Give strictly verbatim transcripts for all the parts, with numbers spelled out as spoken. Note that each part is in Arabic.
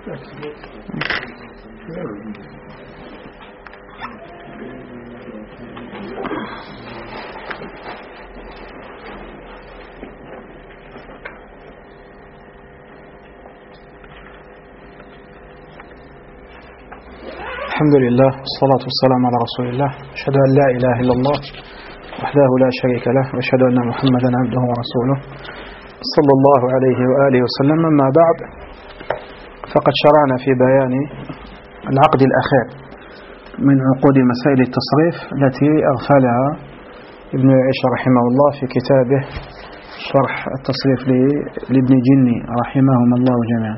الحمد لله والصلاة والسلام على رسول الله. أشهد أن لا إله إلا الله وحده لا شريك له، وأشهد أن محمدا عبده ورسوله صلى الله عليه وآله وسلم. أما بعد، فقد شرعنا في بيان العقد الأخير من عقود مسائل التصريف التي أغفلها ابن يعيش رحمه الله في كتابه شرح التصريف لابن جني رحمهم الله جميعا.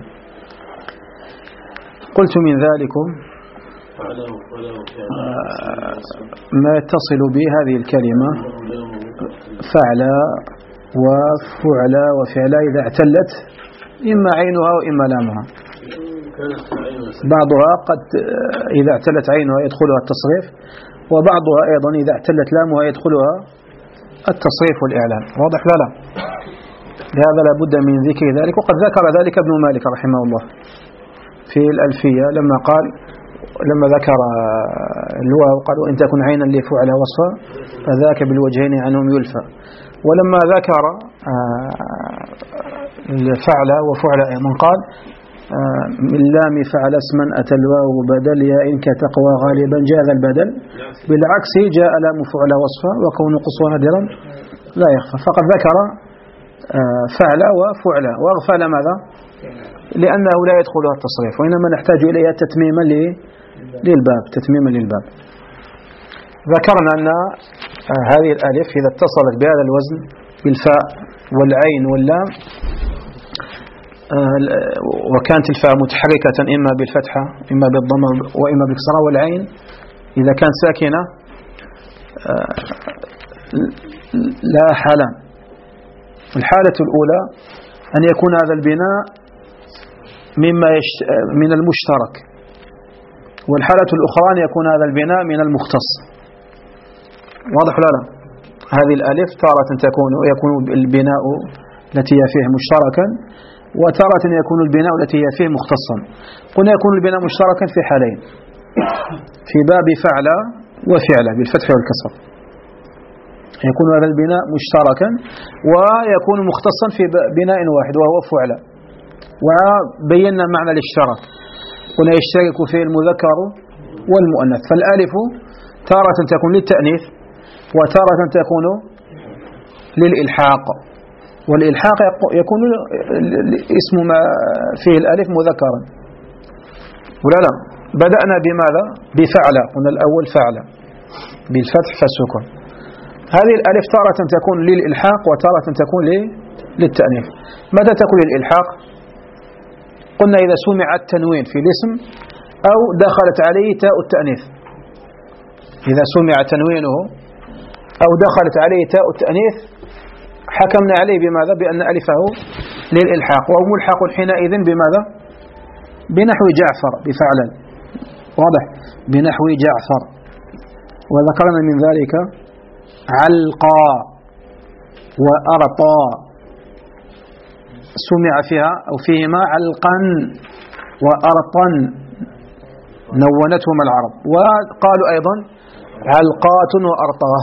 قلت من ذلكم ما يتصل بهذه الكلمة فعلا وفعلا وفعلا إذا اعتلت إما عينها وإما لامها. بعضها قد إذا اعتلت عينها يدخلها التصريف، وبعضها أيضا إذا اعتلت لامها يدخلها التصريف والإعلان. واضح؟ لا لا لهذا لا بد من ذكر ذلك، وقد ذكر ذلك ابن مالك رحمه الله في الألفية لما قال لما ذكر الواو قال وإن تكن عينا لفعل وصفا فذاك بالوجهين عنهم يلفى. ولما ذكر الفعل وفعل أيضا قال من لام فعل اسما أتى الواو بدل يا إن كتقوى غالبا جاء البدل، بالعكس جاء لام فعل وصفا وكون قصوى نادرا لا يخفى. فقد ذكر فعل وفعل واغفل ماذا؟ لأنه لا يدخلها التصريف، وإنما نحتاج إليها تتميما للباب تتميما للباب. ذكرنا أن هذه الألف إذا اتصلت بهذا الوزن بالفاء والعين واللام، وكانت الفاء متحركة إما بالفتحة إما بالضمة وإما بالكسرة، والعين إذا كانت ساكنة لا حالان. الحالة الأولى أن يكون هذا البناء مما يشت... من المشترك، والحالة الأخرى أن يكون هذا البناء من المختص. واضح ولا لا؟ هذه الألف تارة تكون يكون البناء التي هي فيه مشتركا، وتارة يكون البناء التي هي فيه مختصا. قلنا يكون البناء مشتركا في حالين، في باب فعل وفعل بالفتح والكسر يكون هذا البناء مشتركا، ويكون مختصا في بناء واحد وهو فعل. وبينا معنى الاشتراك، قلنا يشترك فيه المذكر والمؤنث. فالالف تارة تكون للتأنيث وتارة تكون للإلحاق، والإلحاق يكون اسم ما فيه الالف مذكرا ولا لا؟ بدأنا بماذا؟ بفعل، قلنا الأول فعل بالفتح فالسكون. هذه الالف تارة تكون للإلحاق وتارة تكون للتأنيث. متى تكون للإلحاق؟ قلنا إذا سمع التنوين في الاسم أو دخلت عليه تاء التأنيث. إذا سمع تنوينه أو دخلت عليه تاء التأنيث حكمنا عليه بماذا؟ بأن ألفه للإلحاق، وهو ملحق حينئذ بماذا؟ بنحو جعفر بفعلا. واضح؟ بنحو جعفر. وذكرنا من ذلك علقا وأرطا، سمع فيها أو فيهما علقا وأرطا نونتهما العرب. وقالوا أيضا علقات وأرطاه،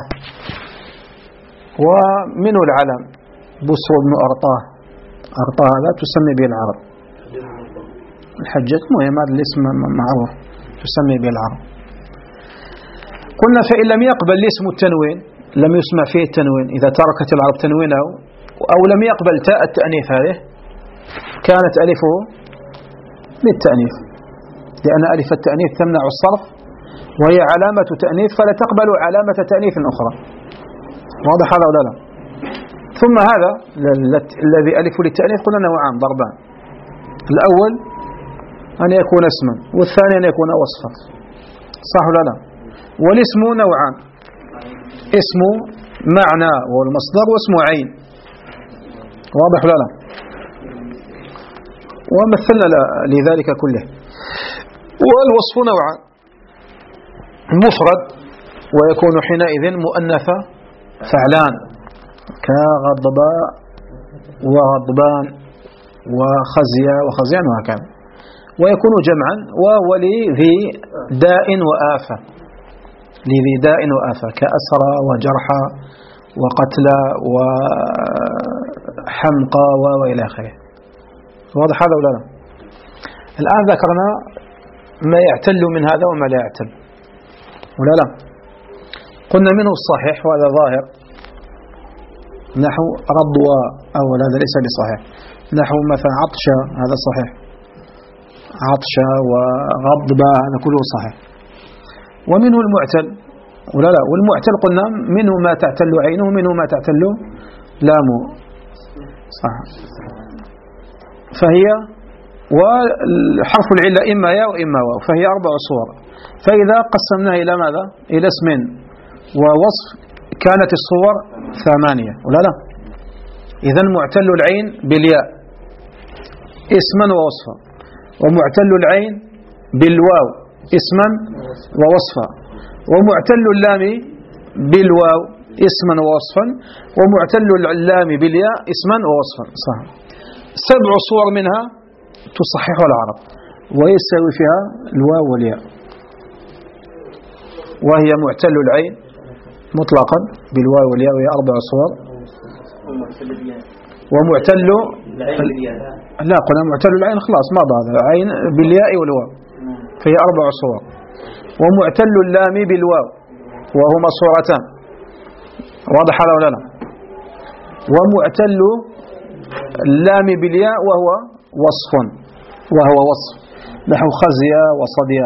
ومنه العلم بصر بن أرطاه. أرطاه هذا تسمي به العرب. الحجة مهم، هذا الاسم معروف تسمي به العرب. قلنا فإن لم يقبل الاسم التنوين، لم يسمع فيه التنوين، إذا تركت العرب تنوينه أو لم يقبل تاء التأنيث هذه كانت ألفه للتأنيث، لأن ألف التأنيث تمنع الصرف وهي علامة تأنيث فلا تقبل علامة تأنيث أخرى. واضح هذا ولا لا؟ ثم هذا الذي ألف للتأنيث قلنا نوعان ضربان، الأول أن يكون اسما، والثاني أن يكون وصفا. صح ولا لا؟ والاسم نوعان، اسم معنى وهو المصدر، واسم عين. واضح ولا لا؟ ومثلنا لذلك كله. والوصف نوعان، مفرد ويكون حينئذ مؤنثا فعلان كغضباء وغضبان وخزيا وخزيان وهكذا. ويكون جمعا، وهو لذي داء وآفة، لذي داء وآفة كأسرى وجرحى وقتلى وحمقى وإلى آخره. واضح هذا ولا لا؟ الآن ذكرنا ما يعتل من هذا وما لا يعتل ولا لا. قلنا منه الصحيح وهذا ظاهر، نحو رضوى، أو هذا ليس بصحيح، نحو مثلا عطشة هذا صحيح، عطشة وغضبة هذا كله صحيح. ومنه المعتل ولا لا، والمعتل قلنا منه ما تعتل عينه ومنه ما تعتل لامه، صح. فهي وحرف العلة إما يا وإما واو، فهي أربع صور. فإذا قسمناها إلى ماذا؟ إلى اسم ووصف كانت الصور ثمانية ولا لا. إذن معتل العين بالياء اسما ووصفا، ومعتل العين بالواو اسما ووصفا، ومعتل اللام بالواو اسما ووصفا، ومعتل اللام بالياء اسما ووصفا، صح. سبع صور منها تصحح العرب ويستوي فيها الواو والياء، وهي معتل العين مطلقا بالواو والياء، وهي أربع صور. ومعتل لا قلنا معتل العين خلاص ما بعد عين بالياء والواو، فهي أربع صور. ومعتل اللام بالواو وهما صورتان، واضح هذا ولا لا. ومعتل اللام بالياء وهو وصف، وهو وصف نحو خزيا وصديا،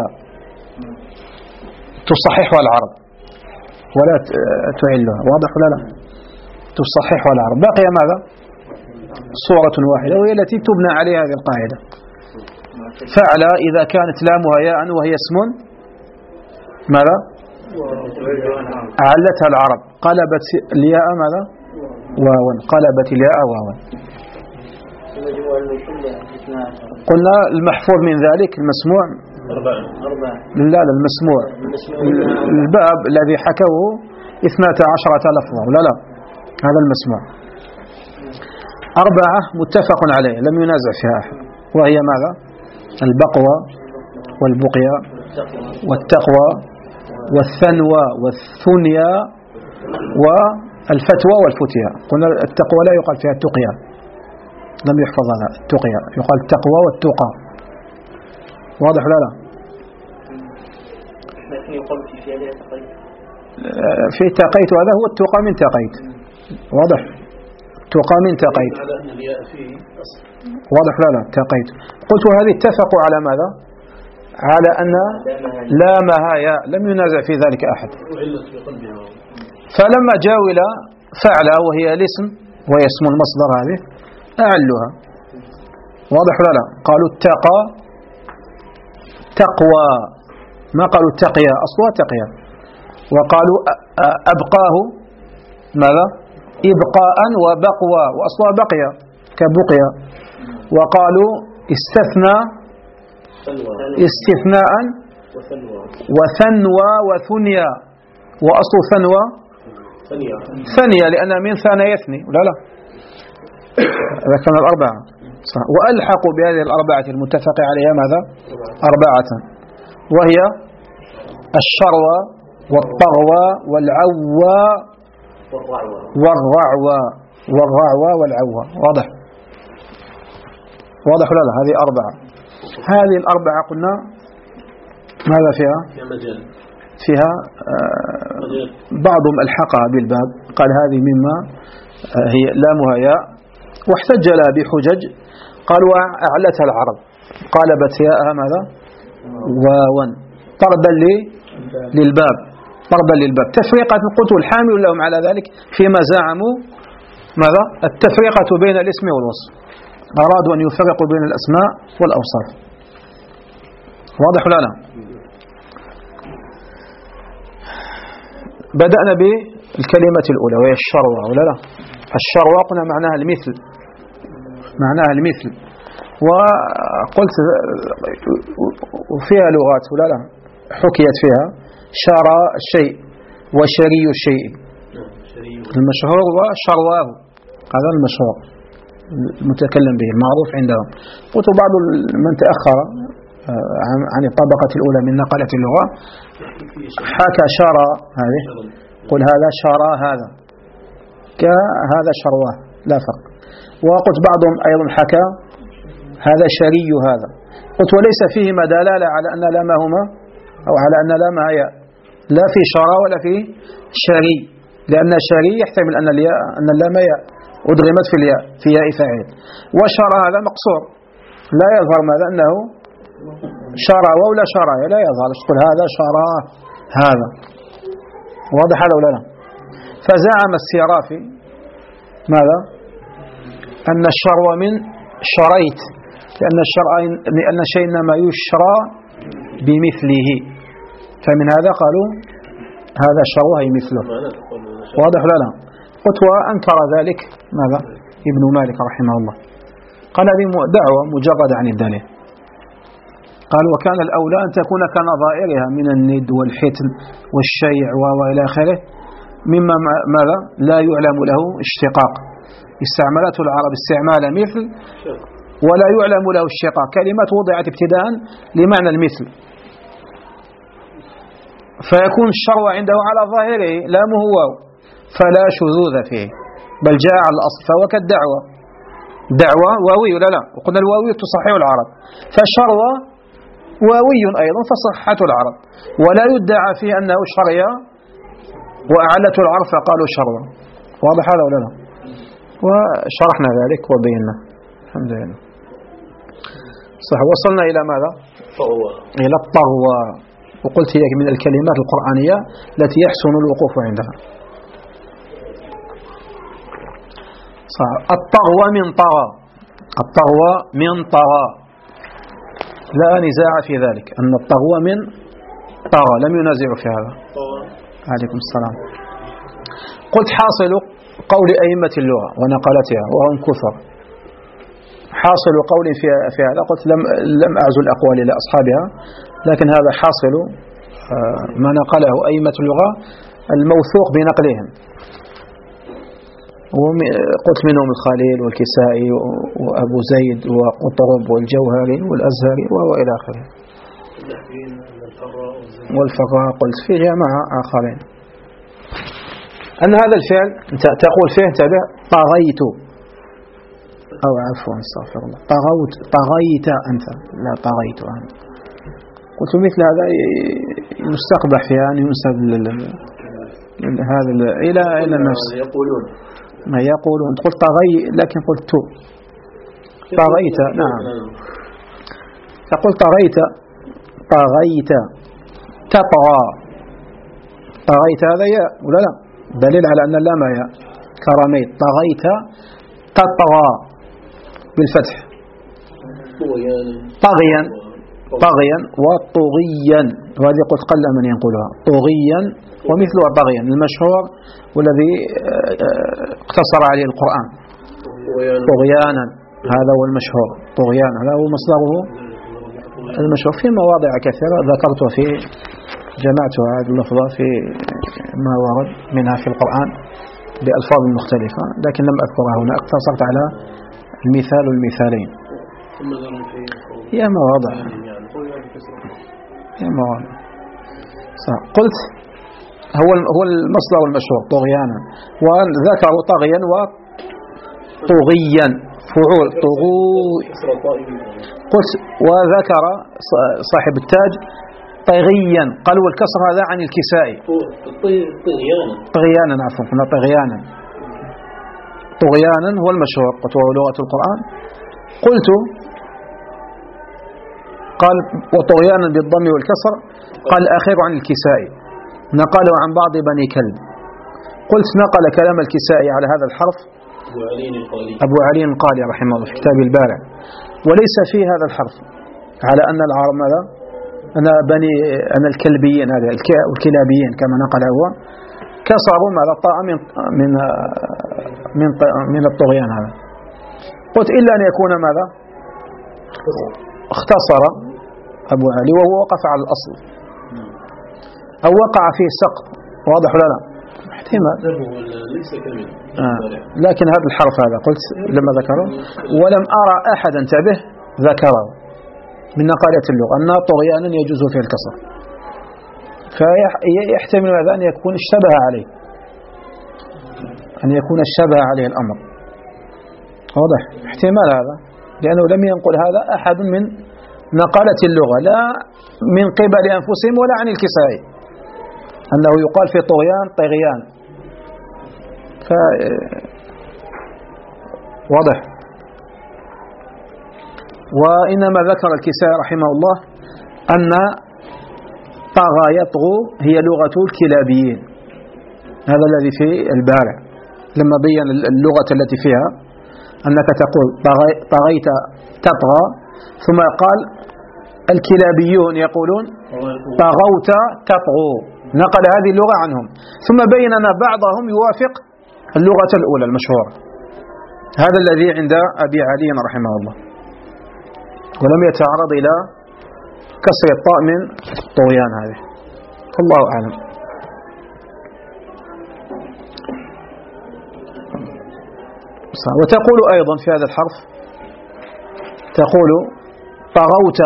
تصححها العرب ولا تعلها، واضح ولا لا، تصححها العرب. بقي ماذا؟ صورة واحدة وهي التي تبنى عليها هذه القاعدة. فعل إذا كانت لامها ياء وهي اسم ماذا؟ أعلتها العرب، قلبت الياء ماذا؟ واوا، قلبت الياء واوا. قلنا المحفوظ من ذلك المسموع لا لا المسموع الباب الذي حكوه اثنتا عشرة لفظة ولا لا، هذا المسموع. أربعة متفق عليه لم ينازع فيها أحد، وهي ماذا؟ البقوة والبقية والتقوى والثنوى والثنيا والفتوى والفتيا. قلنا التقوى لا يقال فيها التقيا، لم يحفظ هذا التقيا، يقال التقوى والتقى، واضح لا لا. في تقيت هذا هو التقى من تقيت، واضح، تقى من تقيت، واضح لا لا تقيت. قلت هذه اتفقوا على ماذا؟ على أن لامها ياء، لم ينازع في ذلك أحد. فلما جاءوا إلى فعل وهي الاسم وهي اسم المصدر هذه أعلها، واضح ولا لا. قالوا اتقى تقوى، ما قالوا التقيا، أصلها تقيا. وقالوا أبقاه ماذا؟ إبقاء وبقوى، وأصلها بقيا كبقيا. وقالوا استثنى استثناء وثنوى وثنيا، وأصل ثنوى ثنيا لأن من ثانى يثني ولا لا. ذكرنا الأربعة صح. وألحقوا بهذه الأربعة المتفق عليها ماذا؟ أربعة، وهي الشروى والطغوى والعوى والرعوى والرعوى والعوى، واضح واضح ولا لا. هذه أربعة. هذه الأربعة قلنا ماذا فيها؟ فيها بعضهم ألحقها بالباب، قال هذه مما هي لامها ياء، واحتج لها بحجج، قالوا أعلتها العرب، قالبت ياءها ماذا؟ واوا، طردا للباب، طردا للباب. تفريقة قلت الحامل لهم على ذلك فيما زعموا ماذا؟ التفريقة بين الاسم والوصف، أرادوا أن يفرقوا بين الأسماء والأوصاف، واضح ولا لا. بدأنا بالكلمة الأولى وهي الشروى ولا لا. الشروى قلنا معناها المثل، معناها المثل. وقلت وفيها لغات ولا لا، حكيت فيها شرى الشيء وشري الشيء، المشهور وشرواه، هذا المشهور المتكلم به المعروف عندهم. قلت بعض من تأخر عن الطبقة الأولى من نقلة اللغة. حكى شرى هذه، قل هذا شرى هذا كهذا شرواه لا فرق. وقلت بعضهم أيضا حكى هذا شري هذا. قلت وليس فيهما دلالة على أن لامهما أو على أن لامها ياء، لا في شرى ولا في شري، لأن شري يحتمل أن الياء أن اللام ياء أدغمت في الياء في ياء فاعل. وشرى هذا مقصور لا يظهر ماذا أنه شرى ولا شرى لا يظهر. تقول هذا شرى هذا، واضح هذا ولا لا؟ فزعم السيرافي ماذا؟ أن الشرو من شريت، لأن الشرع لأن الشيء إنما يشرى بمثله، فمن هذا قالوا هذا الشرو هي مثله. واضح ولا لا؟ قلت وأنكر ذلك ماذا؟ ابن مالك رحمه الله، قال هذه دعوة مجردة عن الدليل. قال وكان الأولى أن تكون كنظائرها من الند والحتم والشيع وإلى آخره مما ماذا لا يعلم له اشتقاق، استعملته العرب استعمال مثل ولا يعلم له اشتقاق، كلمات وضعت ابتداء لمعنى المثل، فيكون الشرع عنده على ظاهره لامه واو فلا شذوذ فيه، بل جاء على الأصل، فهو كالدعوة دعوة واوي ولا لا؟ وقلنا الواوي تصحح العرب، فالشرع واوي أيضا فصحته العرب، ولا يدعى فيه أنه شريا وأعلته العرب فقالوا شرا. واضح هذا ولا لا؟ وشرحنا ذلك وبينا الحمد لله. صح. وصلنا إلى ماذا؟ إلى الطغوى، وقلت هي من الكلمات القرآنية التي يحسن الوقوف عندها. صح. الطغوى من طغى، الطغوى من طغى، لا نزاع في ذلك أن الطغوى من طغى، لم ينازعوا في هذا. عليكم السلام. قلت حاصل قول أئمة اللغة ونقلتها وهم كثر، حاصل قول في هذا، قلت لم لم أعزل الأقوال إلى أصحابها، لكن هذا حاصل ما نقله أئمة اللغة الموثوق بنقلهم، قلت منهم الخليل والكسائي وأبو زيد وقطرب والجوهري والأزهري وإلى آخره، والفقهاء قلت فيه مع آخرين. أن هذا الفعل تقول فيه انتبه طغيت أو عفوا استغفر الله طغوت طغيت أنت لا طغيت أنت. قلت مثل هذا يستقبح فيها أن ينسب هذا إلى إلى النفس، يقولون ما يقولون تقول طغي لكن قلت طغيت. نعم تقول طغيت طغيت تطغى، طغيت هذا ياء ولا لا؟ دليل على أن اللام ياء كرميت. طغيت تطغى بالفتح، طغيا طغيا وطغيا، وهذه قلت قل من ينقلها طغيا ومثلها طغيا المشهور والذي اقتصر عليه القرآن طغيانا، هذا هو المشهور طغيان، هذا هو مصدره المشهور في مواضع كثيرة ذكرت في جمعت هذه اللفظة في ما ورد منها في القرآن بألفاظ مختلفة، لكن لم أذكرها هنا، اقتصرت على المثال والمثالين. يا مواضع يا مواضع صح. قلت هو هو المصدر المشهور طغيانا، وذكروا طغيا وطغيا فعول طغو. قلت وذكر صاحب التاج طغيا، قال والكسر هذا عن الكسائي طغيانا طغيانا عفوا قلنا طغيانا طغيانا هو المشهور، قلت وهو لغة القرآن. قلت قال وطغيانا بالضم والكسر، قال الأخير عن الكسائي نقله عن بعض بني كلب. قلت نقل كلام الكسائي على هذا الحرف أبو علي القالي رحمه الله في كتاب البارع، وليس فيه هذا الحرف، على أن العرب ماذا أنا بني أنا الكلبيين هذا الكلابيين كما نقل هو كسروا ماذا الطاء من من من من الطغيان هذا. قلت إلا أن يكون ماذا اختصر أبو علي وهو وقف على الأصل أو وقع فيه سقط، واضح ولا لا؟ احتمال آه. لكن هذا الحرف هذا قلت لما ذكره ولم أرى أحدا انتبه ذكره، من نقالة اللغة أن طغيانا يجوز فيه الكسر، فيحتمل هذا أن يكون اشتبه عليه أن يكون اشتبه عليه الأمر. واضح؟ احتمال هذا، لأنه لم ينقل هذا أحد من نقالة اللغة، لا من قبل أنفسهم ولا عن الكسائي، أنه يقال في طغيان طغيان. ف واضح. وإنما ذكر الكسائي رحمه الله أن طغى يطغو هي لغة الكلابيين، هذا الذي في البارع لما بين اللغة التي فيها أنك تقول طغيت تطغى، ثم قال الكلابيون يقولون طغوت تطغو، نقل هذه اللغة عنهم، ثم بين أن بعضهم يوافق اللغة الأولى المشهورة. هذا الذي عند أبي علي رحمه الله، ولم يتعرض إلى كسر الطاء من طغيان هذه. الله أعلم. وتقول أيضا في هذا الحرف، تقول طغوت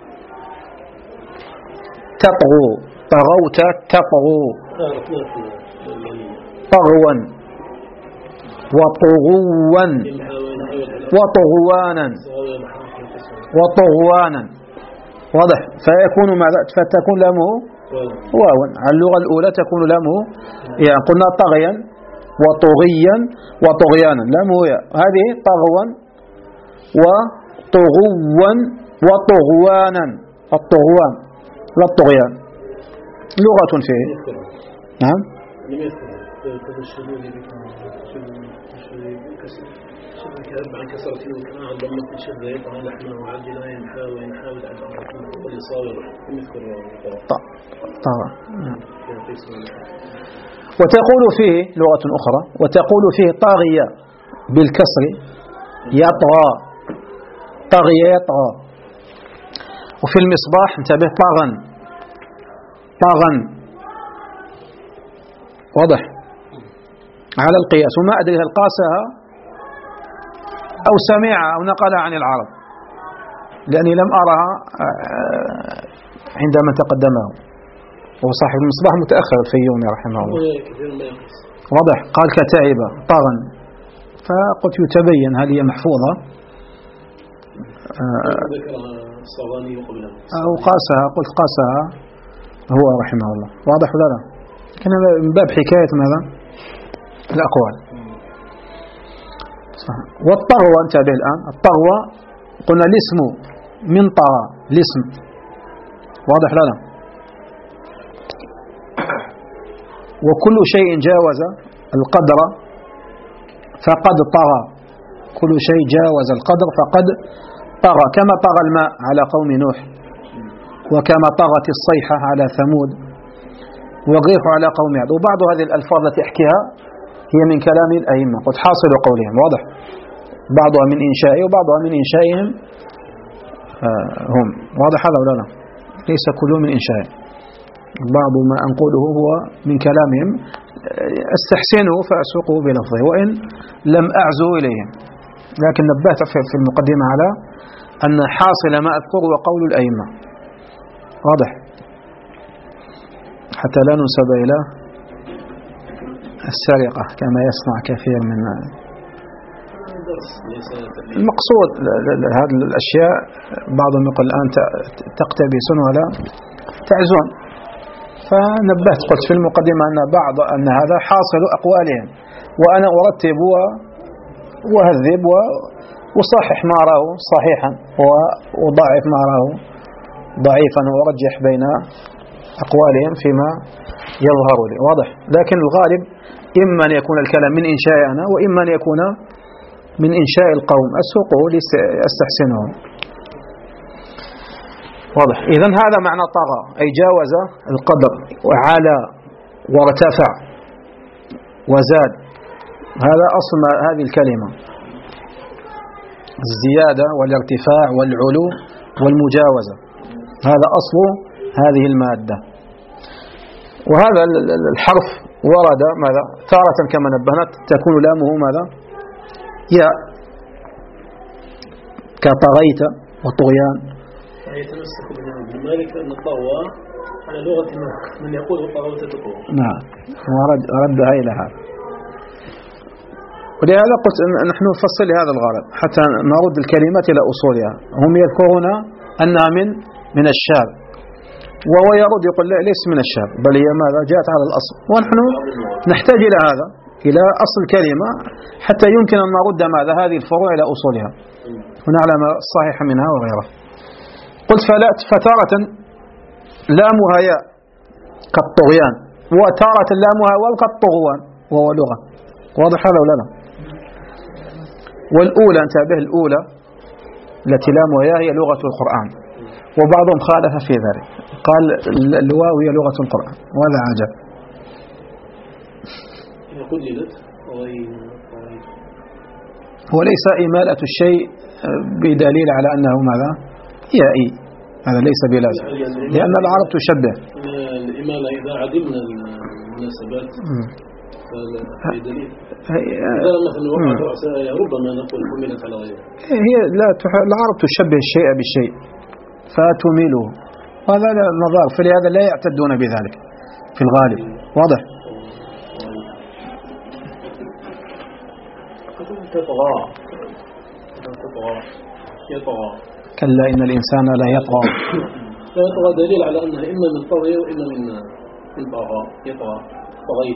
تطغو، طغوت تطغو، طغوا وطغوا وطغوانا وطغوانا. واضح؟ فيكون ماذا؟ فتكون لامه واوا. على اللغة الأولى تكون لامه، يعني قلنا طغيا وطغيا وطغيانا، لامه يا، هذه طغوا وطغوا وطغوانا، الطغوان لا الطغيان، لغة فيه. نعم. عن كسرة الوكاء عن ضمة الشذ يطعن لحمه وعجلا ينحاول ينحاول عن أمركم والإصابة مثل طبعا. وتقول فيه لغة أخرى، وتقول فيه طاغية بالكسر يطغى، طاغية يطغى. وفي المصباح انتبه طاغا طاغا. واضح؟ على القياس، وما أدري هل قاسها أو سمعها أو نقلها عن العرب، لأني لم أرها عندما تقدمه. وصاحب المصباح متأخر الفيومي رحمه الله. واضح؟ قال كتعبة طاغا، فقلت يتبين هل هي محفوظة أو قاسها، قلت قاسها هو رحمه الله. واضح ولا لا؟ كان من باب حكاية ماذا؟ الأقوال. والطغوة انتبه الآن، الطغوة قلنا الاسم من طغى، الاسم. واضح لا لا؟ وكل شيء جاوز القدر فقد طغى، كل شيء جاوز القدر فقد طغى، كما طغى الماء على قوم نوح، وكما طغت الصيحة على ثمود، والريح على قوم عاد. وبعض هذه الألفاظ التي أحكيها هي من كلام الأئمة، قد حاصل قولهم. واضح؟ بعضها من إنشائي وبعضها من إنشائهم هم. واضح هذا ولا لا؟ ليس كله من إنشائي، بعض ما أنقله هو من كلامهم، استحسنه فأسوقه بلفظه وإن لم أعزو إليهم، لكن نبهت في المقدمة على أن حاصل ما أذكر هو قول الأئمة. واضح؟ حتى لا ننسب إلى السرقة كما يصنع كثير من المقصود. هذه الأشياء بعضهم يقول الآن تقتبسون ولا تعزون، فنبهت قلت في المقدمة أن بعض أن هذا حاصل أقوالهم، وأنا أرتب وأهذب وصحح ما راه صحيحا وضعف ما راه ضعيفا، وأرجح بين أقوالهم فيما يظهر لي. واضح؟ لكن الغالب إما أن يكون الكلام من إنشاء أنا، وإما أن يكون من إنشاء القوم أسوقه لأستحسنه. واضح؟ إذن هذا معنى طغى، أي جاوز القدر وعلى وارتفع وزاد. هذا أصل هذه الكلمة، الزيادة والارتفاع والعلو والمجاوزة، هذا أصل هذه المادة. وهذا الحرف ورد ماذا؟ تارة كما نبهنا تكون لامه ماذا؟ ياء، كطغيت وطغيان فيتمسك بن مالك أن الطغوة على لغة من يقول الطغوة تطغى. نعم ورد ردها إلى هذا. ولهذا قلت نحن نفصل هذا الغرض حتى نرد الكلمات إلى أصولها. هم يذكرون أنها من من الشاذ، وهو يرد يقول لا ليس من الشاذ بل هي ماذا جاءت على الأصل، ونحن نحتاج إلى هذا إلى أصل الكلمة حتى يمكن أن نرد ماذا هذه الفروع إلى أصولها ونعلم الصحيح منها وغيره. قلت فلا فتارة لامها ياء كالطغيان، وتارة لامها واو كالطغوان وهو لغة. واضح هذا ولا لا؟ والأولى انتبه، الأولى التي لامها ياء هي لغة القرآن، وبعضهم خالف في ذلك قال الواو هي لغة القرآن، وهذا عجب. وليس إمالة الشيء بدليل على أنه ماذا يائي، هذا ليس بلازم لأن العرب تشبه الإمالة إذا عدمنا المناسبات فهي دليل. إذا مثلا وقعت رأسها ربما نقول حملت على غيرها. هي لا تح... العرب تشبه الشيء بالشيء فتميله، وهذا النظر، فلهذا لا يعتدون بذلك في الغالب. واضح؟ تطغى تطغى يطغى كلا إن الإنسان لا يطغى. لا يطغى دليل على أنها إما من طغي وإما من من طغى. يطغى طغيت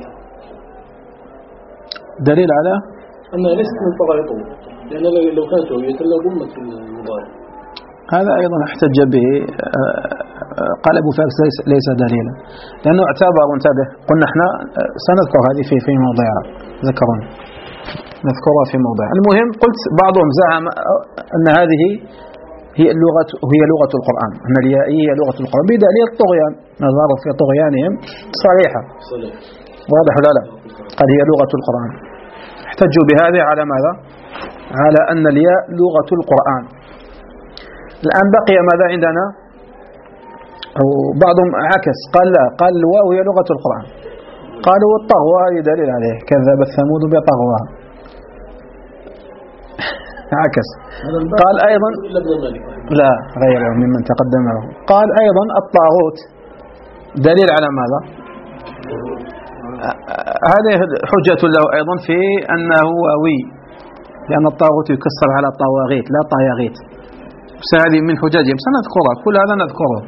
دليل على أنها ليست من طغى يطغى، لأن لو كانت طغية لضمت في المضارع. هذا أيضا احتج به قال أبو فارس ليس, ليس دليلا، لأنه اعتبر انتبه قلنا احنا سنذكر هذه في في موضعها، ذكرون نذكرها في موضع. المهم قلت بعضهم زعم أن هذه هي اللغة هي لغة القرآن، أن اليائية هي لغة القرآن بدليل الطغيان، نظر في طغيانهم صريحة. واضح ولا لا؟ قد هي لغة القرآن، احتجوا بهذه على ماذا؟ على أن الياء لغة القرآن. الآن بقي ماذا عندنا؟ أو بعضهم عكس قال لا، قال الواو هي لغة القرآن، قالوا الطغوى يدلل عليه كذب الثمود بطغواها. عكس قال أيضا لا غيره ممن تقدمه، قال أيضا الطاغوت دليل على ماذا؟ هذه حجة له أيضا في أنه واوي، لأن الطاغوت يكسر على الطواغيت لا طياغيت. هذه من حججهم سنذكرها، كل هذا نذكره.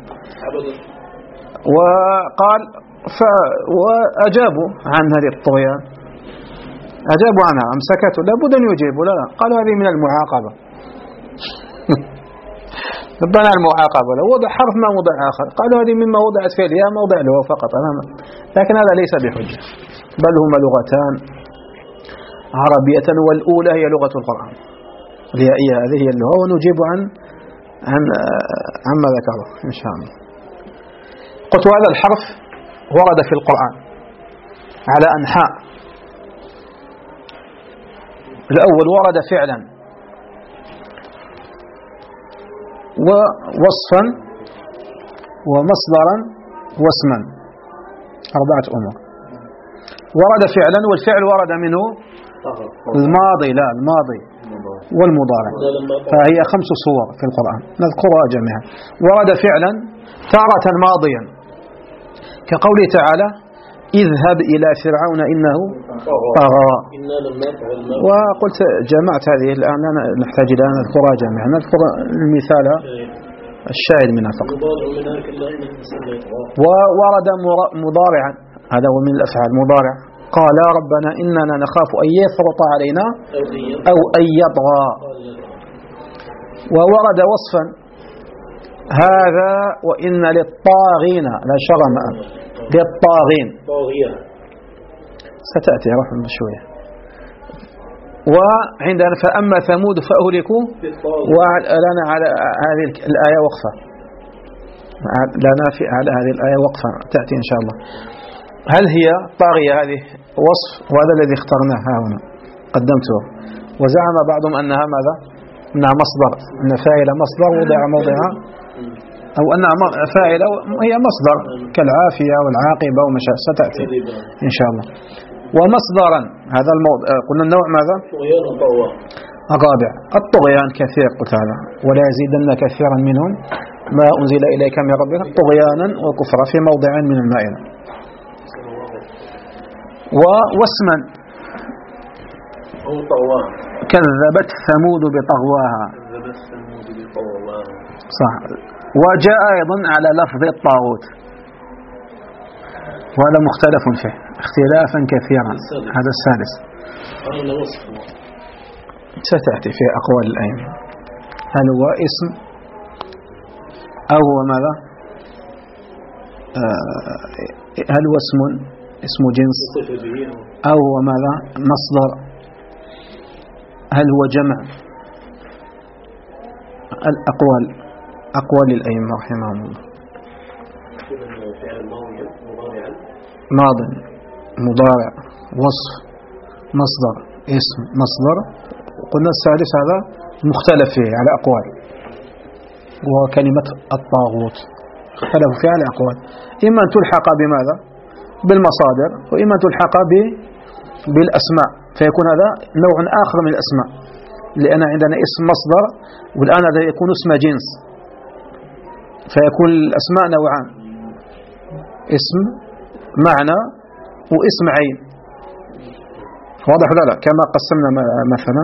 وقال ف وأجابوا عن هذه الطغيان، أجابوا عنها أم سكتوا؟ لابد أن يجيبوا. لا لا قالوا هذه من المعاقبة. ربنا المعاقبة لو وضع حرف ما وضع آخر، قالوا هذه مما وضعت في الياء موضع له فقط أمامه، لكن هذا ليس بحجة، بل هما لغتان عربية، والأولى هي لغة القرآن اليائية، هذه هي اللغة، ونجيب عن عن عما ذكره إن شاء الله. قلت هذا الحرف ورد في القرآن على أنحاء. الأول ورد فعلا ووصفا ومصدرا واسما، أربعة أمور. ورد فعلا، والفعل ورد منه الماضي لا الماضي والمضارع، فهي خمس صور في القرآن نذكرها جميعا. ورد فعلا تارة ماضيا كقوله تعالى اذهب إلى فرعون إنه طغى. وقلت جمعت هذه الآن لا نحتاج إلى أن نذكرها جميعا، نذكر المثال الشاهد منها فقط. وورد مضارعا، هذا هو من الأفعال مضارع، قال ربنا إننا نخاف أن يفرط علينا أو أن يطغى. وورد وصفا هذا وإن للطاغين لا شرم للطاغين ستأتي رحمة بشوية. وعندنا فأما ثمود فأهلكوا، ولنا على هذه الآية وقفة، لنا في على هذه الآية وقفة تأتي إن شاء الله. هل هي طاغية؟ هذه وصف، وهذا الذي اخترناه هنا قدمته. وزعم بعضهم أنها ماذا؟ أنها مصدر، أن فاعل مصدر وضع موضعها، أو أنها فاعلة هي مصدر كالعافية والعاقبة وما شاء ستأتي إن شاء الله. ومصدرا هذا الموضع، قلنا النوع ماذا؟ الرابع الطغيان كثير، قلت هذا ولا يزيدن كثيرا منهم ما أنزل إليك من ربك طغيانا وكفرا في موضعين من المائدة. واسما كذبت ثمود بطغواها صح. وجاء أيضا على لفظ الطاغوت وهذا مختلف فيه اختلافا كثيرا. هذا السادس ستأتي في أقوال الأئمة هل هو اسم أو هو ماذا هل هو اسم اسم جنس أو هو ماذا مصدر هل هو جمع. الأقوال أقوال الأئمة رحمهم الله. ماض مضارع وصف مصدر اسم مصدر. قلنا السادس هذا مختلف فيه على أقوال. وكلمة الطاغوت اختلفوا فيها على أقوال إما أن تلحق بماذا بالمصادر وإما أن تلحق بالأسماء فيكون هذا نوع آخر من الأسماء لأن عندنا اسم مصدر والآن هذا يكون اسم جنس فيكون الأسماء نوعان اسم معنى واسم عين. واضح ولا لا؟ كما قسمنا مثلا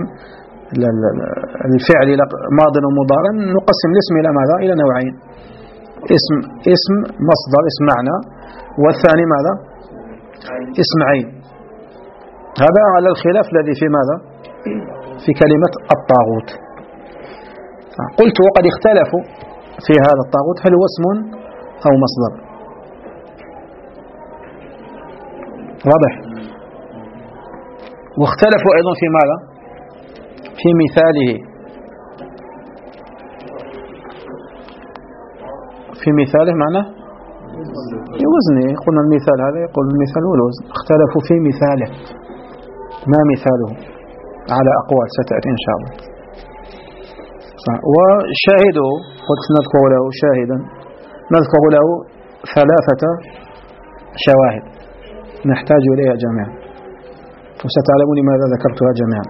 الفعل إلى ماض ومضارع نقسم الاسم إلى ماذا إلى نوعين اسم اسم مصدر اسم معنى والثاني ماذا اسم عين. هذا على الخلاف الذي في ماذا في كلمة الطاغوت. قلت وقد اختلفوا في هذا الطاغوت هل هو اسم أو مصدر. واضح. واختلفوا أيضا في ماذا في مثاله في مثاله معناه وزنه. قلنا المثال هذا يقول المثال والوزن اختلفوا في مثاله ما مثاله على أقوال ستأتي إن شاء الله. وشاهده قلت نذكر له شاهدا نذكر له ثلاثة شواهد نحتاج إليها جميعا وستعلمون لماذا ذكرتها جميعا.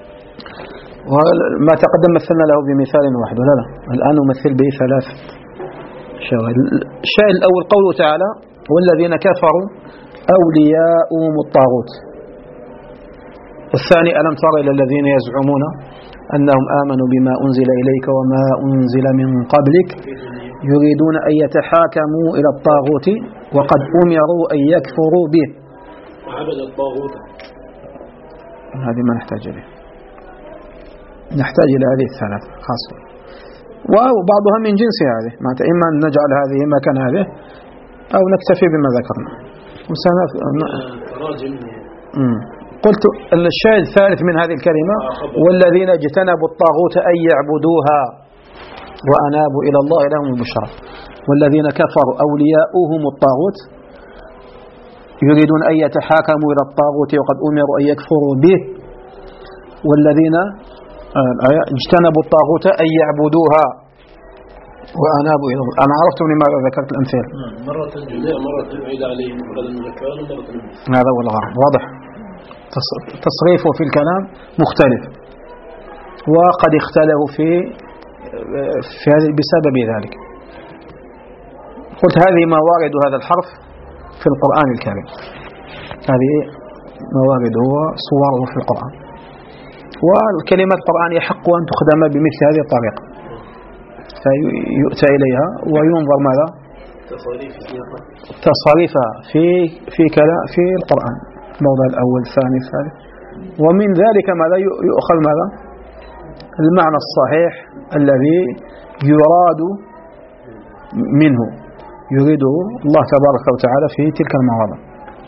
وما تقدم مثلنا له بمثال واحد ولا لا الآن نمثل به ثلاث شواهد. الشاهد الأول قوله تعالى والذين كفروا أولياؤهم الطاغوت. والثاني ألم تر إلى الذين يزعمون أنهم آمنوا بما أنزل إليك وما أنزل من قبلك يريدون أن يتحاكموا إلى الطاغوت وقد أمروا أن يكفروا به وعبد الطاغوت. هذه ما نحتاج إليه نحتاج إلى هذه الثلاثة خاصة وبعضها من جنس هذه معناتها إما أن نجعل هذه مكان هذه أو نكتفي بما ذكرنا. قلت الشاهد الثالث من هذه الكلمة والذين اجتنبوا الطاغوت أن يعبدوها وأنابوا إلى الله لهم البشرى. والذين كفروا أولياؤهم الطاغوت يريدون أن يتحاكموا إلى الطاغوت وقد أمروا أن يكفروا به. والذين اجتنبوا الطاغوت أن يعبدوها وأنابوا إلى الله. أنا عرفت لماذا ذكرت الأمثال مرة جزاء مرة بعيد عليهم وقد المذكر مرة هذا هو الغرض. واضح. تصريفه في الكلام مختلف وقد اختلفوا في في هذه بسبب ذلك. قلت هذه موارد هذا الحرف في القرآن الكريم هذه موارده وصوره في القرآن. والكلمة القرآن يحق أن تخدم بمثل هذه الطريقة فيؤتى إليها وينظر ماذا تصريفها في في كلام في القرآن الموضع الأول الثاني الثالث ومن ذلك ماذا يؤخذ ماذا المعنى الصحيح الذي يراد منه يريده الله تبارك وتعالى في تلك المواضع.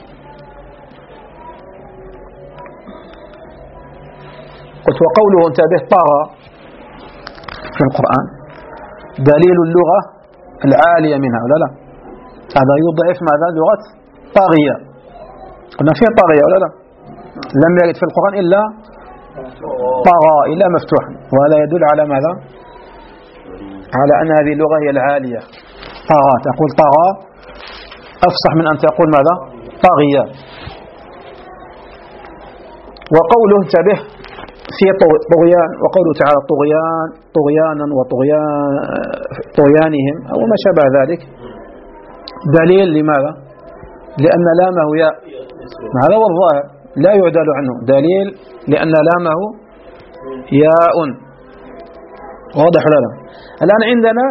قلت وقوله انتبه طغى في القرآن دليل اللغة العالية منها ولا لا. هذا يضعف ماذا لغة طاغية. قلنا فيه طاغية ولا لا لم يرد في القرآن إلا طغى إلا مفتوح وهذا يدل على ماذا على أن هذه اللغة هي العالية. طغى تقول طغى أفصح من أن تقول ماذا طاغية. وقوله انتبه في طغيان، وقوله تعالى طغيان طغيانا وطغيان طغيانهم أو ما شابه ذلك، دليل لماذا؟ لأن لامه ياء، هذا هو الظاهر لا يعدل عنه، دليل لأن لامه ياء. واضح ولا لا؟ الآن عندنا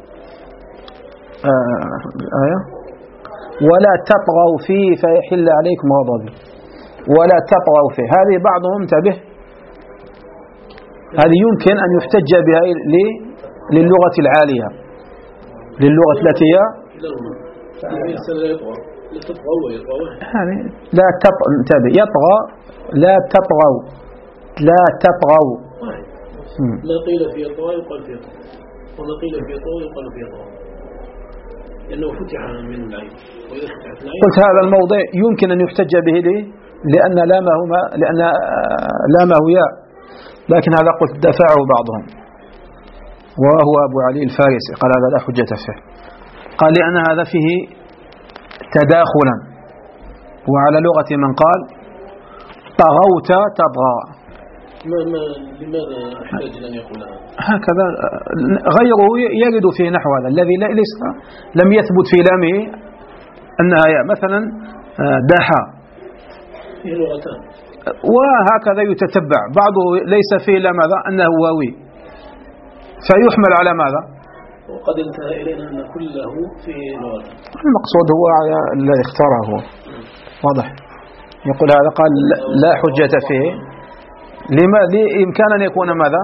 آية ولا تطغوا فيه فيحل عليكم غضبي، ولا تطغوا فيه، هذه بعضهم انتبه، هذه يمكن أن يحتج بها للغة العالية، للغة التي هي لا تطغوا، انتبه، يطغى لا تطغوا، لا تطغوا. ما قيل في يطغى يقال في يطغى، وما قيل في يطغى يقال في يطغى، لأنه فتح من العين. قلت هذا الموضع يمكن أن يحتج به ليه؟ لأن لامه ما لأن لامه ياء، لكن هذا قلت دفعه بعضهم وهو أبو علي الفارسي، قال هذا لا حجة فيه، قال لأن هذا فيه تداخلا، وعلى لغة من قال طغوت تطغى. ما ما لماذا احتاج أن يقول هكذا؟ غيره يجد فيه نحو هذا الذي ليس لم يثبت في لامه أنها ياء، مثلا دحى فيه لغتان، وهكذا يتتبع، بعضه ليس فيه لا ماذا أنه واوي، فيحمل على ماذا؟ وقد انتهى إلينا أن كله في لغة. المقصود هو الذي اختاره هو واضح. يقول هذا قال لا حجة فيه، لما لإمكان أن يكون ماذا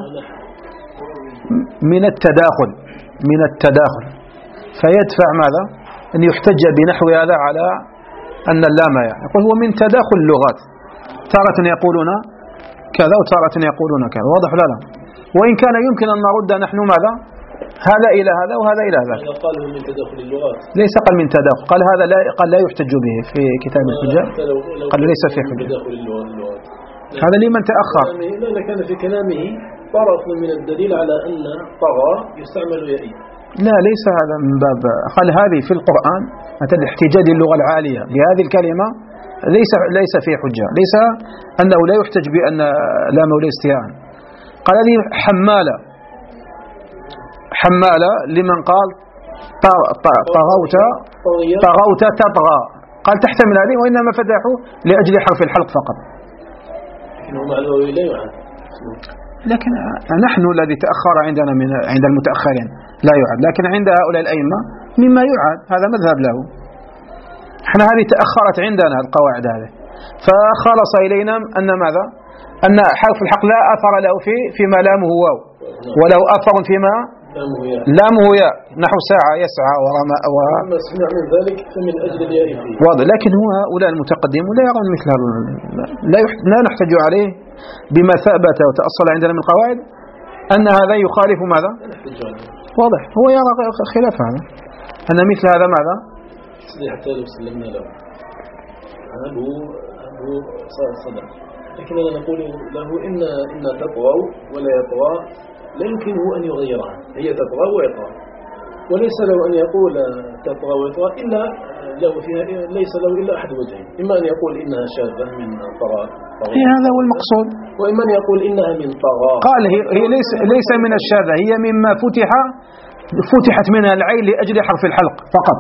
من التداخل، من التداخل فيدفع ماذا أن يحتج بنحو هذا على أن اللام يقول هو من تداخل اللغات، تارة يقولون كذا وتارة يقولون كذا، واضح لا لا؟ وإن كان يمكن أن نرد نحن ماذا هذا إلى هذا وهذا إلى هذا، قال من تداخل اللغات، ليس قال من تداخل، قال هذا لا قال لا يحتج به في كتاب الحجة، قال ليس في حجة، هذا لمن تأخر. لا كان في كلامه طرف من الدليل على أن طغى يستعمل يائي. لا ليس هذا من باب، قال هذه في القرآن مثل احتجاج اللغة العالية بهذه الكلمة ليس ليس في حجة، ليس أنه لا يحتج بأن لامه الاستياء. قال هذه حمالة، حمالة لمن قال طغوت طغوت تطغى، قال تحتمل هذه، وإنما فتحوا لأجل حرف الحلق فقط. لكن نحن الذي تأخر عندنا من عند المتأخرين لا يعاد، لكن عند هؤلاء الأئمة مما يعاد، هذا مذهب له. احنا هذه تأخرت عندنا القواعد هذه، فخلص إلينا أن ماذا أن حرف الحق لا أثر له في فيما لامه واو، وله أثر فيما لامه ياء، نحو ساعة يسعى ورمى و... سمع من ذلك فمن أجل الياء فيه واضح. لكن هو هؤلاء المتقدمون لا يرون مثل هذا، لا يحت... لا نحتج عليه بما ثبت وتأصل عندنا من القواعد أن هذا يخالف ماذا؟ واضح، هو يرى خلاف هذا، أن مثل هذا ماذا؟ حتى لو سلمنا له هو هو صدق، لكننا نقول له إن إن تطغى ولا يطغى لا يمكنه أن يغيرها، هي تطغى ويطغى، وليس له أن يقول تطغى ويطغى إلا له فيها ليس له إلا أحد وجهين، إما أن يقول إنها شاذة من طغى، هذا هو المقصود، وإما أن يقول إنها من طغى. قال هي, هي ليس ليس من الشاذة، هي مما فتح فتحت منها العين لأجل حرف الحلق فقط،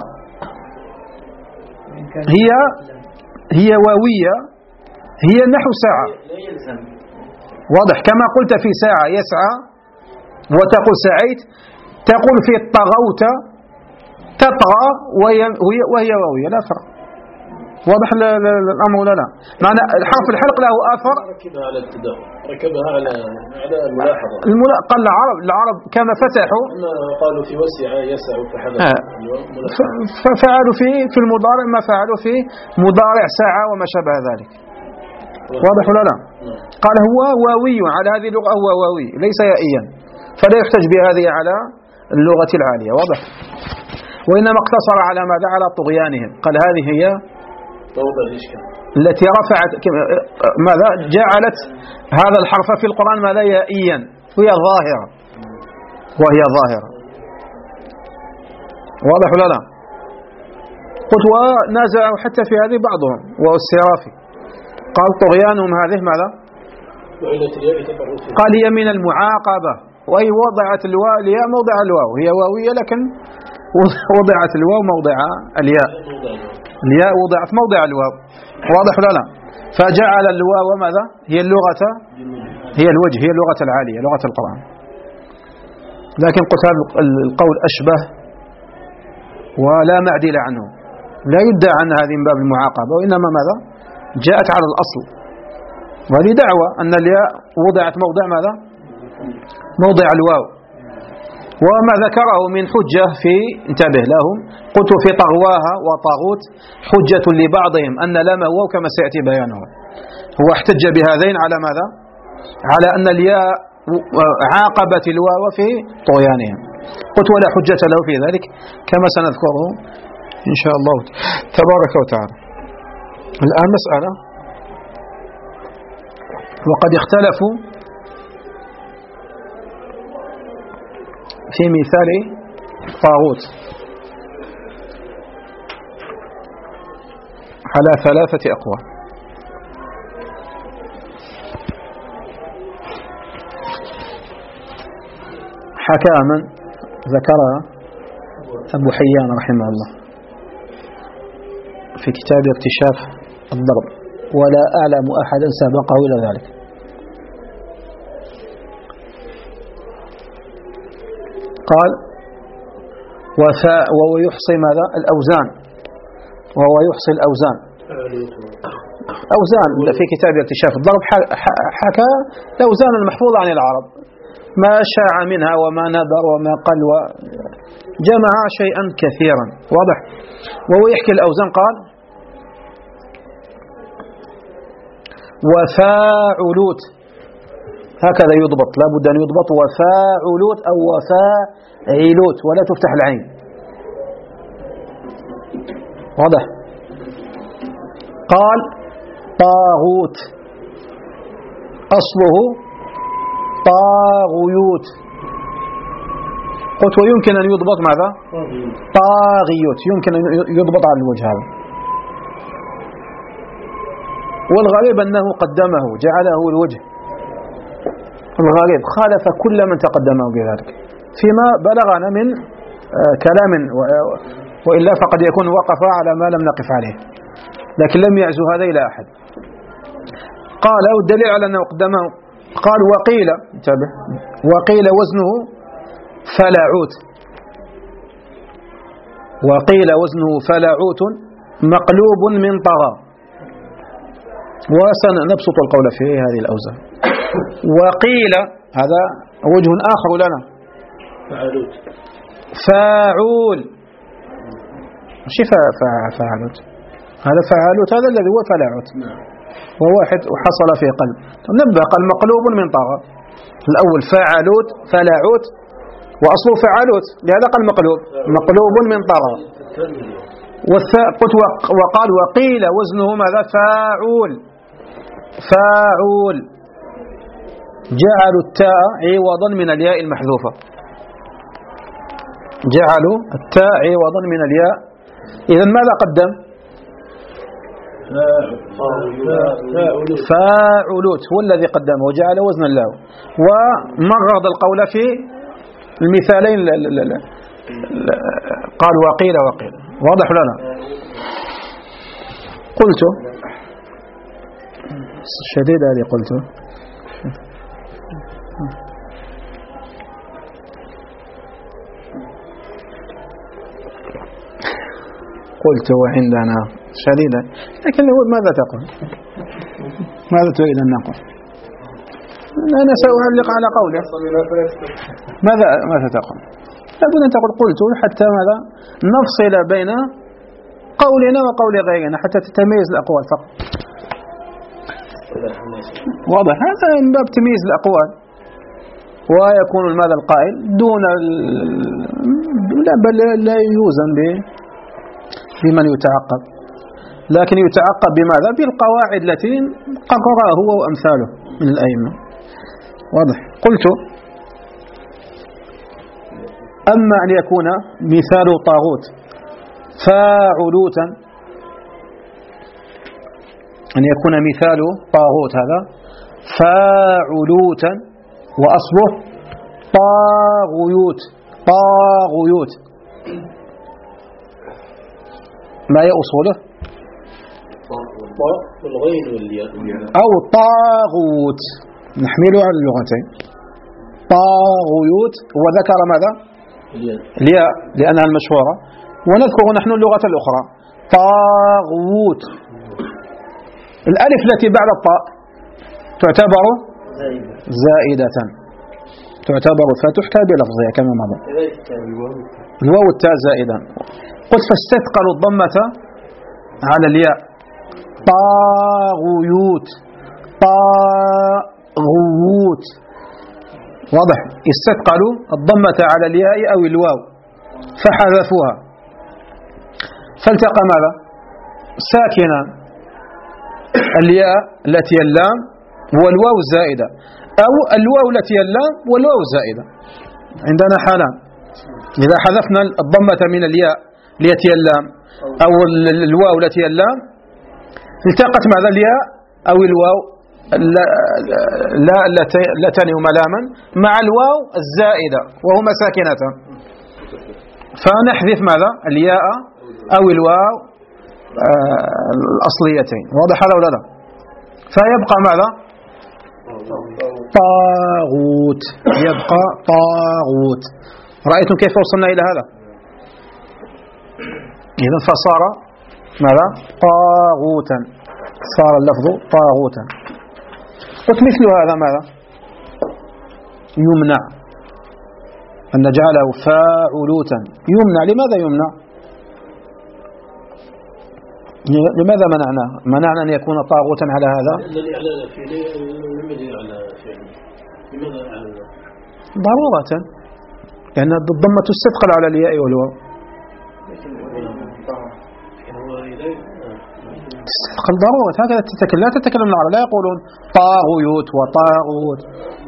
هي هي واوية، هي نحو ساعة، واضح، كما قلت في ساعة يسعى وتقول سعيت، تقول في طغوت تطغى وهي وهي واوية، لا فرق، واضح الأمر ولا لا؟ معنى حرف الحلق له أثر، ركبها على التداخل، ركبها على على الملاحظة، الملا... قال العرب العرب كما فتحوا قالوا في وسع يسع فحدث ففعلوا في في المضارع ما فعلوا في مضارع ساعة وما شابه ذلك، واضح ولا لا؟ قال هو واوي، على هذه اللغة هو واوي ليس يائيا، فلا يحتج بهذه على اللغة العالية، واضح، وإنما اقتصر على ماذا؟ على طغيانهم، قال هذه هي التي رفعت ماذا جعلت هذا الحرف في القرآن ماذا يائيا، وهي ظاهرة، وهي ظاهرة، واضح ولا لا؟ قلت ونازعوا حتى في هذه بعضهم، والسرافي قال طغيانهم هذه ماذا قال هي من المعاقبة، وأي وضعت الواو الياء موضع الواو، هي واوية لكن وضعت الواو موضع الياء، الياء وضعت موضع الواو. واضح ولا لا؟ فجعل الواو ماذا؟ هي اللغة، هي الوجه، هي اللغة العالية، لغة القرآن. لكن قلت هذا القول أشبه ولا معدل عنه، لا يدعى عن هذه من باب المعاقبة، وإنما ماذا؟ جاءت على الأصل، وهذه دعوة أن الياء وضعت موضع ماذا؟ موضع الواو. وما ذكره من حجة في، انتبه لهم، قلت في طغواها وطاغوت حجة لبعضهم أن لام واو كما سيأتي بيانه. هو احتج بهذين على ماذا؟ على أن الياء عاقبت الواو في طغيانهم. قلت ولا حجة له في ذلك كما سنذكره إن شاء الله تبارك وتعالى. الآن مسألة، وقد اختلفوا في مثال طاغوت على ثلاثة أقوال. حكى من ذكرها أبو حيان رحمه الله في كتاب اكتشاف الضرب، ولا أعلم أحدا سبقه إلى ذلك. قال وفاء وهو يحصي ماذا؟ الأوزان، وهو يحصي الأوزان، أوزان في كتاب اكتشاف الضرب حكى الأوزان المحفوظة عن العرب، ما شاع منها وما ندر وما قل، وجمع شيئا كثيرا. واضح؟ وهو يحكي الأوزان قال وفاعلوت، هكذا يضبط، لا بد أن يضبط وفاعلوت أو وفاعلوت ولا تفتح العين. واضح؟ قال طاغوت أصله طاغيوت. قلت ويمكن أن يضبط ماذا؟ طاغيوت، يمكن أن يضبط على الوجه هذا، والغالب أنه قدمه جعله الوجه، الغالب خالف كل من تقدمه بذلك فيما بلغنا من كلام، وإلا فقد يكون وقف على ما لم نقف عليه، لكن لم يعزو هذا إلى أحد. قال والدليل على أنه قدمه، قال وقيل، انتبه، وقيل وزنه فلاعوت، وقيل وزنه فلاعوت مقلوب من طغى، وسنبسط القول في هذه الأوزان. وقيل هذا وجه آخر لنا، فعلوت فاعول، مش فاعلوت، هذا فعلوت هذا الذي هو فلاعوت، وواحد وحصل في قلب. نبه قال مقلوب من طغى، الأول فاعلوت فلاعوت وأصله فعلوت، لهذا قال مقلوب، مقلوب من طغى. وقال وقيل وزنه ماذا؟ فاعول، فاعول جعلوا التاء عوضا من الياء المحذوفة، جعلوا التاء عوضا من الياء. إذن ماذا قدم؟ فاعلوت هو الذي قدمه وجعل وزن الله، ومرض القول في المثالين قال وقيل وقيل. واضح لنا؟ قلت شديد هذه، قلت قلت وعندنا شديدا، لكن ماذا تقول؟ ماذا تريد أن نقول؟ أنا سأعلق على قوله. ماذا ماذا تقول؟ لابد أن تقول قلت حتى ماذا؟ نفصل بين قولنا وقول غيرنا حتى تتميز الأقوال فقط. واضح؟ هذا من باب تمييز الأقوال، ويكون ماذا القائل دون لا بل لا يوزن بمن يتعقب، لكن يتعقب بماذا؟ بالقواعد التي قررها هو وأمثاله من الأئمة. واضح؟ قلت أما أن يكون مثال طاغوت فاعلوتا، أن يكون مثال طاغوت هذا فاعلوتا، وأصله طاغيوت طاغيوت. ما هي أصوله؟ والغين والياء أو طاغوت، نحمله على اللغتين. طاغيوت وذكر ماذا؟ الياء لأنها المشهورة، ونذكر نحن اللغة الأخرى طاغوت. الألف التي بعد الطاء تعتبر زائدة، تعتبر فتحتى بلفظها كما مضى. الواو التاء زائدة. قلت فاستثقلوا الضمة على الياء طاغيوت طاغوت. واضح؟ استثقلوا الضمة على الياء أو الواو فحذفوها، فالتقى ماذا؟ ساكنا الياء التي اللام والواو الزائدة، أو الواو التي اللام والواو الزائدة. عندنا حالان: إذا حذفنا الضمة من الياء التي اللام أو الواو التي اللام، التقت ماذا؟ الياء أو الواو لا اللتان هما لاما مع الواو الزائدة وهما ساكنتان، فنحذف ماذا؟ الياء أو الواو الأصليتين. واضح هذا ولا لا؟ فيبقى ماذا؟ طاغوت، يبقى طاغوت. رأيتم كيف وصلنا إلى هذا؟ إذا فصار ماذا؟ طاغوتا، صار اللفظ طاغوتا. قلت مثل هذا ماذا؟ يمنع أن نجعله فاعلوتا. يمنع. لماذا يمنع؟ لماذا منعناه؟ منعنا أن يكون طاغوتا على هذا؟ ضرورة، لأن الضمة تستثقل على الياء والواو. تستثقل ضرورة، هكذا تتكلم. لا تتكلم العرب، لا يقولون طاغوت وطاغوت،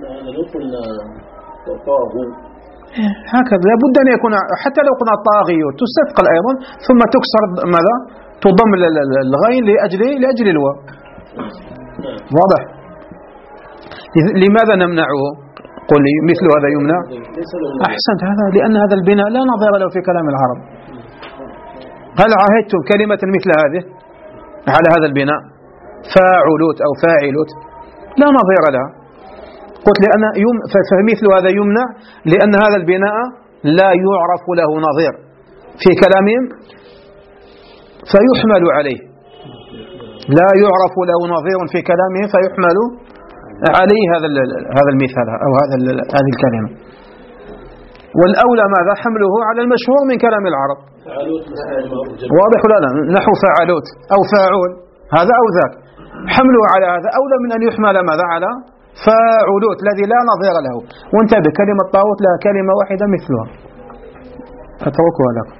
هكذا لابد أن يكون. حتى لو قلنا طاغيوت تستثقل أيضا، ثم تكسر ماذا؟ تضم الغين لأجل لأجل الواو. واضح؟ لماذا نمنعه؟ قل لي مثل هذا يمنع. أحسنت، هذا لأن هذا البناء لا نظير له في كلام العرب. هل عاهدتم كلمة مثل هذه على هذا البناء؟ فاعلوت أو فاعلوت لا نظير لها. قلت لأن يم فمثل هذا يمنع لأن هذا البناء لا يعرف له نظير في كلامهم فيحمل عليه، لا يعرف له نظير في كلامه فيحمل عليه هذا هذا المثال أو هذا هذه الكلمة. والأولى ماذا؟ حمله على المشهور من كلام العرب. واضح ولا لا؟ نحو فاعلوت أو فاعول، هذا أو ذاك، حمله على هذا أولى من أن يحمل ماذا؟ على فاعلوت الذي لا نظير له. وانتبه، كلمة طاغوت لها كلمة واحدة مثلها، أتركها لكم.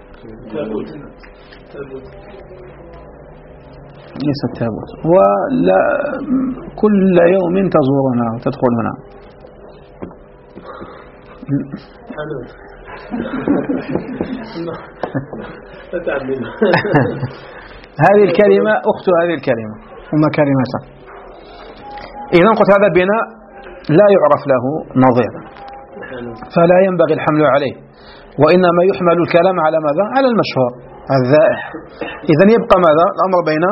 ليس التابوت، ولا كل يوم تزورنا وتدخلنا. هذه الكلمة أخت هذه الكلمة، هما كلمتان. إذا قلت هذا بناء لا يعرف له نظير، فلا ينبغي الحمل عليه، وإنما يحمل الكلام على ماذا؟ على المشهور الذائع. إذن يبقى ماذا؟ الأمر بين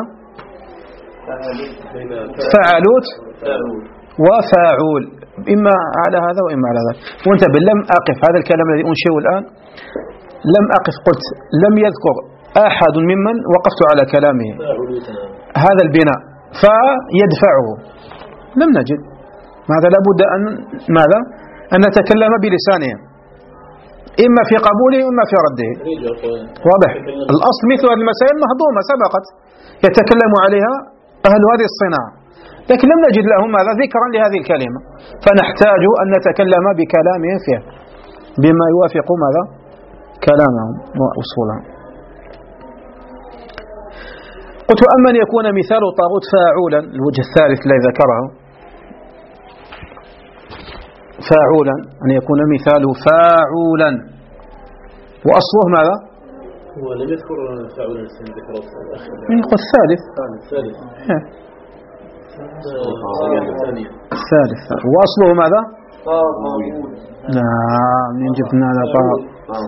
فعلوت وفاعول، إما على هذا وإما على ذاك. وانتبه، لم أقف هذا الكلام الذي أنشئه الآن، لم أقف قلت لم يذكر أحد ممن وقفت على كلامه هذا البناء فيدفعه، لم نجد. ماذا؟ لابد أن ماذا؟ أن نتكلم بلسانهم، إما في قبوله وإما في رده. واضح؟ الأصل مثل هذه المسائل مهضومة سبقت يتكلم عليها أهل هذه الصناعة، لكن لم نجد لهم ماذا؟ ذكرا لهذه الكلمة، فنحتاج أن نتكلم بكلامهم فيها بما يوافق ماذا؟ كلامهم وأصولهم. قلت أما أن يكون مثال طاغوت فاعولا، الوجه الثالث الذي ذكره، فاعولا أن يكون مثاله فاعولا وأصله ماذا؟ هو لم يذكر فاعولا ذكر يقول الثالث. الثالث الثالث. وأصله ماذا؟ طاغوت. نعم من جبنا على طاغوت.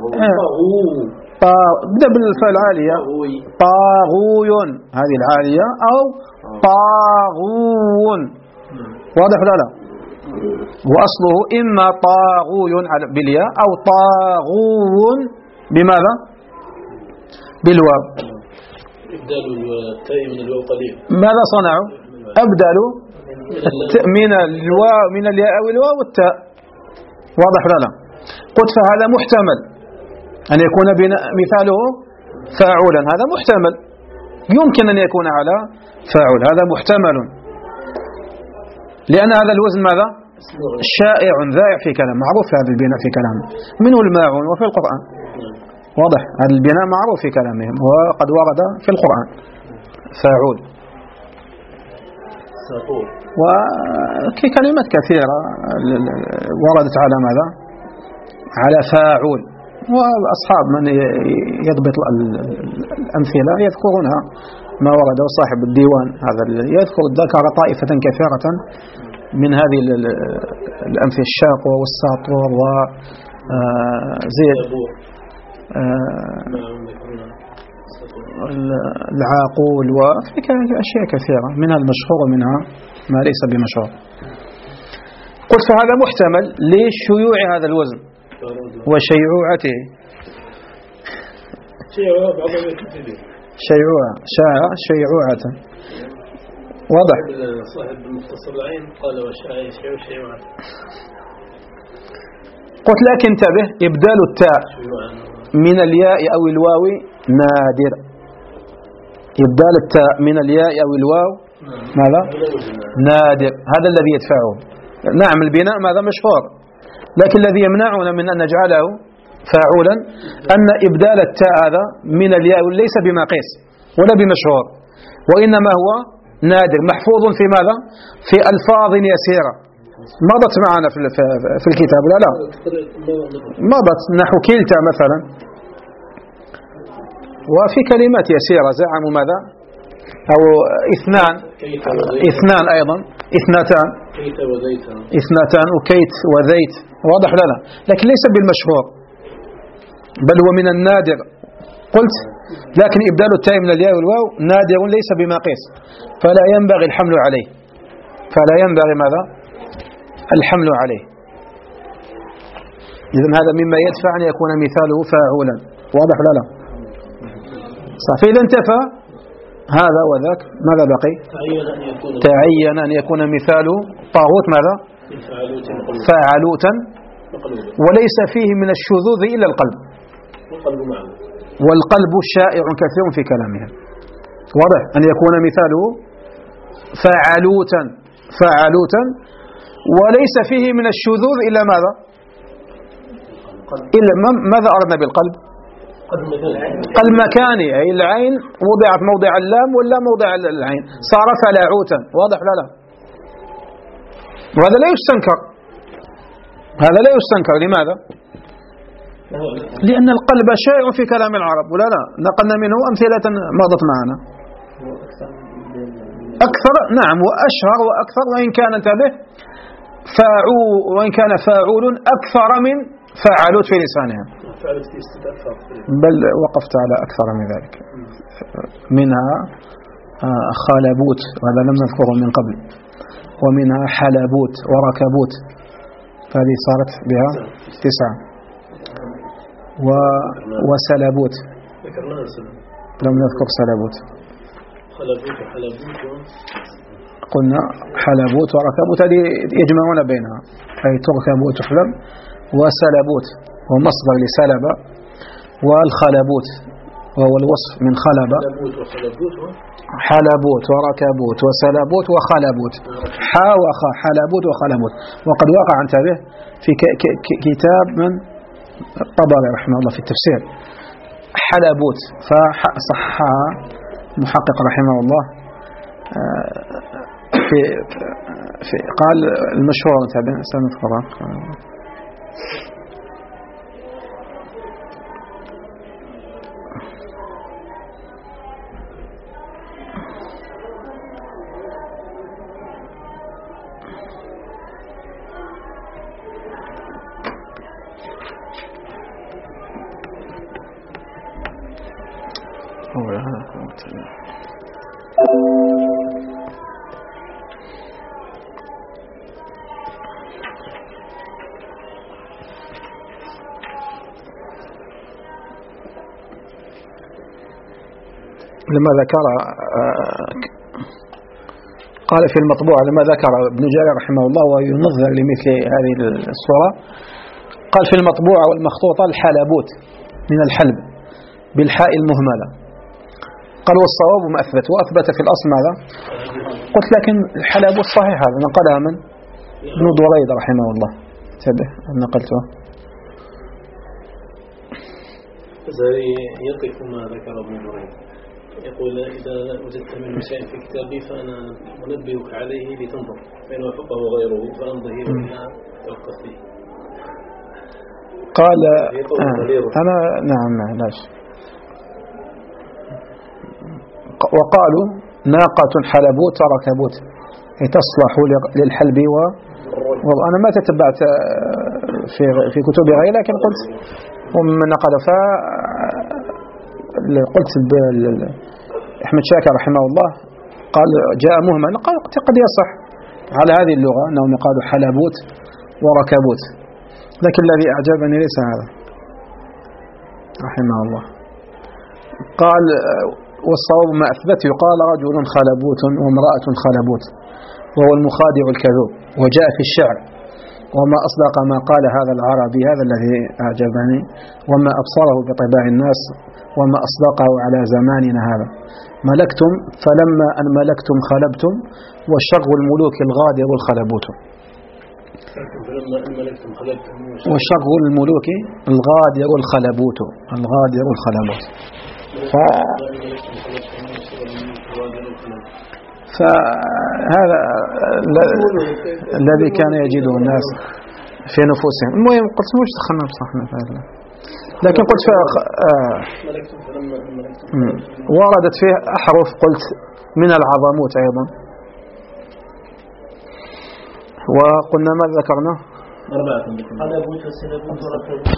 بدأ بالفاء العالية. طاغوي هذه العالية أو طاغون. واضح ولا لا؟ وأصله إما طاغوي بالياء أو طاغون بماذا؟ بالواو. إبدال التاء من الواو قليل. ماذا صنعوا؟ أبدلوا من الواو من الياء أو الواو والتاء. واضح ولا لا؟ قلت فهذا محتمل أن يكون مثاله فاعولا، هذا محتمل، يمكن أن يكون على فاعل، هذا محتمل، لأن هذا الوزن ماذا؟ شائع ذائع في كلام، معروف هذا البناء في كلام، منه الماعون وفي القرآن. واضح، هذا البناء معروف في كلامهم وقد ورد في القرآن فاعول. وفي كلمات كثيرة وردت على ماذا؟ على فاعول، وأصحاب من يضبط الأمثلة يذكرونها ما ورد، وصاحب الديوان هذا يذكر ذكر طائفة كثيرة من هذه الأمثلة، الشاقوة والساطور وزيد العاقول، وفي أشياء كثيرة منها المشهور ومنها ما ليس بمشهور. قلت فهذا محتمل لشيوع هذا الوزن وشيعوعته. شيعوعة شاع شيعوعة. واضح. صاحب مختصر العين قال وشاع شيعوعة. قلت لكن انتبه، إبدال التاء من الياء أو الواو نادر. إبدال التاء من الياء أو الواو ماذا؟ نادر، هذا الذي يدفعه. نعم البناء ماذا مشهور، لكن الذي يمنعنا من أن نجعله فاعولا أن إبدال التاء هذا من الياء ليس بمقيس ولا بمشهور، وإنما هو نادر محفوظ في ماذا؟ في ألفاظ يسيرة مضت معنا في في الكتاب لا لا مضت، نحو كلتا مثلا، وفي كلمات يسيرة زعموا ماذا؟ أو اثنان اثنان أيضا اثنتان اثنتان وكيت وذيت. واضح لنا، لكن ليس بالمشهور بل هو من النادر. قلت لكن إبدال التاء من الياء والواو نادر ليس بمقيس، فلا ينبغي الحمل عليه، فلا ينبغي ماذا؟ الحمل عليه. إذن هذا مما يدفع أن يكون مثاله فاعولا. واضح لا لا؟ صح. فإذا انتفى هذا وذاك ماذا بقي؟ تعين أن يكون مثاله طاغوت ماذا؟ فاعلوتا، وليس فيه من الشذوذ إلا القلب، والقلب شائع كثير في كلامهم. واضح أن يكون مثاله فاعلوتا فاعلوتا وليس فيه من الشذوذ إلا ماذا؟ إلا ماذا أردنا بالقلب؟ قلب مكاني، أي العين وضعت موضع اللام ولا موضع العين، صار فلاعوتا. واضح لا لا؟ وهذا لا يستنكر، هذا لا يستنكر. لماذا؟ لأن القلب شائع في كلام العرب، ولا لا؟ نقلنا منه أمثلة مضت معنا أكثر. نعم، وأشهر وأكثر، وإن كان انتبه فاعو وإن كان فاعول أكثر من فاعلوت في لسانهم، بل وقفت على أكثر من ذلك. منها خالبوت وهذا لم نذكره من قبل، ومنها حلبوت وركبوت، هذه صارت بها تسعة، و وسلبوت لم نذكر سلبوت. قلنا حلبوت وركبوت هذه يجمعون بينها، أي تركب وتحلب. وسلبوت ومصدر لسلب، والخلبوت وهو الوصف من خلب. حلبوت وركبوت وسلبوت وخلبوت، حا وخا، حلبوت وخلبوت. وقد وقع انتبه في كتاب من الطبري رحمه الله في التفسير حلبوت، فصحها محقق رحمه الله في, في قال المشهور انتبه سنذكره. لما ذكر قال في المطبوع لما ذكر ابن جرير رحمه الله وينظر لمثل هذه الصورة قال في المطبوعة والمخطوطة الحلبوت من الحلب بالحاء المهملة. قال والصواب ما أثبت وأثبت في الأصل ماذا؟ قلت لكن الحلبوت صحيح هذا نقلها من ابن دريد رحمه الله. انتبه نقلته. الزهري يقف ما ذكر ابن دريد يقول إذا وجدت منه شيء في كتابي فأنا منبهك عليه لتنظر فإن وافقه غيره فأنظه وإلا توقف فيه. قال آه أنا نعم نعم لاش. وقالوا ناقة حلبوت ركبوت تصلح للحلب و وأنا ما تتبعت في في كتب غيري لكن قلت ومن نقل ف قلت أحمد شاكر رحمه الله قال جاء مهمل قال قد يصح على هذه اللغة أنهم يقالوا حلبوت وركبوت لكن الذي أعجبني ليس هذا رحمه الله. قال والصواب ما أثبت يقال رجل خلبوت وامرأة خلبوت وهو المخادع الكذوب وجاء في الشعر وما أصدق ما قال هذا العربي هذا الذي أعجبني وما أبصره بطباع الناس وما أصدقه على زماننا هذا ملكتم فلما أن ملكتم خلبتم وشر الملوك الغادر الخلبوت وشر الملوك الغادر الخلبوت الغادر الخلبوت ف... فهذا الذي كان يجده الناس في نفوسهم. المهم قلت مش دخلنا بصحنا فعلا لكن قلت فيها آه وردت فيه أحرف قلت من العظموت أيضا. وقلنا ما ذكرنا أربعة حلبوت وسلبوت وركبوت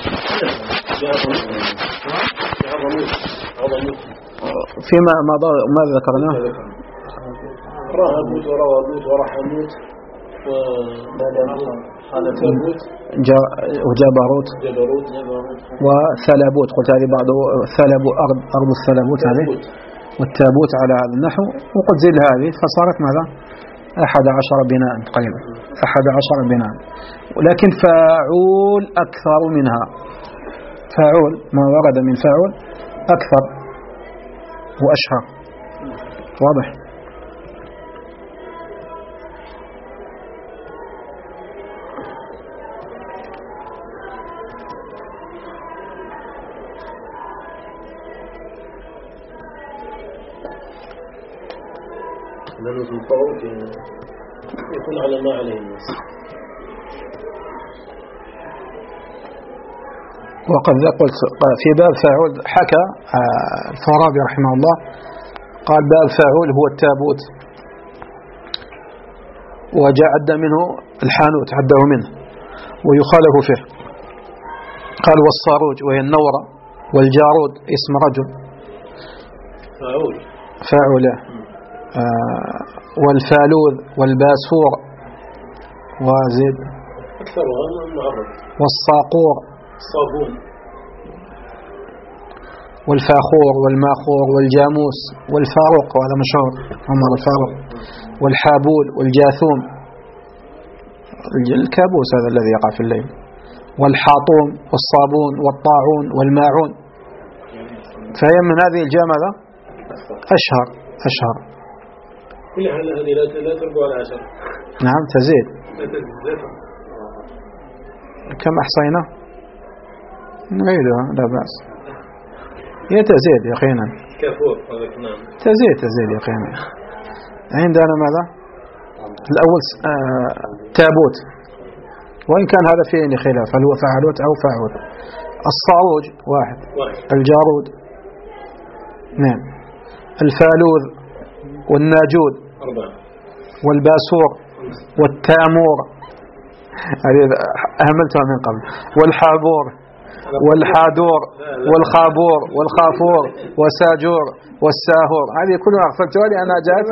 وحلبوت فيما مضى ما ذكرنا رهبوت وروابوت ورحموت وثلبوت وجبروت وثلبوت قلت هذه بعض ثلب أرض أرض الثلبوت هذه والتابوت على هذا النحو وقد زيد هذه فصارت ماذا أحد عشر بناء تقريبا أحد عشر بناء ولكن فاعول أكثر منها فاعول ما ورد من فاعول أكثر وأشهر واضح. لأنه في الطاغوت يكون على ما عليه الناس. وقد قلت في باب فاعول حكى الفارابي رحمه الله قال باب فاعول هو التابوت وجاء عد منه الحانوت عده منه ويخالف فيه. قال والصاروج وهي النورة والجارود اسم رجل فاعول فاعله آه والفالوذ والباسور وزيد والصاقور الصابون والفاخور والماخور والجاموس والفاروق وهذا مشهور عمر الفاروق والحابول والجاثوم الكابوس هذا الذي يقع في الليل والحاطوم والصابون والطاعون والماعون فهي من هذه الجامعة أشهر أشهر كل هذه لا تربو على عشر. نعم تزيد. كم أحصينا نعيدها لا بأس هي تزيد يقينا كفور تزيد تزيد يقينا. عندنا ماذا الأول آه تابوت وإن كان هذا فيه خلاف هل هو فعلوت أو فاعول. الصاروج واحد, واحد. الجارود نعم. الفالوذ والناجود أربعة. والباسور والتامور هذه أهملتها من قبل والحابور والحادور والخابور والخافور والساجور والساهور، هذه كلها أغفلتها لأنها جاءت.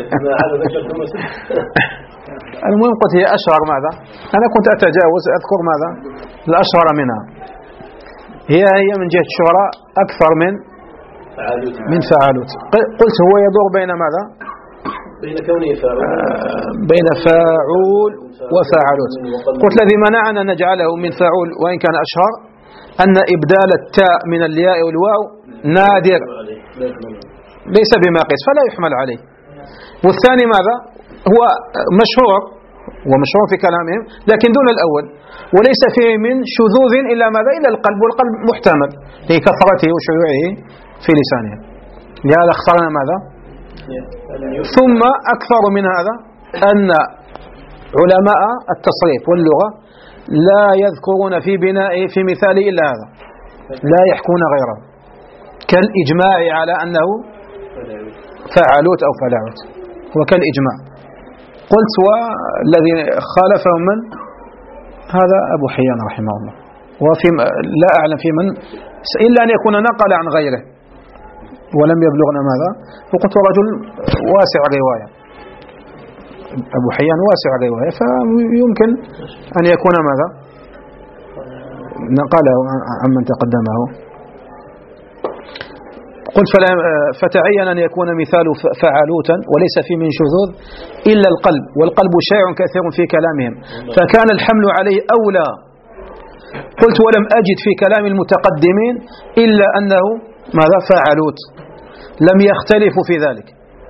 المهم قلت هي أشهر. ماذا؟ أنا كنت أتجاوز أذكر ماذا الأشهر منها. هي هي من جهة الشهرة أكثر من من فاعلوت. قلت هو يدور بين ماذا؟ بين كونه فاعول بين فاعول وفاعلوت. قلت الذي منعنا نجعله من فاعول وإن كان أشهر أن إبدال التاء من الياء والواو نادر ليس بماقيس فلا يحمل عليه. والثاني ماذا؟ هو مشهور ومشهور في كلامهم لكن دون الأول، وليس فيه من شذوذ إلا ماذا؟ إلا القلب، والقلب محتمل لكثرته وشيوعه في لسانهم. لهذا اخترنا ماذا؟ ثم أكثر من هذا أن علماء التصريف واللغة لا يذكرون في بنائه في مثاله إلا هذا، لا يحكون غيره، كالإجماع على أنه فاعلوت أو فلاعوت، وكالإجماع. قلت والذي خالفهم من؟ هذا أبو حيان رحمه الله، وفي لا أعلم في من إلا أن يكون نقل عن غيره ولم يبلغنا ماذا. وقلت رجل واسع الرواية، أبو حيان واسع الرواية، فيمكن أن يكون ماذا نقله عمن تقدمه. قلت فتعين أن يكون مثال فعلوتا وليس في من شذوذ إلا القلب، والقلب شائع كثير في كلامهم فكان الحمل عليه أولى. قلت ولم أجد في كلام المتقدمين إلا أنه ماذا؟ فاعلوت، لم يختلفوا في ذلك،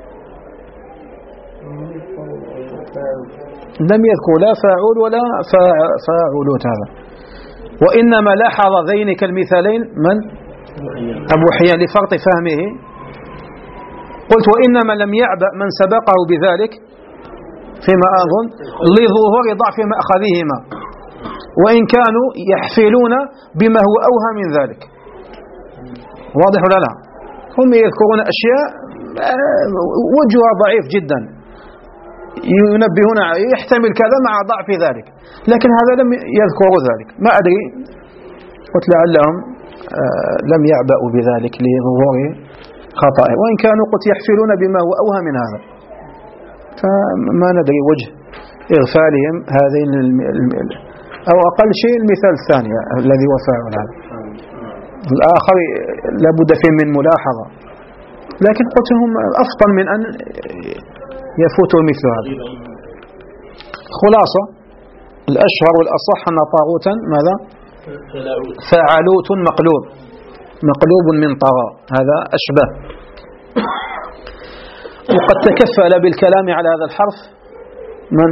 لم يذكروا لا فاعول ولا فاعلوت هذا. وإنما لاحظ ذينك المثالين من؟ أبو حيان لفرط فهمه. قلت وإنما لم يعبأ من سبقه بذلك فيما أظن لظهور ضعف مأخذهما، وإن كانوا يحفلون بما هو أوهى من ذلك. واضح ولا لا؟ هم يذكرون أشياء وجهها ضعيف جدا، ينبهون يحتمل كذا مع ضعف ذلك، لكن هذا لم يذكروا ذلك. ما أدري، قلت لعلهم لم يعبأوا بذلك لظهور خطأه، وإن كانوا قلت يحفلون بما هو أوهى من هذا، فما ندري وجه إغفالهم هذين أو أقل شيء المثال الثاني الذي وفاه هذا. الآخر لابد فيه من ملاحظة، لكن قلت هم أفضل من أن يفوتوا مثل هذا. خلاصة الأشهر والأصح أن طاغوتا ماذا؟ فاعلوت مقلوب، مقلوب من طغى، هذا أشبه. وقد تكفل بالكلام على هذا الحرف من؟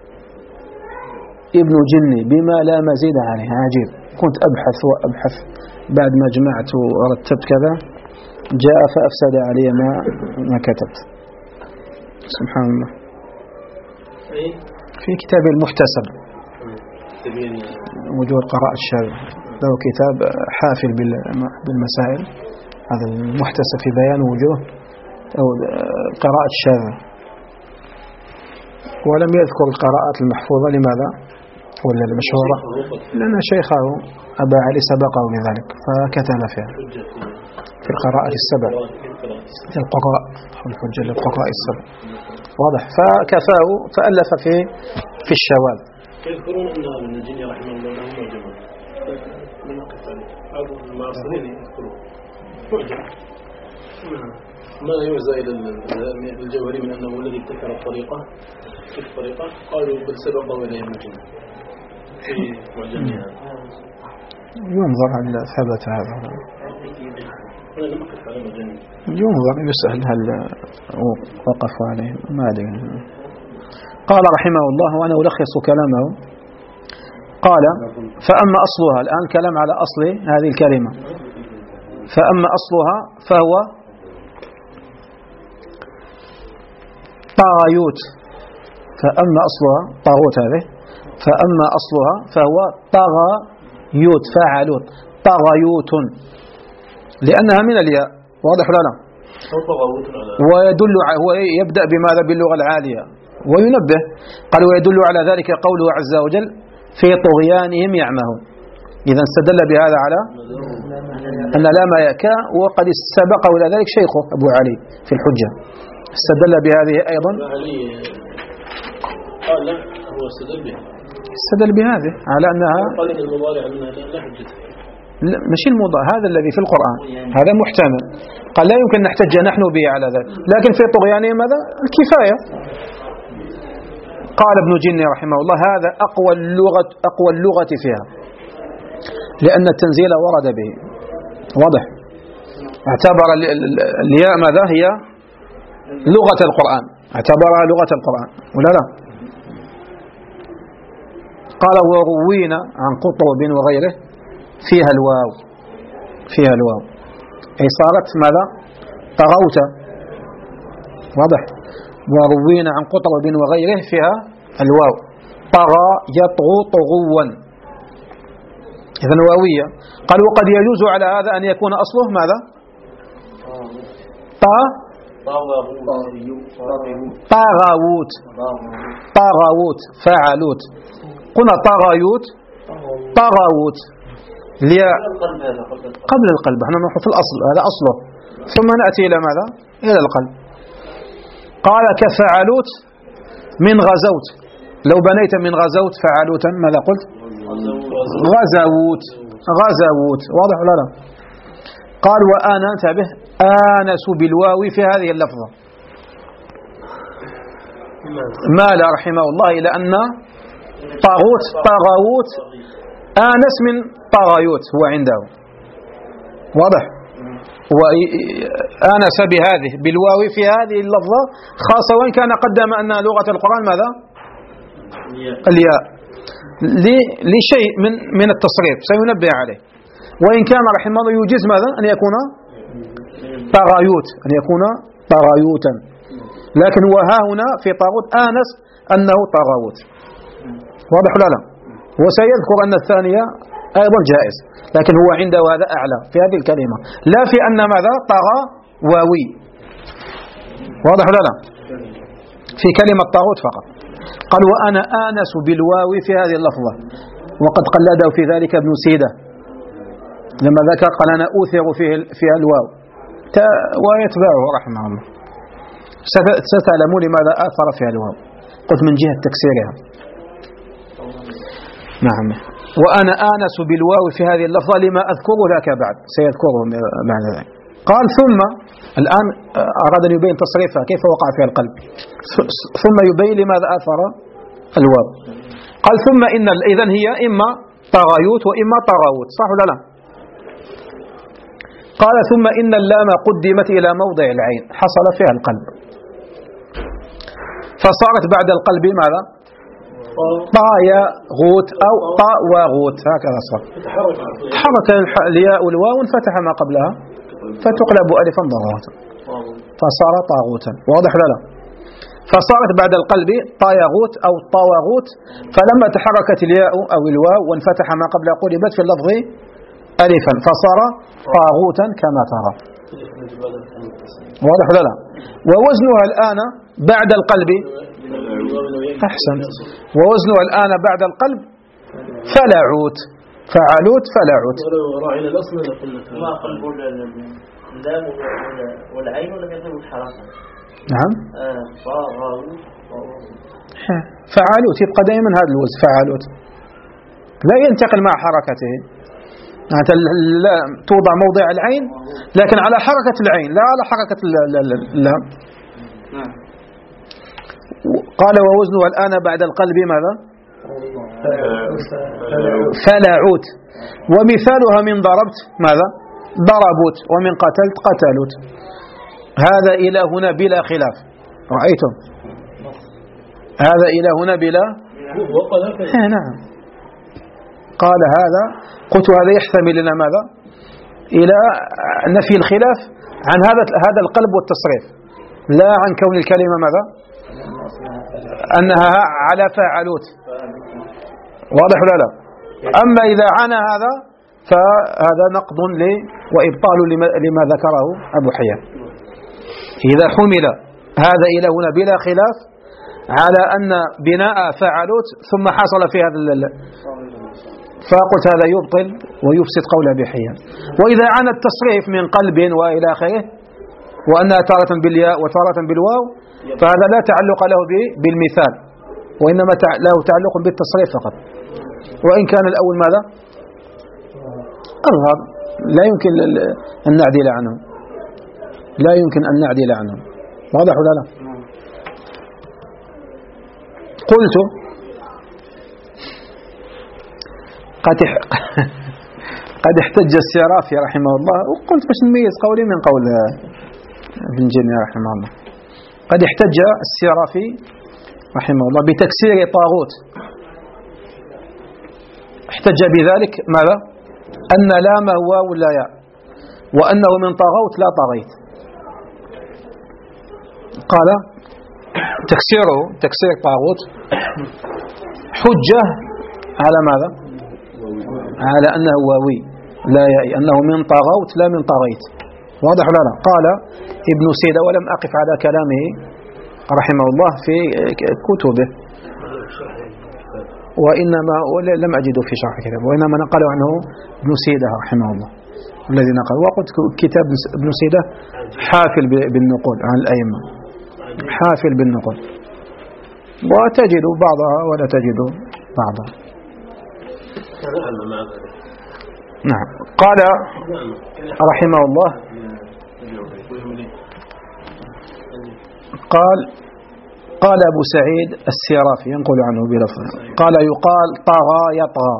ابن جني بما لا مزيد عليه. عجيب، كنت أبحث وأبحث بعد ما جمعت ورتبت كذا جاء فأفسد علي ما ما كتبت. سبحان الله. في كتاب المحتسب وجوه القراءة الشاذة، له كتاب حافل بالمسائل، هذا المحتسب في بيان وجوه أو القراءة الشاذة، ولم يذكر القراءات المحفوظة. لماذا؟ ولا المشهورة؟ لأن شيخه أبا علي سبقه لذلك فكتب فيها في القراءة السبع القراء الحجة للقراء السبع. واضح. فكفاه فألف في في الشواذ. يذكرون أن ابن الجني رحمه الله له معجم من نقص عليه بعض المعاصرين يذكرون معجم ما يعزى إلى الجوهري من أنه الذي ابتكر الطريقة في الطريقة قالوا بل سبقه إليه ابن الجني في معجمها. ينظر هل ثبت هذا، ينظر يسأل هل وقف عليه، ما أدري. قال رحمه الله وأنا ألخص كلامه. قال فأما أصلها، الآن كلام على أصل هذه الكلمة. فأما أصلها فهو طاغوت. فأما أصلها طاغوت هذه، فأما أصلها فهو طاغوت فاعلوت طاغوت لأنها من الياء. واضح ولا لا؟ ويدل هو يبدأ بماذا؟ باللغة العالية. وينبه قال ويدل على ذلك قوله عز وجل في طغيانهم يعمهون. إذا استدل بهذا على أن لا ما يكا، وقد سبق إلى ذلك شيخه أبو علي في الحجة استدل بهذه أيضا. قال لا هو استدل بها استدل بهذه على أنها قال إن المضارع منها لا حجة، مش المضارع هذا الذي في القرآن هذا محتمل، قال لا يمكن نحتج نحن به على ذلك، لكن في طغيانه ماذا الكفاية. قال ابن جني رحمه الله هذا أقوى اللغة أقوى اللغة فيها، لأن التنزيل ورد به واضح، اعتبر الياء ماذا هي لغة القرآن، اعتبرها لغة القرآن ولا لا؟ قال وروينا عن قطرب وغيره فيها الواو، فيها الواو أي صارت ماذا طغوت، واضح. وروينا عن قطرب وغيره فيها الواو، طغى يطغو طغوا، إذن واوية. قال وقد يجوز على هذا أن يكون أصله ماذا طا طاغوت طاغوت فعلوت، قلنا طاغيوت طاغوت الياء قبل القلب، احنا نروح في الأصل هذا أصله، ثم نأتي إلى ماذا إلى القلب. قال كفعلوت من غزوت، لو بنيت من غزوت فعلوتا ماذا قلت غزوت غزوت، واضح ولا لا؟ قال وأنا انتبه آنس بالواو في هذه اللفظة، مال رحمه الله إلى أن طاغوت طاغوت آنس من طاغيوت هو عنده، واضح. وآنس بهذه بالواو في هذه اللفظة خاصة، وإن كان قدم أن لغة القرآن ماذا الياء لشيء من من التصريف سينبه عليه، وإن كان رحمه الله يجيز ماذا أن يكون طاغيوت أن يكون طاغيوتا، لكن هو ها هنا في طاغوت آنس أنه طاغوت، واضح ولا لا؟ وسيذكر أن الثانية أيضا جائز، لكن هو عنده هذا أعلى في هذه الكلمة، لا في أن ماذا طغى واوي، واضح ولا لا؟ في كلمة طاغوت فقط. قال وأنا آنس بالواو في هذه اللفظة، وقد قلده في ذلك ابن سيدة لما ذكر قال أنا أوثر فيه فيها الواو ويتبعه رحمه الله. ستعلمون لماذا آثر فيها الواو، قلت من جهة تكسيرها. نعم. وأنا آنس بالواو في هذه اللفظة لما أذكر لك بعد، سيذكره بعد ذلك. قال ثم الآن أراد أن يبين تصريفها كيف وقع فيها القلب، ثم يبين لماذا آثر الواو. قال ثم إن إذن هي إما طغيوت وإما طغوت، صح ولا لا؟ قال ثم إن اللام قدمت إلى موضع العين حصل فيها القلب، فصارت بعد القلب ماذا طايغوت أو طاوغوت، هكذا صار. حرك الياء والواو انفتح ما قبلها فتقلب ألفا ضغوتا فصار طاغوتا، واضح ولا لا؟ فصارت بعد القلب طايغوت أو طاوغوت، فلما تحركت الياء أو الواو وانفتح ما قبلها قلبت في اللفظ ألفا فصار طاغوتا كما ترى، واضح ولا لا؟ ووزنها الآن بعد القلب أحسنت، ووزنها الآن بعد القلب فلعوت فعلوت فلعوت. ولو راعينا الأصل لقلنا ما قلب اللام والعين لم يكن الحركة. نعم طاغوت فعلوت يبقى دائما هذا الوزن فعلوت لا ينتقل مع حركته، لا توضع موضع العين لكن على حركة العين لا على حركة اللام. قال ووزنها الآن بعد القلب ماذا فلعوت، ومثالها من ضربت ماذا ضربوت، ومن قتلت قتلوت. هذا إلى هنا بلا خلاف، رأيتم هذا إلى هنا بلا نعم. قال هذا قلت هذا يحتمل لنا ماذا إلى نفي الخلاف عن هذا هذا القلب والتصريف، لا عن كون الكلمة ماذا أنها على فاعلوت، واضح ولا لا؟ أما إذا عانى هذا فهذا نقض لي وإبطال لما ذكره أبو حيان. إذا حمل هذا إلى هنا بلا خلاف على أن بناء فاعلوت ثم حصل في هذا فقلت هذا يبطل ويفسد قول أبي حيان. وإذا عانى التصريف من قلب وإلى آخره وأنها تارة بالياء وتارة بالواو فهذا لا تعلق له بالمثال، وإنما له تعلق بالتصريف فقط. وإن كان الأول ماذا؟ أظهر، لا يمكن أن نعدل عنه، لا يمكن أن نعدل عنه. واضح ولا لا؟ قلت قد قد احتج السيرافي رحمه الله، وقلت باش نميز قولي من قول ابن جني رحمه الله. قد احتج السيرافي رحمه الله بتكسير طاغوت، احتج بذلك ماذا؟ أن لامه واو لا ياء، وأنه من طاغوت لا طاغيت. قال تكسيره تكسير طاغوت حجة على ماذا؟ على أنه واوي لا يائي، أنه من طاغوت لا من طاغيت. واضح ولا لا؟ قال ابن سيدة، ولم أقف على كلامه رحمه الله في كتبه، وإنما لم أجده في شرح كتابه، وإنما نقل عنه ابن سيدة رحمه الله الذي نقل. وقلت كتاب ابن سيدة حافل بالنقول عن الأئمة، حافل بالنقول، وتجد بعضها ولا تجد بعضها. نعم. قال رحمه الله قال قال أبو سعيد السيرافي ينقل عنه بلفظ، قال يقال طغى يطغى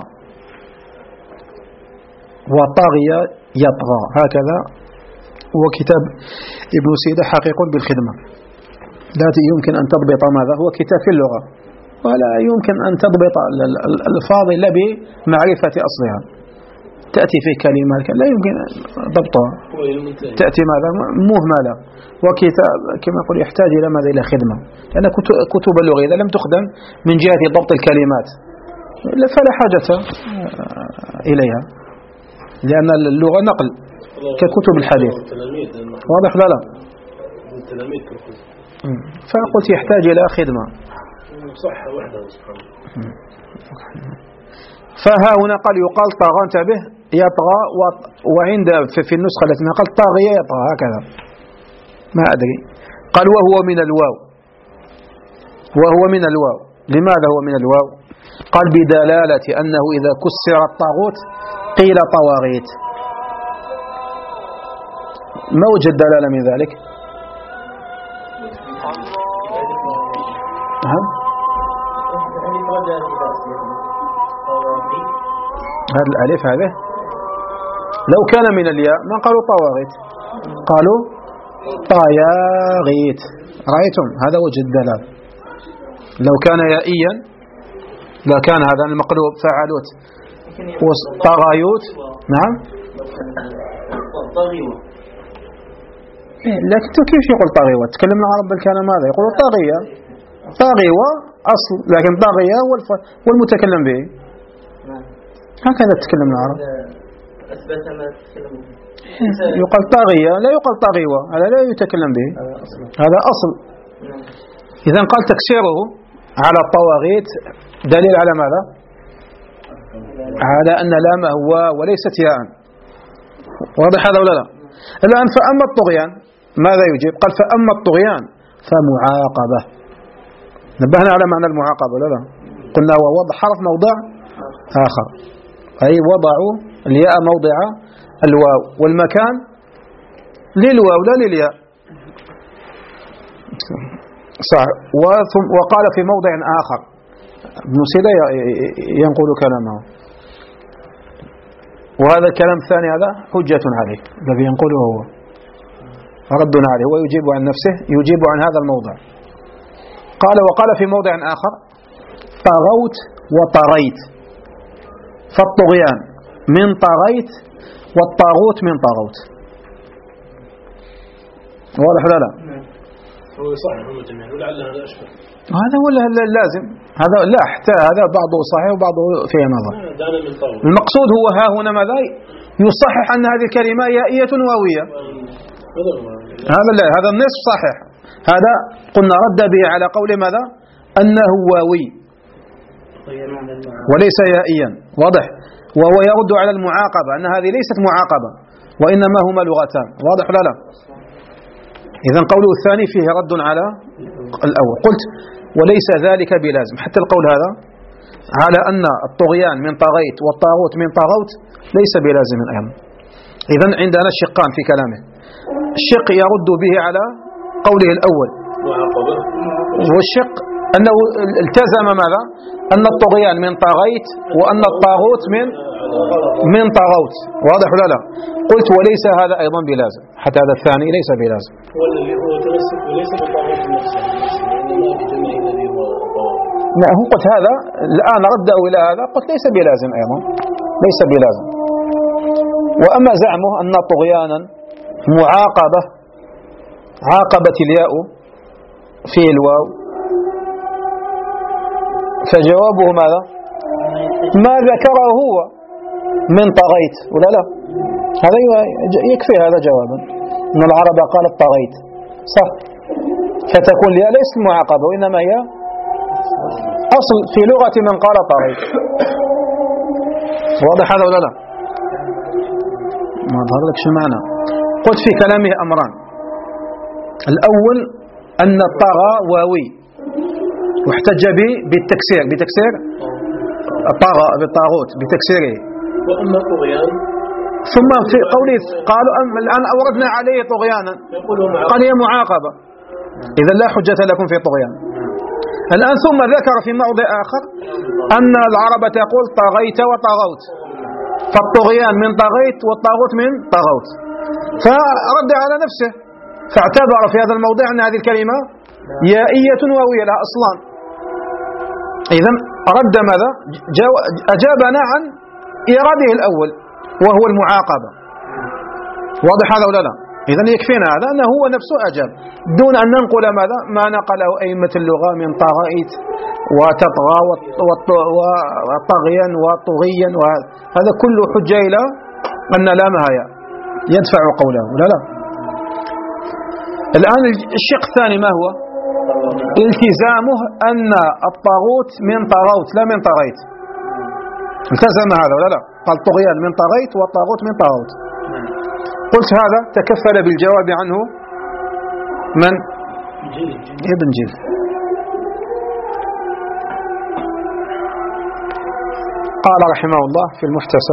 وطغي يطغى، هكذا. وكتاب ابن سيدة حقيق بالخدمة، لا يمكن أن تضبط ماذا هو كتاب في اللغة، ولا يمكن أن تضبط الألفاظ إلا بمعرفة أصلها. تأتي في كلمات لا يمكن ضبطها، تأتي ماذا مهملة. وكتاب كما يقول يحتاج إلى ماذا؟ إلى خدمة، لأن كتب اللغة إذا لم تخدم من جهة ضبط الكلمات فلا حاجة إليها، لأن اللغة نقل ككتب الحديث. واضح لا لا؟ فقلت يحتاج إلى خدمة. فها هنا قال يقال طاغى، انتبه، يطغى، وعند في النسخة التي قال طاغية يطغى، هكذا ما أدري. قال وهو من الواو، وهو من الواو. لماذا هو من الواو؟ قال بدلالة أنه إذا كسر الطاغوت قيل طواغيت. ما وجه الدلالة من ذلك؟ ها؟ هذا الألف هذا لو كان من الياء ما قالوا طواغيت، قالوا طياغيت. رأيتم؟ هذا وجه الدلالة. لو كان يائيا لكان هذا المقلوب فعلوت طغايوت. نعم. لكن كيف يقول طاغيوة؟ تكلم العرب بالكلام هذا يقولوا طاغية، طاغيوة أصل، لكن طاغية والمتكلم به، هكذا تتكلم العرب. يقال طاغية لا يقال طاغيوة، هذا لا يتكلم به، هذا أصل. إذن قال تكسيره على الطواغيت دليل على ماذا؟ على أن لامه هو وليست ياء. واضح هذا ولا لا؟ الآن فأما الطغيان ماذا يجيب؟ قال فأما الطغيان فمعاقبة. نبهنا على معنى المعاقبة ولا لا؟ قلنا هو وضع حرف موضع آخر، أي وضعوا الياء موضع الواو، والمكان للواو لا للياء. صح. وقال في موضع آخر، ابن سيدة ينقل كلامه، وهذا الكلام الثاني هذا حجة عليه الذي ينقله هو، رد عليه ويجيب عن نفسه، يجيب عن هذا الموضع. قال وقال في موضع آخر طغوت وطغيت، فالطغيان من طغيت والطاغوت من طغوت. واضح لا لا؟ هو صحيح هم جميعا ولعل هذا أشبه. هذا هو اللازم، هذا لا حتى هذا بعضه صحيح وبعضه فيه نظر. المقصود هو ها هنا ماذا؟ يصحح أن هذه الكلمة يائية واوية. هذا لا، هذا النصف صحيح، هذا قلنا رد به على قول ماذا؟ أنه واوي وليس يائيا. واضح؟ وهو يرد على المعاقبة أن هذه ليست معاقبة وإنما هما لغتان. واضح ولا لا؟ إذن قوله الثاني فيه رد على الأول. قلت وليس ذلك بلازم، حتى القول هذا على أن الطغيان من طغيت والطاغوت من طغوت ليس بلازم أيضا. إذن عندنا شقان في كلامه، الشق يرد به على قوله الأول، والشق أنه التزم ماذا؟ أن الطغيان من طغيت وأن الطاغوت من من طغوت. واضح ولا لا؟ قلت وليس هذا أيضا بلازم، حتى هذا الثاني ليس بلازم. هو تمسك وليس بالطاغوت نفسه، إنما بجميع الذي هو طاغوت. نعم، قلت هذا الآن رده إلى هذا، قلت ليس بلازم أيضا، ليس بلازم. وأما زعمه أن طغيانا معاقبة، عاقبت الياء في الواو، فجوابه ماذا؟ ما ذكره هو من طغيت ولا لا؟ هذا يكفي هذا جوابا، أن العرب قالت طغيت صح، فتكون الياء ليست معاقبة وإنما هي أصل في لغة من قال طغيت. واضح هذا ولا لا؟ ما ظهر لك شو معنى. قلت في كلامه أمران، الأول أن الطغى واوي واحتج به بالتكسير، بتكسير الطغى بالطاغوت بتكسيره. وأما الطغيان ثم في قوله قالوا الآن أوردنا عليه طغيانا، قال هي معاقبة، إذا لا حجة لكم في طغيان. الآن ثم ذكر في موضع آخر أن العرب تقول طغيت وطغوت، فالطغيان من طغيت والطاغوت من طغوت، فرد على نفسه، فاعتبر في هذا الموضع أن هذه الكلمة يائية واوية لها أصلان. إذن رد ماذا؟ أجابنا عن إيراده الأول وهو المعاقبة. واضح هذا ولا لا؟ إذن يكفينا هذا أنه هو نفسه أجاب، دون أن ننقل ماذا؟ ما نقله أئمة اللغة من طغيت وتطغى وطغيا وطغيا، وهذا كله حجة إلى أن لا مهاية يدفع قوله ولا لا. الآن الشق الثاني ما هو؟ التزامه أن الطاغوت من طغوت لا من طغيت، التزم هذا ولا لا؟ قال طغيان من طغيت والطاغوت من طغوت. قلت هذا تكفل بالجواب عنه من؟ ابن جيل. قال رحمه الله في المحتسب: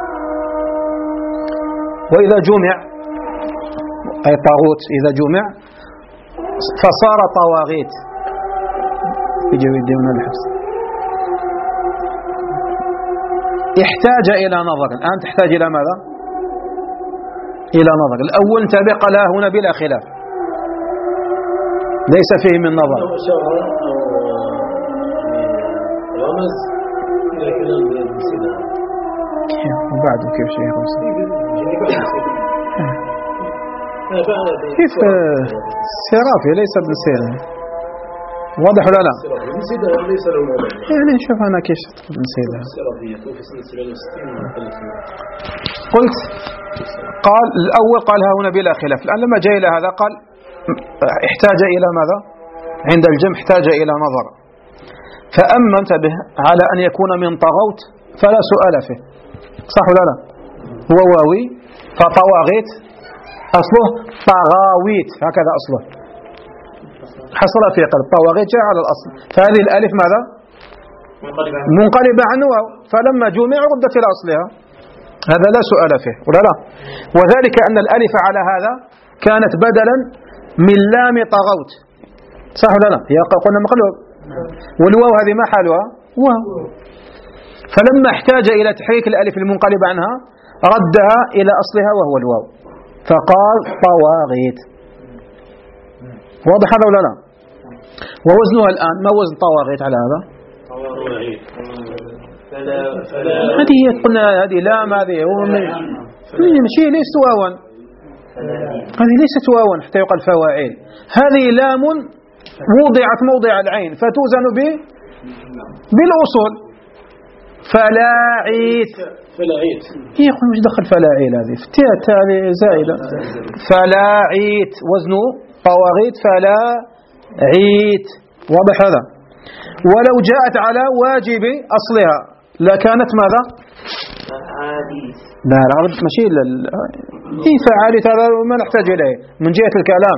وإذا جمع أي طاغوت إذا جمع فصار طواغيت، يجب يديون الحبس، احتاج إلى نظر. الآن تحتاج إلى ماذا؟ إلى نظر. الأول انتبه قالها هنا بلا خلاف، ليس فيه من نظر. رمز إلى كلام المسيدة وبعده كيف شيء رمز كيف سيرافي ليس ابن سيرة، واضح ولا لا؟ يعني شوف أنا كيف ابن سيرة. قلت قال الأول قالها هنا بلا خلاف، الآن لما جاء إلى هذا قال احتاج إلى ماذا؟ عند الجمع احتاج إلى نظر. فأما انتبه على أن يكون من طغوت فلا سؤال فيه، صح ولا لا؟ هو واوي، فطواغيت أصله طغاويت، هكذا أصله حصل في قلب طواغيت جاء على الأصل، فهذه الألف ماذا؟ منقلبة عنه، فلما جمع ردت إلى أصلها، هذا لا سؤال فيه ولا لا؟ وذلك أن الألف على هذا كانت بدلا من لام طغوت، صح ولا لا؟ هي قلنا مقلوب، والواو هذه ما حالها؟ واو. فلما احتاج إلى تحريك الألف المنقلب عنها ردها إلى أصلها وهو الواو، فقال طواغيت. واضح هذا ولا لا؟ ووزنها الآن ما وزن طواغيت على هذا؟ هذه قلنا هذه لام، هذه هو شيء ليست واوا، هذه ليست واوا حتى يقال فواعيل، هذه لام وضعت موضع العين فتوزن ب بالأصول. فلاعيت فلاعيت هي يقول مش دخل فلاعيل، هذه فتيات هذه زائدة. فلاعيت وزنه طواغيت فلاعيت، واضح هذا؟ ولو جاءت على واجب أصلها لكانت ماذا؟ حديث. لا لا ماشي لل... إيه فعاليت هذا ما نحتاج إليه من جهة الكلام.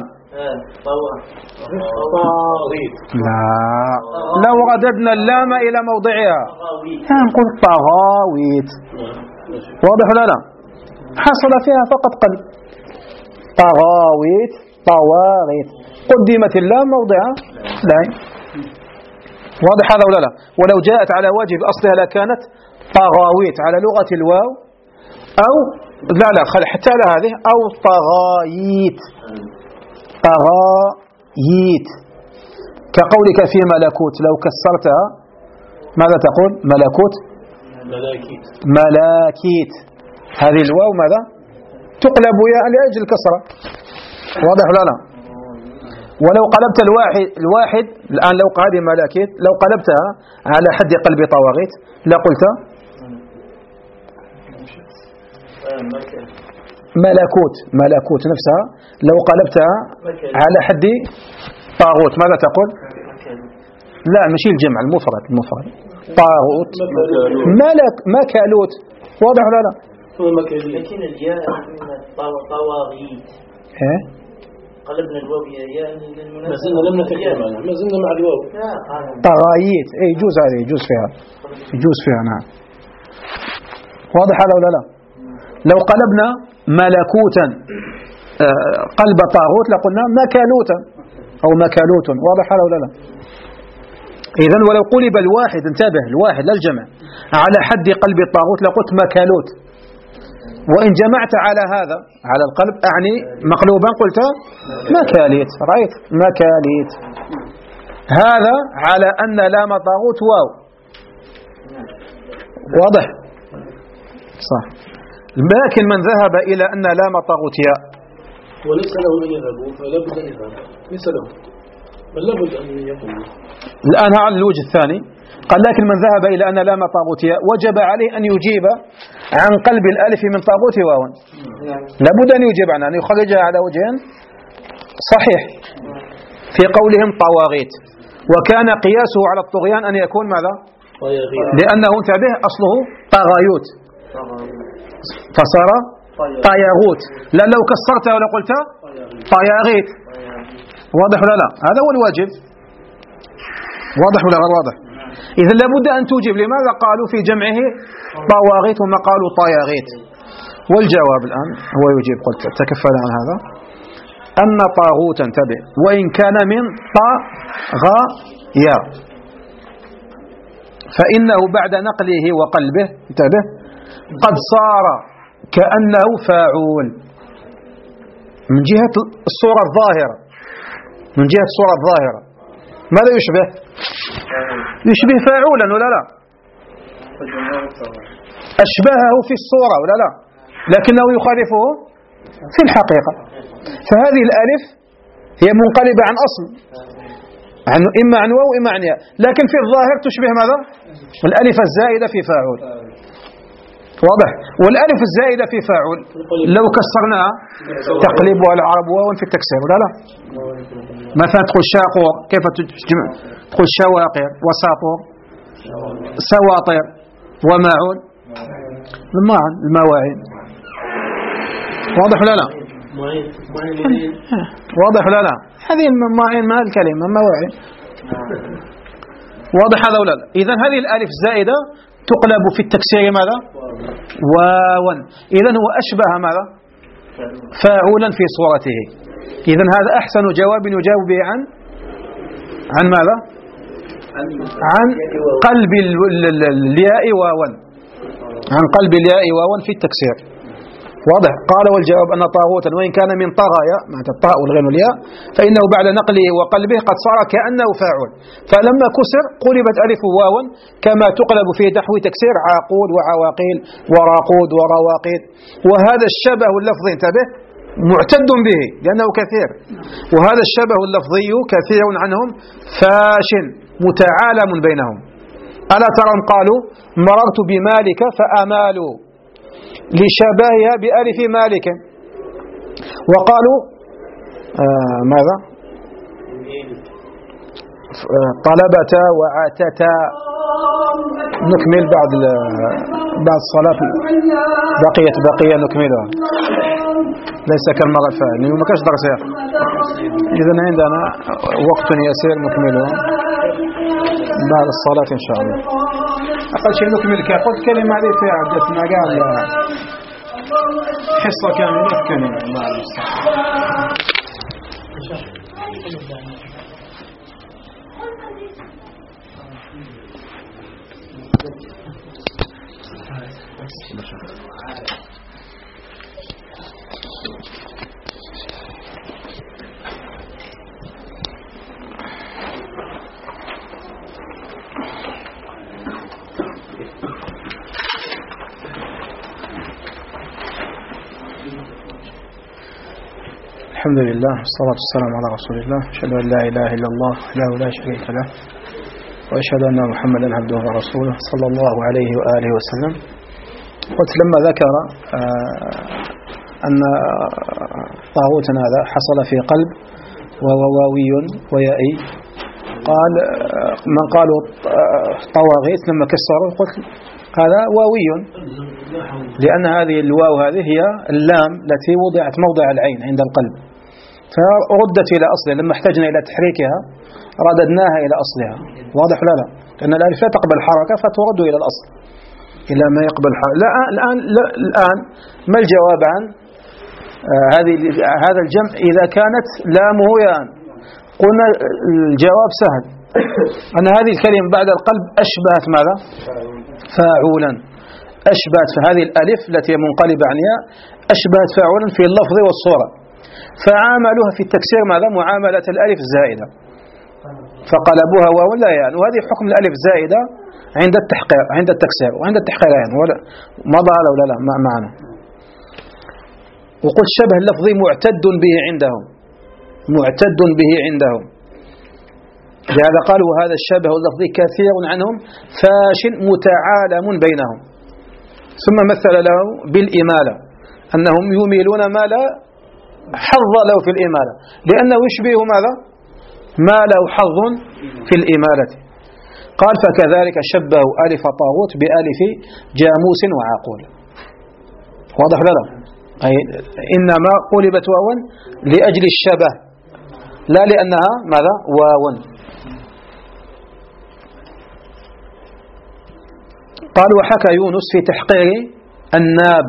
لا لو رددنا اللام إلى موضعها نقول طغاويت. واضح ولا لا؟ حصل فيها فقط قلب. طغاويت طواغيت قدمت اللام موضعها لا. واضح هذا ولا لا؟ ولو جاءت على وجه أصلها لكانت طغاويت على لغة الواو أو لا لا خل حتى على هذه أو طغايت. طغايت كقولك في ملكوت لو كسرتها ماذا تقول؟ ملكوت ملاكيت. ملاكيت هذه الواو ماذا؟ تقلب ياء لأجل الكسرة. واضح ولا لا؟ ولو قلبت الواحد الواحد الآن لو هذه ملاكيت لو قلبتها على حد قلب طواغيت لقلت ملكوت. ملكوت نفسها لو قلبتها على حد طاغوت ماذا تقول؟ لا مشي الجمع المفرد المفرد طاغوت ملك مكالوت. واضح ولا لا؟ لكن الياء طواغيت ايه قلبنا الواو ياء للمناسبة. ما زلنا لم نتكلم عنها ما زلنا مع الواو. طغايت اي يجوز هذه يجوز فيها يجوز فيها نعم. واضح هذا ولا لا؟ لو قلبنا ملكوتا قلب طاغوت لقلنا مكالوتا أو مكالوت. واضح هذا ولا لا؟ إذن ولو قلب الواحد انتبه الواحد لا الجمع على حد قلب الطاغوت لقلت مكالوت. وإن جمعت على هذا على القلب أعني مقلوبا قلت مكاليت. رأيت مكاليت. هذا على أن لام طاغوت واو. واضح صح. لكن من ذهب إلى أن لام طاغوت ياء وليس له من يذهبوا فلا بد أن يفعل ليس له بل لا بد أن يقول. الآن على الوجه الثاني قال لكن من ذهب إلى أن لام طاغوت ياء وجب عليه أن يجيب عن قلب الألف من طاغوت واوا. لابد أن يجيب عنها أن يخرجها على وجه صحيح في قولهم طواغيت. وكان قياسه على الطغيان أن يكون ماذا؟ لأنه انتبه أصله طغايوت فصار طياغوت. لأن لو كسرتها ولا قلت طياغيت. واضح ولا لا؟ هذا هو الواجب. واضح ولا غير واضح؟ إذا لابد أن توجب. لماذا قالوا في جمعه طواغيت وما قالوا طياغيت؟ والجواب الآن هو يجيب قلت تكفل عن هذا أن طاغوت انتبه وإن كان من طغايا فإنه بعد نقله وقلبه انتبه قد صار كأنه فاعول من جهة الصورة الظاهرة. من جهة الصورة الظاهرة ماذا يشبه؟ يشبه فاعولا ولا لا؟ أشبهه في الصورة ولا لا؟ لكنه يخالفه في الحقيقة. فهذه الألف هي منقلبة عن أصل عن إما عن واو إما عن ياء لكن في الظاهر تشبه ماذا؟ الألف الزائدة في فاعول. واضح؟ والألف الزائدة في فاعل لو كسرناها تقلبها العرب واو في التكسير ولا لا؟ مثلا تقول شاقور كيف تجمع؟ تقول شواقر وساطور سواطر وماعون الماعن المواعين. واضح ولا لا؟ واضح ولا لا؟ هذه الماعين ما الكلمة مواعين. واضح هذا ولا لا؟ إذن هذه الألف الزائدة تقلب في التكسير ماذا؟ واوا. إذن هو أشبه ماذا؟ فاعولا في صورته. إذن هذا أحسن جواب يجاوب به عن عن ماذا؟ عن قلب الياء واوا عن قلب الياء واوا في التكسير. واضح؟ قال والجواب أن طاغوتا وإن كان من طغايا مع الطاء والغين والياء فإنه بعد نقله وقلبه قد صار كأنه فاعل فلما كسر قلبت ألف واوا كما تقلب في نحو تكسير عاقود وعواقيل وراقود ورواقيد. وهذا الشبه اللفظي انتبه معتد به لأنه كثير. وهذا الشبه اللفظي كثير عنهم فاش متعالم بينهم. ألا ترون قالوا مررت بمالك فأمالوا لشبهها بألف مالك. وقالوا آه ماذا آه طلبتا وعاتتا نكمل بعد بعد الصلاة بقية بقية نكملها، ليس كالمرة الفائتة لأنه ما كانش درس يا أخي. إذا عندنا وقت يسير نكملها بعد الصلاة إن شاء الله. أقل شيء نكمل قلت كلمة هذه في عدة ما قال حصة كاملة كلمة مع الحمد لله والصلاة والسلام على رسول الله. أشهد أن لا إله إلا الله وحده لا شريك له، وأشهد أن محمدا عبده ورسوله صلى الله عليه وآله وسلم. قلت لما ذكر أن طاغوتنا هذا حصل في قلب وواوي ويائي، قال من قالوا طواغيت لما كسروا قلت هذا واوي، لأن هذه الواو هذه هي اللام التي وضعت موضع العين عند القلب، فردت إلى أصلها. لما احتجنا إلى تحريكها رددناها إلى أصلها. واضح لا لا؟ لأن الألف لا تقبل حركة فترد إلى الأصل، إلى ما يقبل حركة. لا الآن لا الآن ما الجواب عن آه هذه هذا الجمع إذا كانت لامه ياء؟ قلنا الجواب سهل، أن هذه الكلمة بعد القلب أشبهت ماذا؟ فاعولا. أشبهت فهذه الألف التي منقلبة عن ياء أشبهت فاعولا في اللفظ والصورة، فعاملوها في التكسير ماذا؟ معاملة الألف الزائدة، فقلبوها واو لا ياء. وهذه حكم الألف الزائدة عند التحقير عند التكسير وعند التحقيرين. ولا مضى هذا ولا لا معنا؟ وقلت شبه اللفظي معتد به عندهم، معتد به عندهم، لهذا قالوا هذا الشبه اللفظي كثير عنهم فاشل متعالم بينهم. ثم مثل له بالإمالة أنهم يميلون ما لا حظ له في الإمالة، لأنه يشبه ماذا؟ ما له حظ في الإمالة. قال فكذلك شبهوا ألف طاغوت بألف جاموس وعاقول. واضح لا؟ أي إنما قلبت واوا لأجل الشبه لا لأنها ماذا؟ واوا. قال وحكى يونس في تحقير الناب.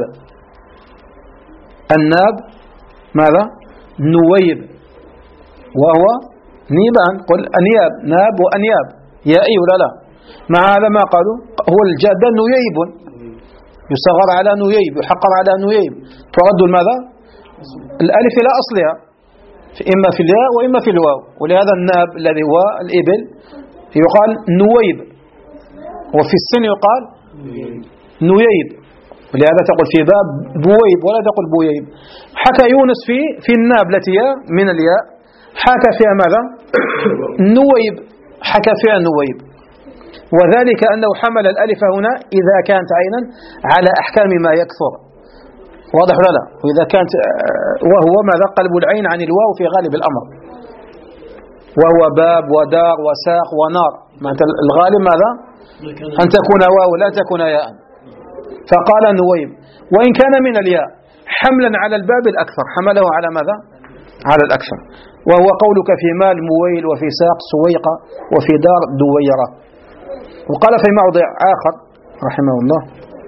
الناب ماذا؟ نويب، وهو نيبان. قل أنياب، ناب وأنياب يائي ولا لا؟ مع هذا ما قالوا هو الجادة نييب، يصغر على نييب، يحقر على نييب، ترد ماذا؟ الألف إلى أصلها، إما في الياء وإما في الواو. ولهذا الناب الذي هو الإبل يقال نويب، وفي السن يقال نييب، ولهذا تقول في باب بويب ولا تقول بويب. حكى يونس في في الناب التي هي من الياء حكى فيها ماذا؟ نويب، حكى فيها نويب، وذلك أنه حمل الألف هنا إذا كانت عينا على أحكام ما يكثر. واضح ولا لا؟ وإذا كانت وهو ماذا؟ قلب العين عن الواو في غالب الأمر، وهو باب ودار وساق ونار. الغالب ماذا؟ أن تكون واو لا تكون ياء، فقال نويب. وإن كان من الياء حملا على الباب الأكثر حمله على ماذا؟ على الأكثر، وهو قولك في مال مويل وفي ساق سويقة وفي دار دويرة. وقال في موضع آخر رحمه الله،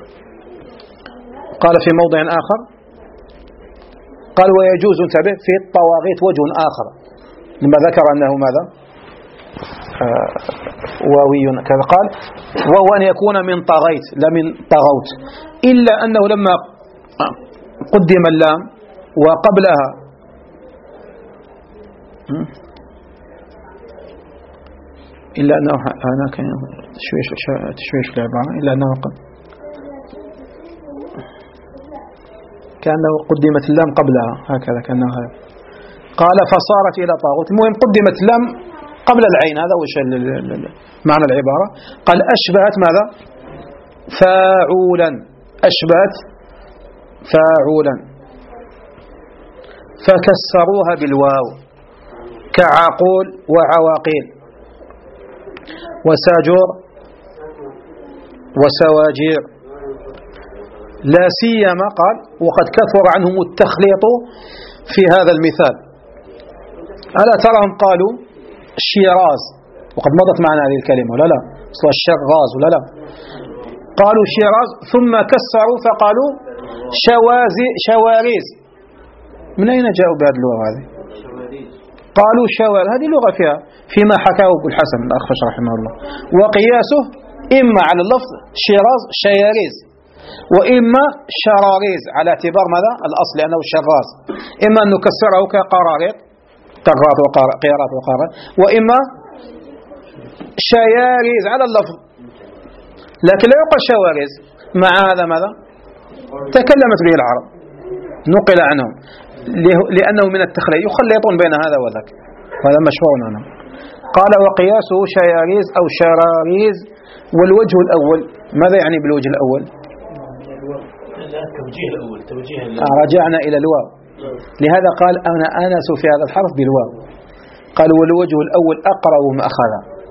قال في موضع آخر قال ويجوز انتبه في الطواغيت وجه آخر لما ذكر أنه ماذا؟ آه واوي كذا. قال وهو أن يكون من طغيت لا من طغوت، إلا أنه لما قدم اللام وقبلها إلا أنه هناك تشويش تشويش في العبارة، إلا أنه قد كأنه قدمت اللام قبلها هكذا كأنه هذا. قال فصارت إلى طاغوت. المهم قدمت اللام قبل العين، هذا وش معنى العبارة. قال أشبهت ماذا؟ فاعولا، أشبهت فاعولا، فكسروها بالواو كعاقول وعواقيل وساجور وسواجير، لا سيما قال وقد كثر عنهم التخليط في هذا المثال. ألا تراهم قالوا شيراز، وقد مضت معنا هذه الكلمة ولا لا؟ أصلا الشغاز ولا لا؟ قالوا شيراز ثم كسروا فقالوا شوازي شواريز. من أين جاءوا بهذه اللغة هذه؟ قالوا شواريز، هذه لغة فيها فيما حكاه أبو الحسن الأخفش رحمه الله. وقياسه إما على اللفظ شيراز شياريز، وإما شراريز على اعتبار ماذا؟ الأصل لأنه شراز، إما أن نكسره كقراريط قرات وقيارات وقارات، وإما شياريز على اللفظ، لكن لا يقال شواريز. مع هذا ماذا؟ تكلمت به العرب، نقل عنهم لأنه من التخليط، يخلطون بين هذا وذاك، وهذا مشهور عنهم. قال وقياسه شياريز أو شراريز. والوجه الأول ماذا يعني بالوجه الأول؟ التوجيه الأول توجيه رجعنا إلى الواو، لهذا قال أنا آنس في هذا الحرف بالواو. قال والوجه الأول أقرب مأخذ.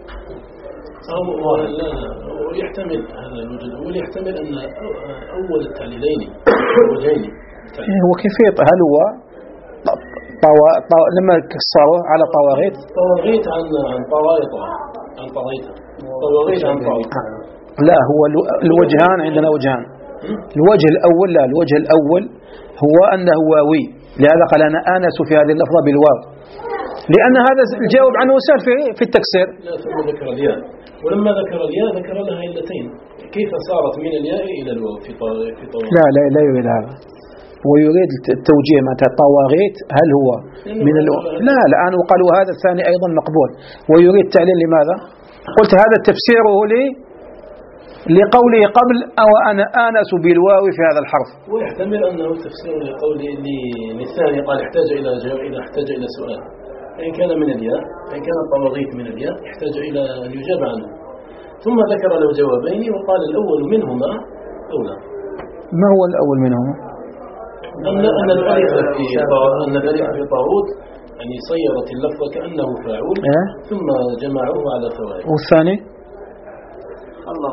يحتمل هذا الوجه الأول يحتمل أن أول التعليلين وجهين. هو كيفية هل هو طوا... طو... لما كسروا على طواغيت طواغيت عن عن طواغيت عن طواغيت طواغيت عن طواغيت. لا، هو الوجهان عندنا وجهان. الوجه الأول لا الوجه الأول هو أنه واوي، لهذا قال أنا آنس في هذه اللفظة بالواو، لأن هذا الجواب عنه سهل في في التكسير. لا، ثم ذكر الياء، ولما ذكر الياء ذكر لها علتين، كيف صارت من الياء إلى الواو في في طواغيت. لا لا لا يريد هذا، ويريد التوجيه متى طواغيت هل هو من الواو. لا الآن وقال وهذا الثاني أيضا مقبول، ويريد تعليل لماذا؟ قلت هذا تفسيره لي لقوله قبل أو أنا آنس بالواو في هذا الحرف. ويحتمل أنه تفسير لقوله للثاني قال احتاج إلى جواب إذا احتاج إلى سؤال، إن كان من الياء إن كان الطواغيت من الياء يحتاج إلى أن يجاب عنه، ثم ذكر له جوابين وقال الأول منهما أولى. ما هو الأول منهما؟ أن أن الألف في أن الألف في طاغوت يعني صيرت اللفظ كأنه فاعول إيه؟ ثم جمعوه على فوائد. والثاني؟ الله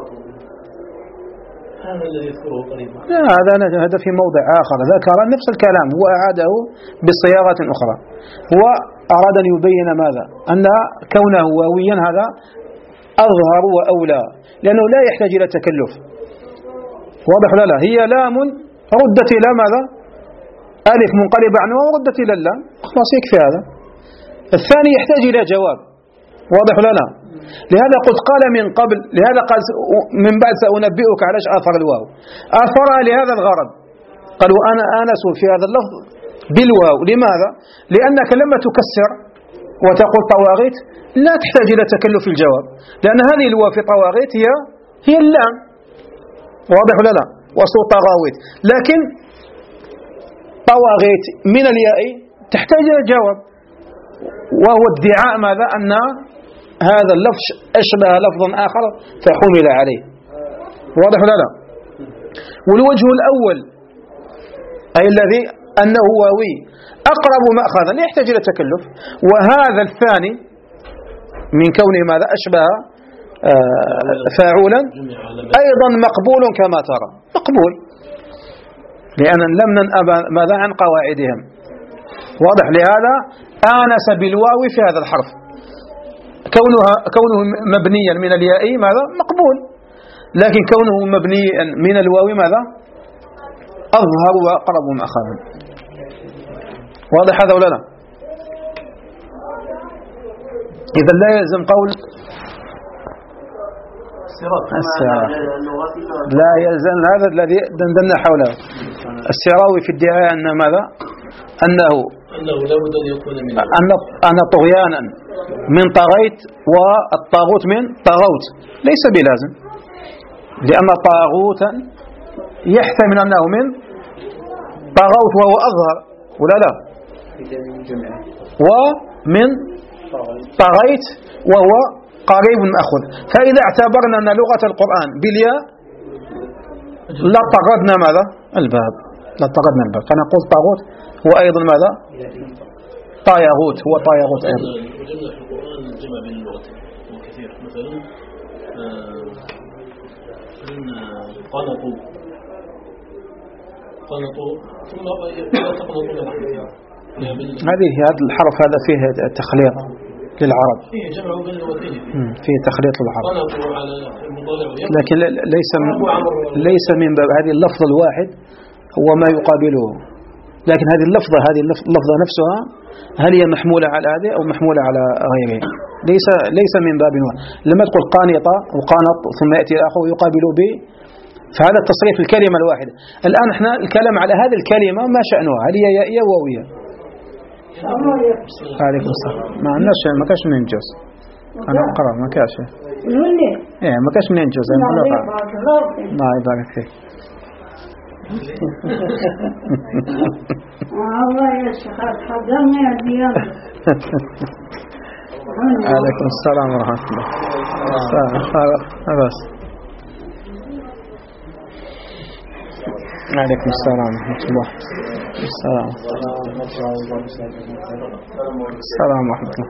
هذا الذي يذكره قريبا. لا هذا هذا في موضع آخر، ذكر نفس الكلام هو أعاده بصياغة أخرى. هو أراد أن يبين ماذا؟ أن كونه واويا هذا أظهر وأولى، لأنه لا يحتاج إلى تكلف. واضح لا لا هي لام ردت إلى ماذا؟ ألف منقلبة عنه وردت إلى اللام، خلاص يكفي هذا. الثاني يحتاج إلى جواب. واضح لا لا لهذا قلت قال من قبل، لهذا قال من بعد سأنبئك على ايش آثر الواو. آثرها لهذا الغرض، قالوا أنا آنس في هذا اللفظ بالواو. لماذا؟ لأنك لما تكسر وتقول طواغيت لا تحتاج إلى تكلف الجواب، لأن هذه الواو في طواغيت هي هي اللام. واضح ولا لا؟ وصل طواغيت، لكن طواغيت من الياء تحتاج إلى جواب، وهو ادعاء ماذا؟ أن هذا اللفظ أشبه لفظا آخر فحمل عليه. واضح ولا لا؟ والوجه الأول أي الذي أنه واوي أقرب مأخذا لا يحتاج إلى تكلف، وهذا الثاني من كونه ماذا؟ أشبه فاعولا أيضا مقبول كما ترى، مقبول لأن لم ننأب ماذا عن قواعدهم. واضح؟ لهذا آنس بالواو في هذا الحرف، كونها كونه مبنيا من الياء ماذا؟ مقبول، لكن كونه مبنيا من الواو ماذا؟ أظهر وأقرب مأخذا. واضح هذا ولا لا؟ إذا لا يلزم قول لا يلزم هذا الذي دندنا حوله السراوي في الدعاية أن ماذا؟ أنه أنه لابد أن يكون من أن أن طغيانا من طغيت والطاغوت من طغوت ليس بلازم، لأن طاغوتا يحتمل أنه من طغوت وهو أظهر ولا لا، ومن طغيت وهو قريب مأخذ. فإذا اعتبرنا أن لغة القرآن بالياء لطردنا ماذا؟ الباب، لطردنا الباب، فنقول طاغوت هو أيضا ماذا؟ طايغوت، هو طايغوت أيضا. وجدنا في القرآن الجمع بين اللغتين وكثير، مثلا مثلا قنطوا قنطوا ثم لا تقنطوا من رحمة الله. هذه هذا الحرف هذا فيه تخليط للعرب. فيه جمع بين اللغتين. فيه تخليط للعرب. قنطوا على المضارع. لكن ليس من ليس من باب هذه اللفظ الواحد هو ما يقابله. لكن هذه اللفظة هذه اللفظة نفسها هل هي محمولة على هذه أو محمولة على غيره؟ ليس ليس من باب واحد. لما تقول قانطة وقانط ثم يأتي الآخر ويقابله ب، فهذا التصريف الكلمة الواحدة. الآن احنا الكلام على هذه الكلمة ما شأنها، هل هي يائية واوية؟ عليكم السلام. ما عندناش ما كاش منين جوز. أنا أقرأ ما كاش. إيه ما كاش منين جوز. ما يبارك فيك. الله يا شيخ حضرني يا ديار. عليكم السلام ورحمة الله. بس عليكم السلام ورحمة الله. السلام السلام ورحمة الله.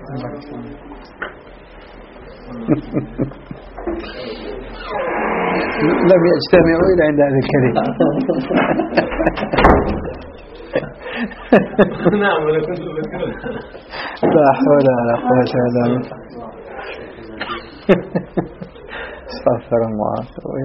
لم يجتمعوا إلى عند هذه الكلمة. نعم ولا كنت لا حول ولا قوة إلا بالله. استغفر الله.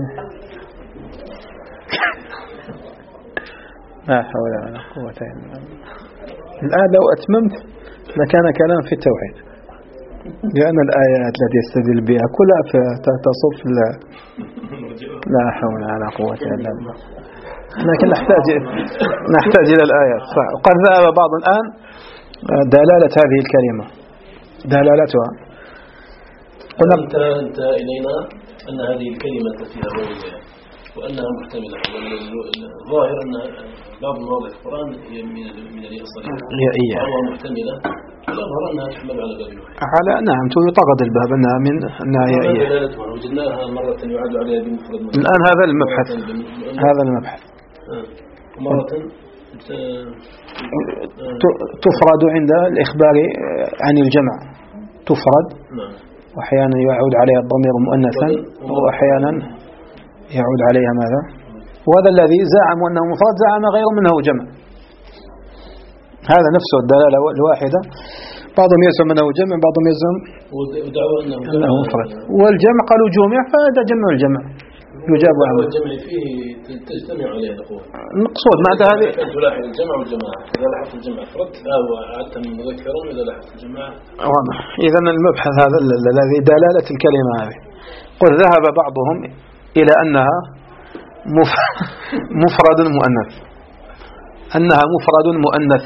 لا حول ولا قوة إلا بالله. الآن لو أتممت لكان كلام في التوحيد، لأن الآيات التي يستدل بها كلها تصف لا لا حول ولا قوة إلا بالله. لكن نحتاج نحتاج إلى الآيات. وقد ذهب بعض الآن دلالة هذه الكلمة دلالتها. قلنا أنت أنت إلينا أن هذه الكلمة فيها واوية وأنها محتملة. الظاهر أن بعض مواضع القرآن هي من من اليسارية يائية وهو محتملة، والأظهر أنها تحمل على باب واحد. على نعم يطغد الباب أنها من أنها يائية. وجدناها مرة يعاد عليها بمفرد. الآن هذا المبحث هذا المبحث. مرة تفرد عند الإخبار عن الجمع تفرد، وأحيانا يعود عليها الضمير مؤنثا وأحيانا يعود عليها ماذا؟ وهذا الذي زعم أنه مفرد زعم غير منه جمع. هذا نفسه الدلالة الواحدة، بعضهم يزعم أنه جمع بعضهم يزعم أنه مفرد، والجمع قالوا جمع فهذا جمع الجمع يجاب عنه. الجمع فيه تجتمع عليه الأخوة. المقصود معناتها هذه تلاحظ الجمع والجماعة. إذا لاحظت الجمع فرد أو عدت من مذكرا، إذا لاحظت الجماعة واضح. إذا المبحث هذا الذي دلالة الكلمة هذه قد ذهب بعضهم إلى أنها مفرد مؤنث، أنها مفرد مؤنث،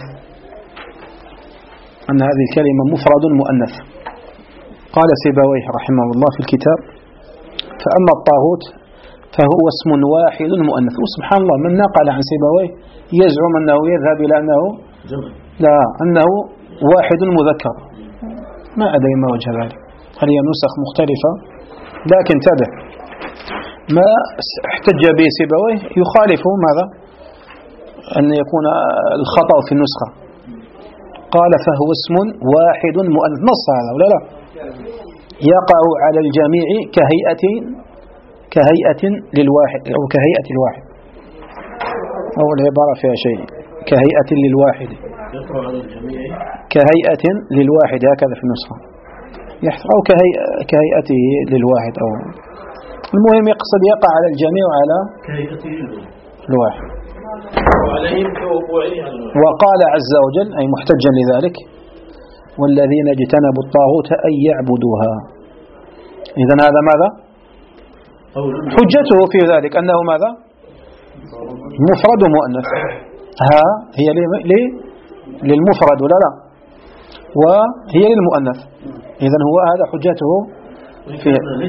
أن هذه الكلمة مفرد مؤنث. قال سيبويه رحمه الله في الكتاب: فأما الطاغوت فهو اسم واحد مؤنث. وسبحان الله من نقل عن سيبويه يزعم أنه يذهب إلى أنه لا أنه واحد مذكر. ما أدري ما وجه ذلك، هل هي نسخ مختلفة؟ لكن تابع ما احتج به سيبويه يخالف ماذا؟ أن يكون الخطأ في النسخة. قال فهو اسم واحد مؤنث، نص هذا ولا لا؟ يقع على الجميع كهيئة كهيئة للواحد أو كهيئة الواحد، أو العبارة فيها شيء كهيئة للواحد، كهيئة للواحد هكذا في النسخة، أو كهيئته للواحد، أو المهم يقصد يقع على الجميع وعلى الواحد. وقال عز وجل أي محتجا لذلك: والذين اجتنبوا الطاغوت أن يعبدوها. إذن هذا ماذا؟ حجته في ذلك أنه ماذا؟ مفرد مؤنث. ها هي لي للمفرد ولا لا؟ وهي للمؤنث. إذن هو هذا حجته في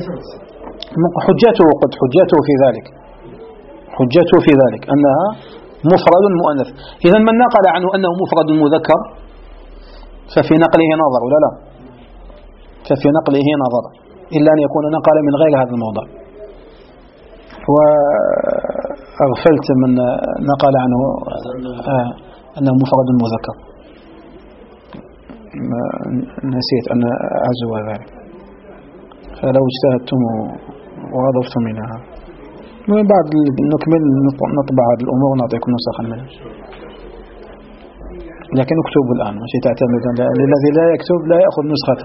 حجته قد حجته في ذلك حجته في ذلك أنها مفرد مؤنث. إذن من نقل عنه أنه مفرد مذكر ففي نقله نظر ولا لا؟ ففي نقله نظر، إلا أن يكون نقل من غير هذا الموضع. وأغفلت من نقل عنه آه أنه مفرد مذكر، نسيت أن أعزو ذلك، فلو اجتهدتم وأضفتم منها من بعد نكمل نطبع هذه الأمور ونعطيكم نسخا منها، لكن اكتبوا الآن ماشي تعتمد الذي لا يكتب لا يأخذ نسخة.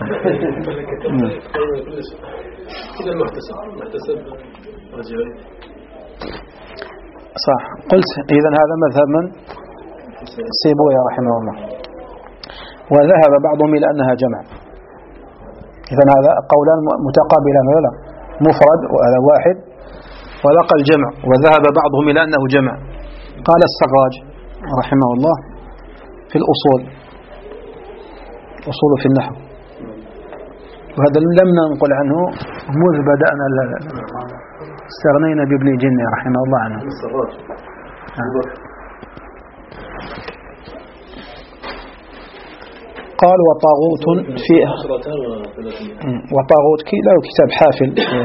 كذا المحتسب محتسب رجعي صح. قلت إذا هذا مذهب من؟ سيبويه رحمه الله. وذهب بعضهم إلى أنها جمع. إذا هذا قولان متقابلان ولا مفرد وهذا واحد، ولقى الجمع وذهب بعضهم إلى أنه جمع. قال السراج رحمه الله في الأصول، أصول في النحو، وهذا لم ننقل عنه منذ بدأنا استغنينا بابن جني رحمه الله عنه. قال وطاغوت فيها، وطاغوت له كتاب حافل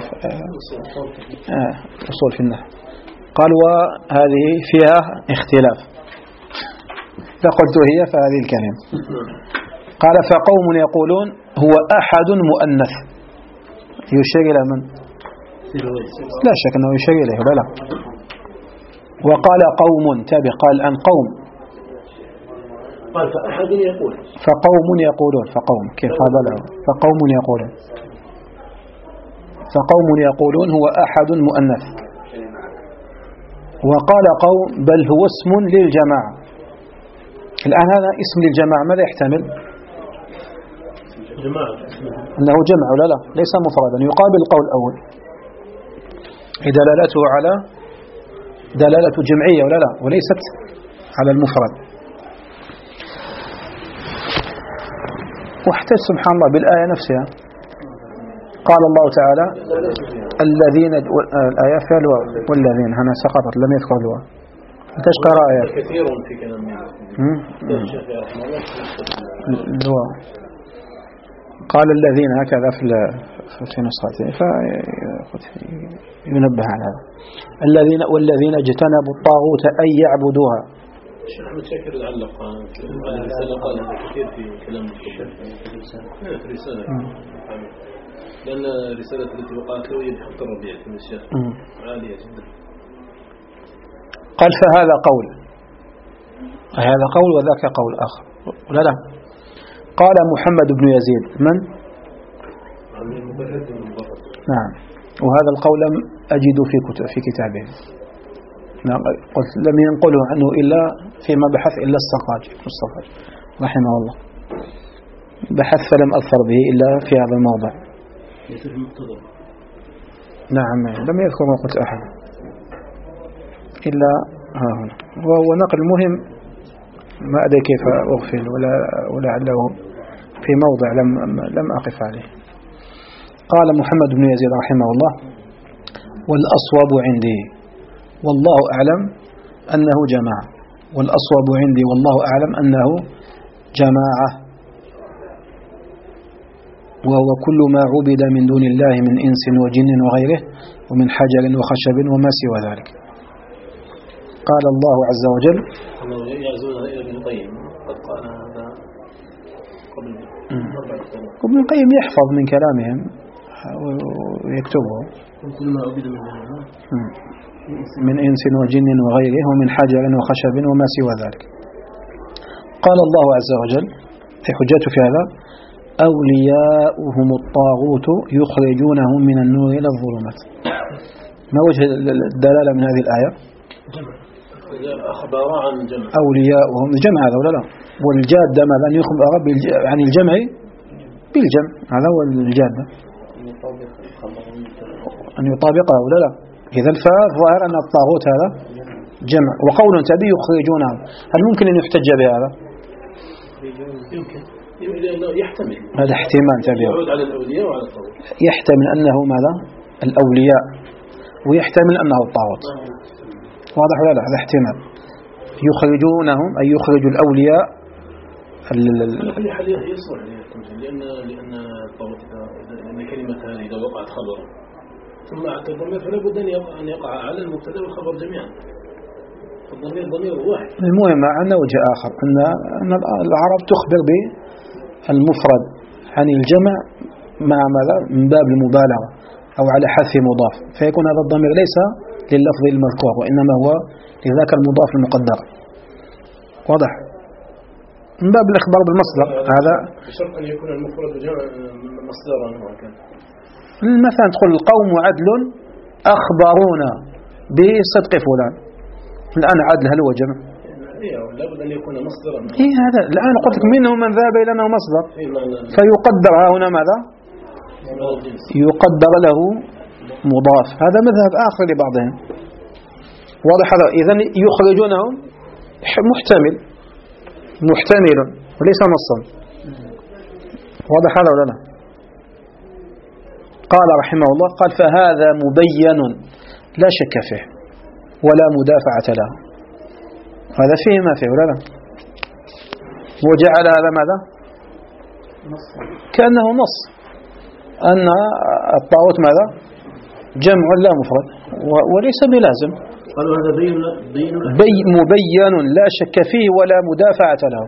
أصول في النحو. قال وهذه فيها اختلاف، فقلت هي فهذه الكلمة. قال فقوم يقولون هو أحد مؤنث، يشير إلى من؟ لا شك أنه يشير إليه ولا لا. وقال قوم تابع، قال أن قوم، قال فأحد يقول، فقوم يقولون، فقوم كيف هذا له؟ فقوم يقولون، فقوم يقولون هو أحد مؤنث. وقال قوم بل هو اسم للجماعة. الآن هذا اسم للجماعة ماذا يحتمل؟ جماعة أنه جمع ولا لا؟ ليس مفردا، يقابل القول الأول دلالته على دلالة جمعية ولا لا، وليست على المفرد. واحتج سبحان الله بالآية نفسها، قال الله تعالى الذين الآية فيها الواو والذين، هنا سقطت لم يذكر الواو. انتش قراءة كثير في كلام الواو. قال الذين هكذا في في نسخته، فينبه على هذا. الذين والذين اجتنبوا الطاغوت أن يعبدوها. الشيخ أحمد شاكر علق على الرسالة، قال هذا كثير في كلام الشيخ في رسالة، لأن الرسالة التي وقعت له يحط الربيع من الشيخ عالية جدا. قال فهذا قول، هذا قول وذاك قول آخر ولا لا. قال محمد بن يزيد من؟ نعم. وهذا القول لم أجد في كتب في كتابه، قلت لم ينقله عنه إلا فيما بحث إلا السراج السراج رحمه الله، بحث فلم أظفر به إلا في هذا الموضع. نعم لم يذكر ما قلت أحد إلا ها هنا، وهو نقل مهم ما أدري كيف أغفل ولا ولعله في موضع لم لم أقف عليه. قال محمد بن يزيد رحمه الله والأصوب عندي والله أعلم أنه جماعة، والأصوب عندي والله أعلم أنه جماعة، وهو كل ما عبد من دون الله من إنس وجن وغيره ومن حجر وخشب وما سوى ذلك. قال الله عز وجل ابن القيم يحفظ من كلامهم ويكتبه من إنس وجن وغيره ومن حجر وخشب وما سوى ذلك. قال الله عز وجل في حجته في هذا أولياؤهم الطاغوت يخرجونهم من النور إلى الظلمات. ما وجه الدلالة من هذه الآية؟ أخبار عن جمع أولياؤهم جمع هذا ولا لا؟ والجادة ماذا؟ أن يخبر عن الجمع بالجمع، هذا هو الجادة، أن يطابقها ولا لا. إذا فظاهر أن الطاغوت هذا جمع، وقول تبي يخرجونهم، هل ممكن أن يحتج بهذا؟ يمكن، يحتمل هذا احتمال تبي يعود على الأولياء وعلى الطاغوت، يحتمل أنه ماذا؟ الأولياء، ويحتمل أنه الطاغوت، واضح ولا لا؟ هذا احتمال يخرجونهم أي يخرجوا الأولياء. في حال يصلح لأن لأن الطاغوت لأن كلمة هذه إذا وقعت خبر ثم أعطى الضمير فلا بد أن يقع على المبتدا والخبر جميعا، الضمير ضمير واحد. المهم عندنا وجه آخر أن أن العرب تخبر بالمفرد عن الجمع مع ماذا؟ من باب المبالغة أو على حذف مضاف، فيكون هذا الضمير ليس لللفظ المذكور، وإنما هو لذاك المضاف المقدر. واضح؟ من باب الإخبار بالمصدر هذا بشرط أن يكون المفرد مصدرا وكذا. مثلا تقول القوم عدل أخبرونا بصدق فلان، الآن عدل هل هو جمع؟ إيه لابد أن يكون مصدرا. إيه هذا الآن قلت لك منه من ذهب إلى أنه مصدر، فيقدر هنا ماذا؟ يقدر له مضاف. هذا مذهب آخر لبعضهم. واضح هذا؟ إذن يخرجونهم محتمل محتمل وليس نصا. واضح هذا ولا لا؟ قال رحمه الله قال فهذا مبين لا شك فيه ولا مدافعة له. هذا فيه ما فيه ولا لا؟ وجعل هذا ماذا؟ كأنه نص أن الطاغوت ماذا؟ جمع لا مفرد وليس بلازم. قالوا هذا بين بين بي مبين لا شك فيه ولا مدافعة له.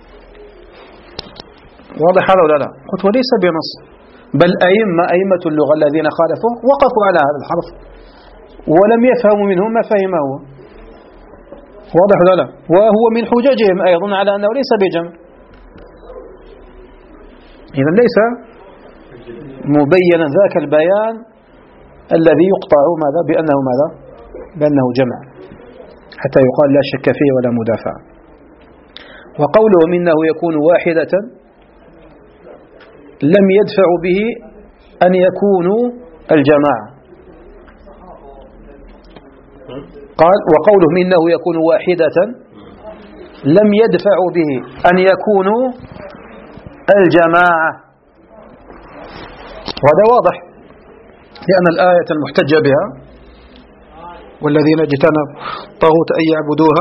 واضح هذا ولا لا؟ قلت وليس بنص، بل أئمة أئمة اللغة الذين خالفوه وقفوا على هذا الحرف ولم يفهموا منهم ما فهمه هو. واضح ولا لا؟ وهو من حججهم أيضا على أنه ليس بجمع. إذن ليس مبينا ذاك البيان الذي يقطع ماذا بأنه ماذا بأنه جمع حتى يقال لا شك فيه ولا مدافع. وقوله منه يكون واحدة لم يدفع به أن يكونوا الجماعة. قال وقوله منه يكون واحدة لم يدفع به أن يكونوا الجماعة. وهذا واضح لأن الآية المحتج بها والذين اجتنبوا طاغوت أن يعبدوها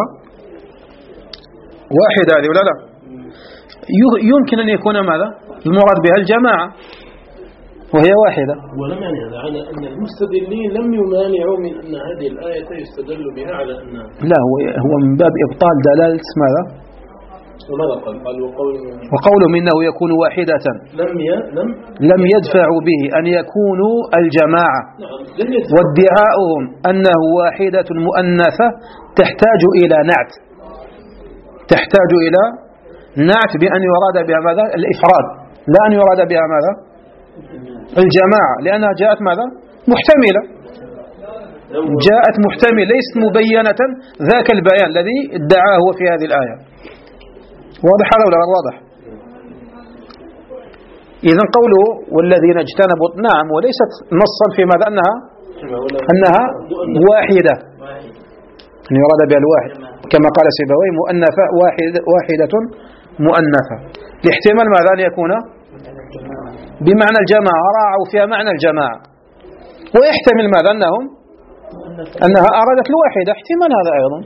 واحدة هذه ولا لا؟ يمكن أن يكون ماذا؟ المراد بها الجماعة وهي واحدة. ولم يعني هذا على أن المستدلين لم يمانعوا من أن هذه الآية يستدل بها على أن لا هو هو من باب إبطال دلالة ماذا؟ وماذا قال؟ قال وقول وقوله منه يكون واحدة لم ي... لم لم يدفعوا به أن يكونوا الجماعة. نعم لم يدفعوا. وادعاؤهم أنه واحدة مؤنثة تحتاج إلى نعت تحتاج إلى نعت بأن يراد بها ماذا؟ الإفراد، لا أن يراد بها ماذا؟ الجماعة، لأنها جاءت ماذا؟ محتملة، جاءت محتملة ليست مبينة ذاك البيان الذي ادعاه هو في هذه الآية. واضح هذا ولا واضح؟ إذن قوله والذين اجتنبوا نعم وليست نصا في ماذا؟ أنها أنها واحدة أن يراد بها الواحد كما قال سيبويه مؤنثة واحدة, واحدة مؤنثة لاحتمال ماذا أن يكون بمعنى الجماعة راعوا فيها معنى الجماعة، ويحتمل ماذا أنهم أنها أرادت الواحدة احتمال هذا أيضا.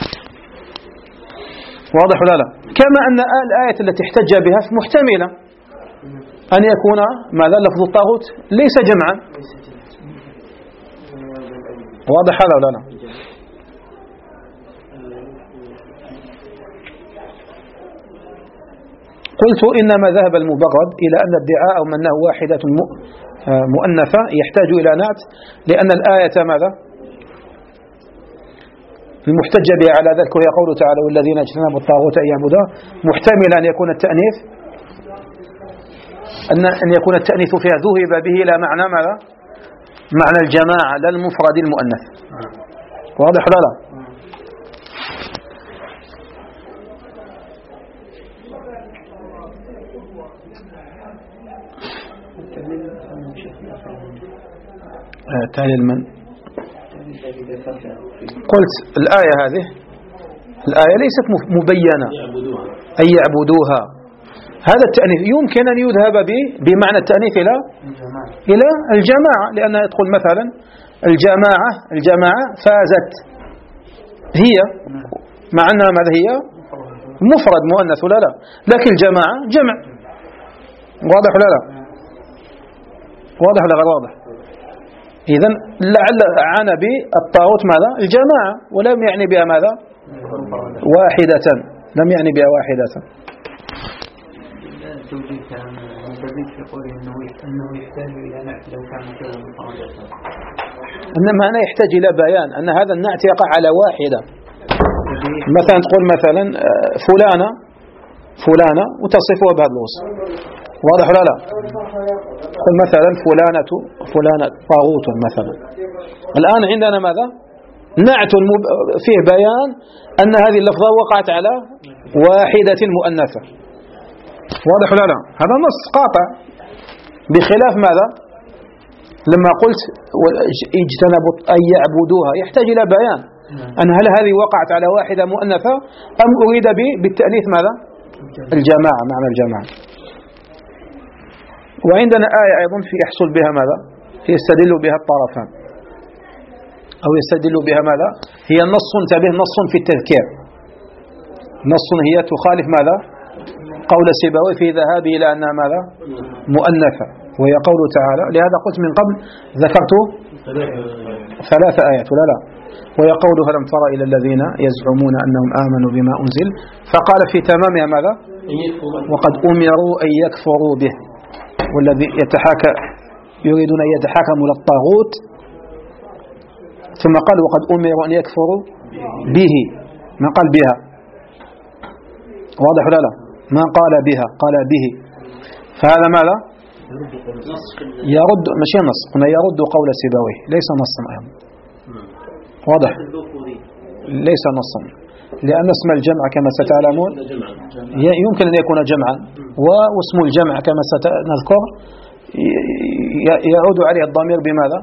واضح ولا لا؟ كما أن الآية التي احتج بها محتملة أن يكون ماذا لفظ الطاغوت ليس جمعا. واضح هذا ولا لا؟ قلت إنما ذهب المبغض إلى أن ادعاء أنه واحدة مؤنثة يحتاج إلى نعت، لأن الآية ماذا المحتج بها على ذلك وهي قوله تعالى والذين اجتنبوا الطاغوت أن يعبدوها، محتمل أن يكون التأنيث أن أن يكون التأنيث فيها ذهب به إلى معنى ماذا؟ معنى الجماعة لا المفرد المؤنث. واضح ولا لا؟ تالي المن قلت الآية هذه الآية ليست مبينة أن يعبدوها. هذا التأنيث يمكن أن يذهب به بمعنى التأنيث إلى إلى الجماعة، لأنها يدخل مثلا الجماعة الجماعة فازت هي مع أنها ماذا هي مفرد مؤنث ولا لا، لكن الجماعة جمع. واضح ولا لا؟ واضح ولا غير واضح؟ إذن لعل عانى بالطاغوت ماذا الجماعة ولم يعني بها ماذا واحدة، لم يعني بها واحدة. توجيه كلام المبرد في قوله انه انه يحتاج الى نعت لو كان مفردا. إنما هنا يحتاج إلى بيان أن هذا النعت يقع على واحدة. مثلا تقول مثلا فلانة فلانة وتصفها بهذا الوصف، واضح ولا لا؟ قل مثلا فلانة فلانة طاغوت مثلا. الآن عندنا ماذا؟ نعت فيه بيان أن هذه اللفظة وقعت على واحدة مؤنثة، واضح ولا لا؟ هذا نص قاطع، بخلاف ماذا؟ لما قلت اجتنبوا أن يعبدوها يحتاج إلى بيان أن هل هذه وقعت على واحدة مؤنثة أم أريد بالتأنيث ماذا؟ الجماعة، معنى الجماعة. وعندنا آية أيضا في يحصل بها ماذا؟ يستدل بها الطرفان أو يستدل بها ماذا؟ هي نص، انتبه، نص في التذكير، نص هي تخالف ماذا؟ قول سيبويه في ذهابه إلى أنها ماذا؟ مؤنثة، وهي قوله تعالى. لهذا قلت من قبل ذكرت ثلاث آيات ولا لا؟ وهي قوله هلم ترى إلى الذين يزعمون أنهم آمنوا بما أنزل فقال في تمامها ماذا؟ وقد أمروا أن يكفروا به، والذي يتحاكى يريدون أن يتحاكموا للطاغوت، ثم قال وقد أمروا أن يكفروا به، ما قال بها، واضح ولا لا؟ ما قال بها، قال به. فهذا ماذا؟ يرد، مش نص، هنا يرد قول سيبويه، ليس نصا أيضا، واضح؟ ليس نصا، لأن اسم الجمع كما ستعلمون يمكن أن يكون جمعا، واسم الجمع كما سنذكر يعود عليه الضمير بماذا؟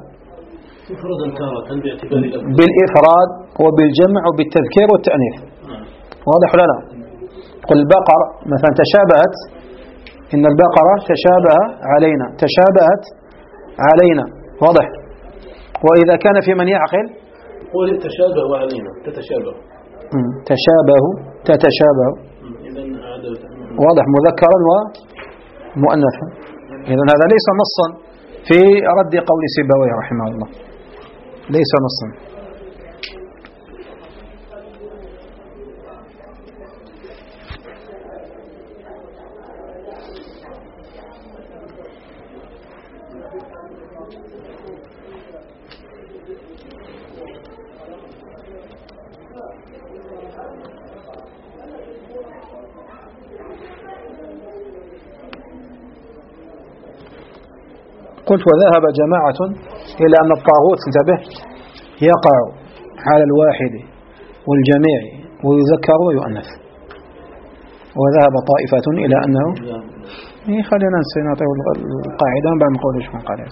بالإفراد وبالجمع وبالتذكير والتأنيث، واضح ولا لا؟ قل البقر مثلا تشابهت، إن البقرة تشابه علينا، تشابهت علينا، واضح؟ وإذا كان في من يعقل قول تشابه علينا، تتشابه، تشابه تتشابه، واضح، مذكرا ومؤنثا. إذن هذا ليس نصا في رد قول سيبويه رحمه الله، ليس نصا. قلت وذهب جماعة إلى أن الطاغوت، انتبه، يقع على الواحد والجميع ويذكر ويؤنث. وذهب طائفة إلى أنه إيه خلينا نعطي القاعدة بعد نقول إيش من قال.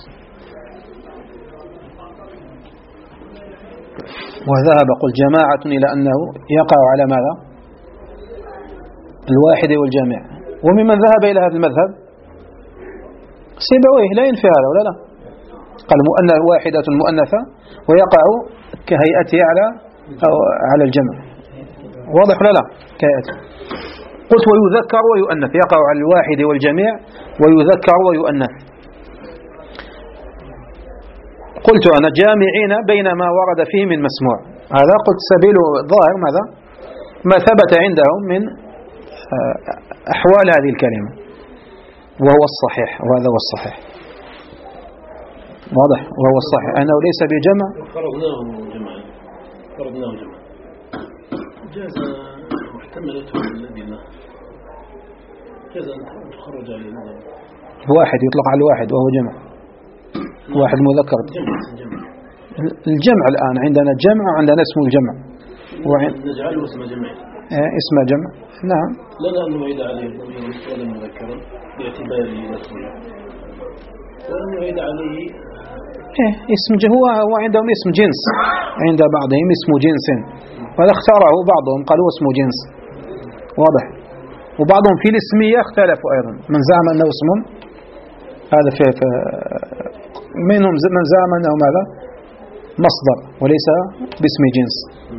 وذهب قل جماعة إلى أنه يقع على ماذا؟ الواحد والجميع. وممن ذهب إلى هذا المذهب سيبويه، لا ينفي هذا ولا لا؟ قال مؤنث واحدة مؤنثة ويقع كهيئته على أو على الجمع، واضح ولا لا؟ كهيئته. قلت ويذكر ويؤنث، يقع على الواحد والجميع ويذكر ويؤنث. قلت أنا جامعين بين ما ورد فيه من مسموع، هذا قلت سبيل ظاهر ماذا؟ ما ثبت عندهم من أحوال هذه الكلمة، وهو الصحيح، وهذا هو الصحيح، واضح، وهو الصحيح أنه ليس بجمع. فرضناه جمعا، فرضناه جمعا، جاز محتملته الذين جاز أن تخرج عليه واحد يطلق على الواحد وهو جمع، واحد مذكر. الجمع الآن عندنا جمع وعندنا اسم الجمع، نجعله اسم جمع، اسم جمع، نعم، لنا أن نعيد عليه الضمير مفعولا مذكرا باعتبار نفسه، وأن نعيد عليه إيه اسم هو هو عندهم اسم جنس، عند بعضهم اسم جنس، وهذا اختاره بعضهم قالوا اسم جنس، واضح. وبعضهم في الاسمية اختلفوا أيضا، من زعم أنه اسم، هذا في منهم من زعم أنه ماذا؟ مصدر وليس باسم جنس.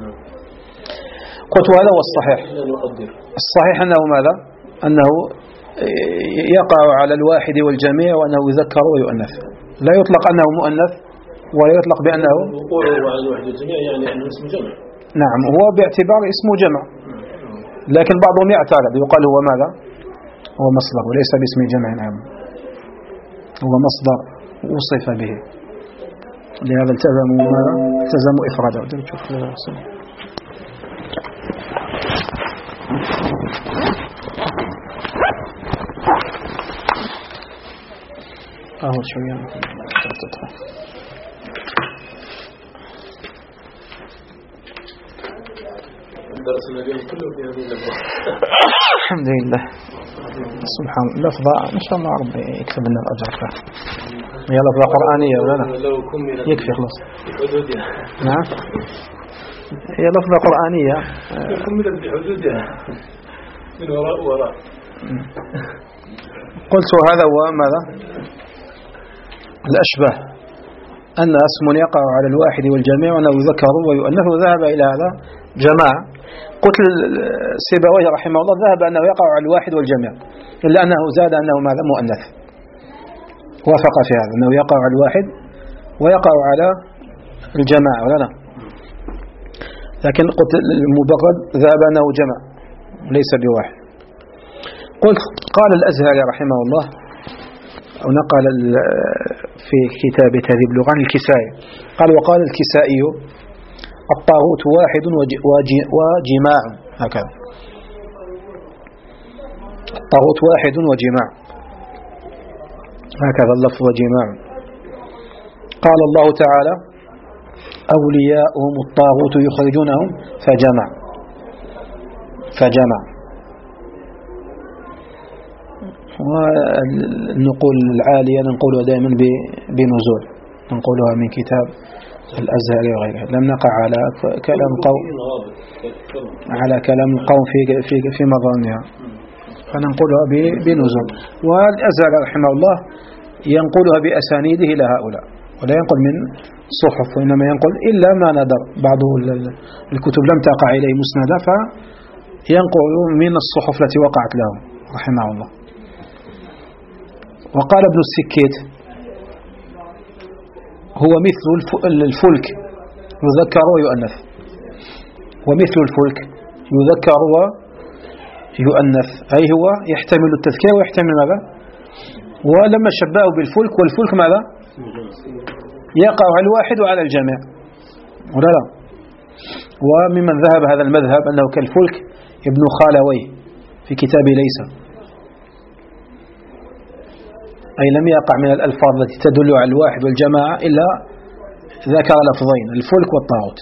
قلت هذا هو الصحيح، الصحيح أنه ماذا؟ أنه يقع على الواحد والجميع، وأنه يذكر ويؤنث، لا يطلق أنه مؤنث ولا يطلق بأنه وقوعه على الواحد والجميع يعني أنه اسم جمع. نعم، هو باعتبار اسمه جمع، لكن بعضهم يعترض يقال هو ماذا؟ هو مصدر وليس باسم جمع، نعم، هو مصدر وصف به. لهذا التزموا ماذا؟ التزموا إفراده. أهو شوية درسنا اليوم كله في هذه اللفظة. الحمد لله. سبحان الله. لفظة إن شاء الله ربي يكتب لنا الأجر فيها. هي لفظة قرآنية ولا لا؟ يكفي خلاص. نعم. هي لفظة قرآنية. كملت بحدودها من وراء وراء. قلت هذا هو ماذا؟ الأشبه أن اسم يقع على الواحد والجميع وأنه يذكر ويؤنث. ذهب إلى هذا جماعة. قلت سيبويه رحمه الله ذهب أنه يقع على الواحد والجميع إلا أنه زاد أنه ماذا؟ مؤنث. وافق في هذا أنه يقع على الواحد ويقع على الجماعة ولا لا؟ لكن قلت المبرد ذهب أنه جمع ليس بواحد. قلت قال الأزهري رحمه الله أو نقل في كتاب تهذيب اللغة الكسائي قال وقال الكسائي الطاغوت واحد وجماع. هكذا الطاغوت واحد وجماع هكذا اللفظ وجماع. قال الله تعالى أولياؤهم الطاغوت يخرجونهم فجمع فجمع. والنقول العالية نقولها دائما بنزول نقولها من كتاب الأزهر وغيره. لم نقع على كلام قوم على كلام القوم في في في مظانها فننقلها بنزول. والأزهر رحمه الله ينقلها بأسانيده إلى هؤلاء ولا ينقل من صحف وإنما ينقل إلا ما ندر. بعض الكتب لم تقع إليه مسندة فينقل من الصحف التي وقعت له رحمه الله. وقال ابن السكيت هو مثل الفلك يذكر ويؤنث. ومثل الفلك يذكر ويؤنث أي هو يحتمل التذكير ويحتمل ماذا؟ ولما شبهه بالفلك والفلك ماذا؟ يقع على الواحد وعلى الجميع ولا لا؟ وممن ذهب هذا المذهب أنه كالفلك ابن خالويه في كتاب ليس أي لم يقع من الألفاظ التي تدل على الواحد والجماعة إلا ذكر لفظين الفلك والطاغوت.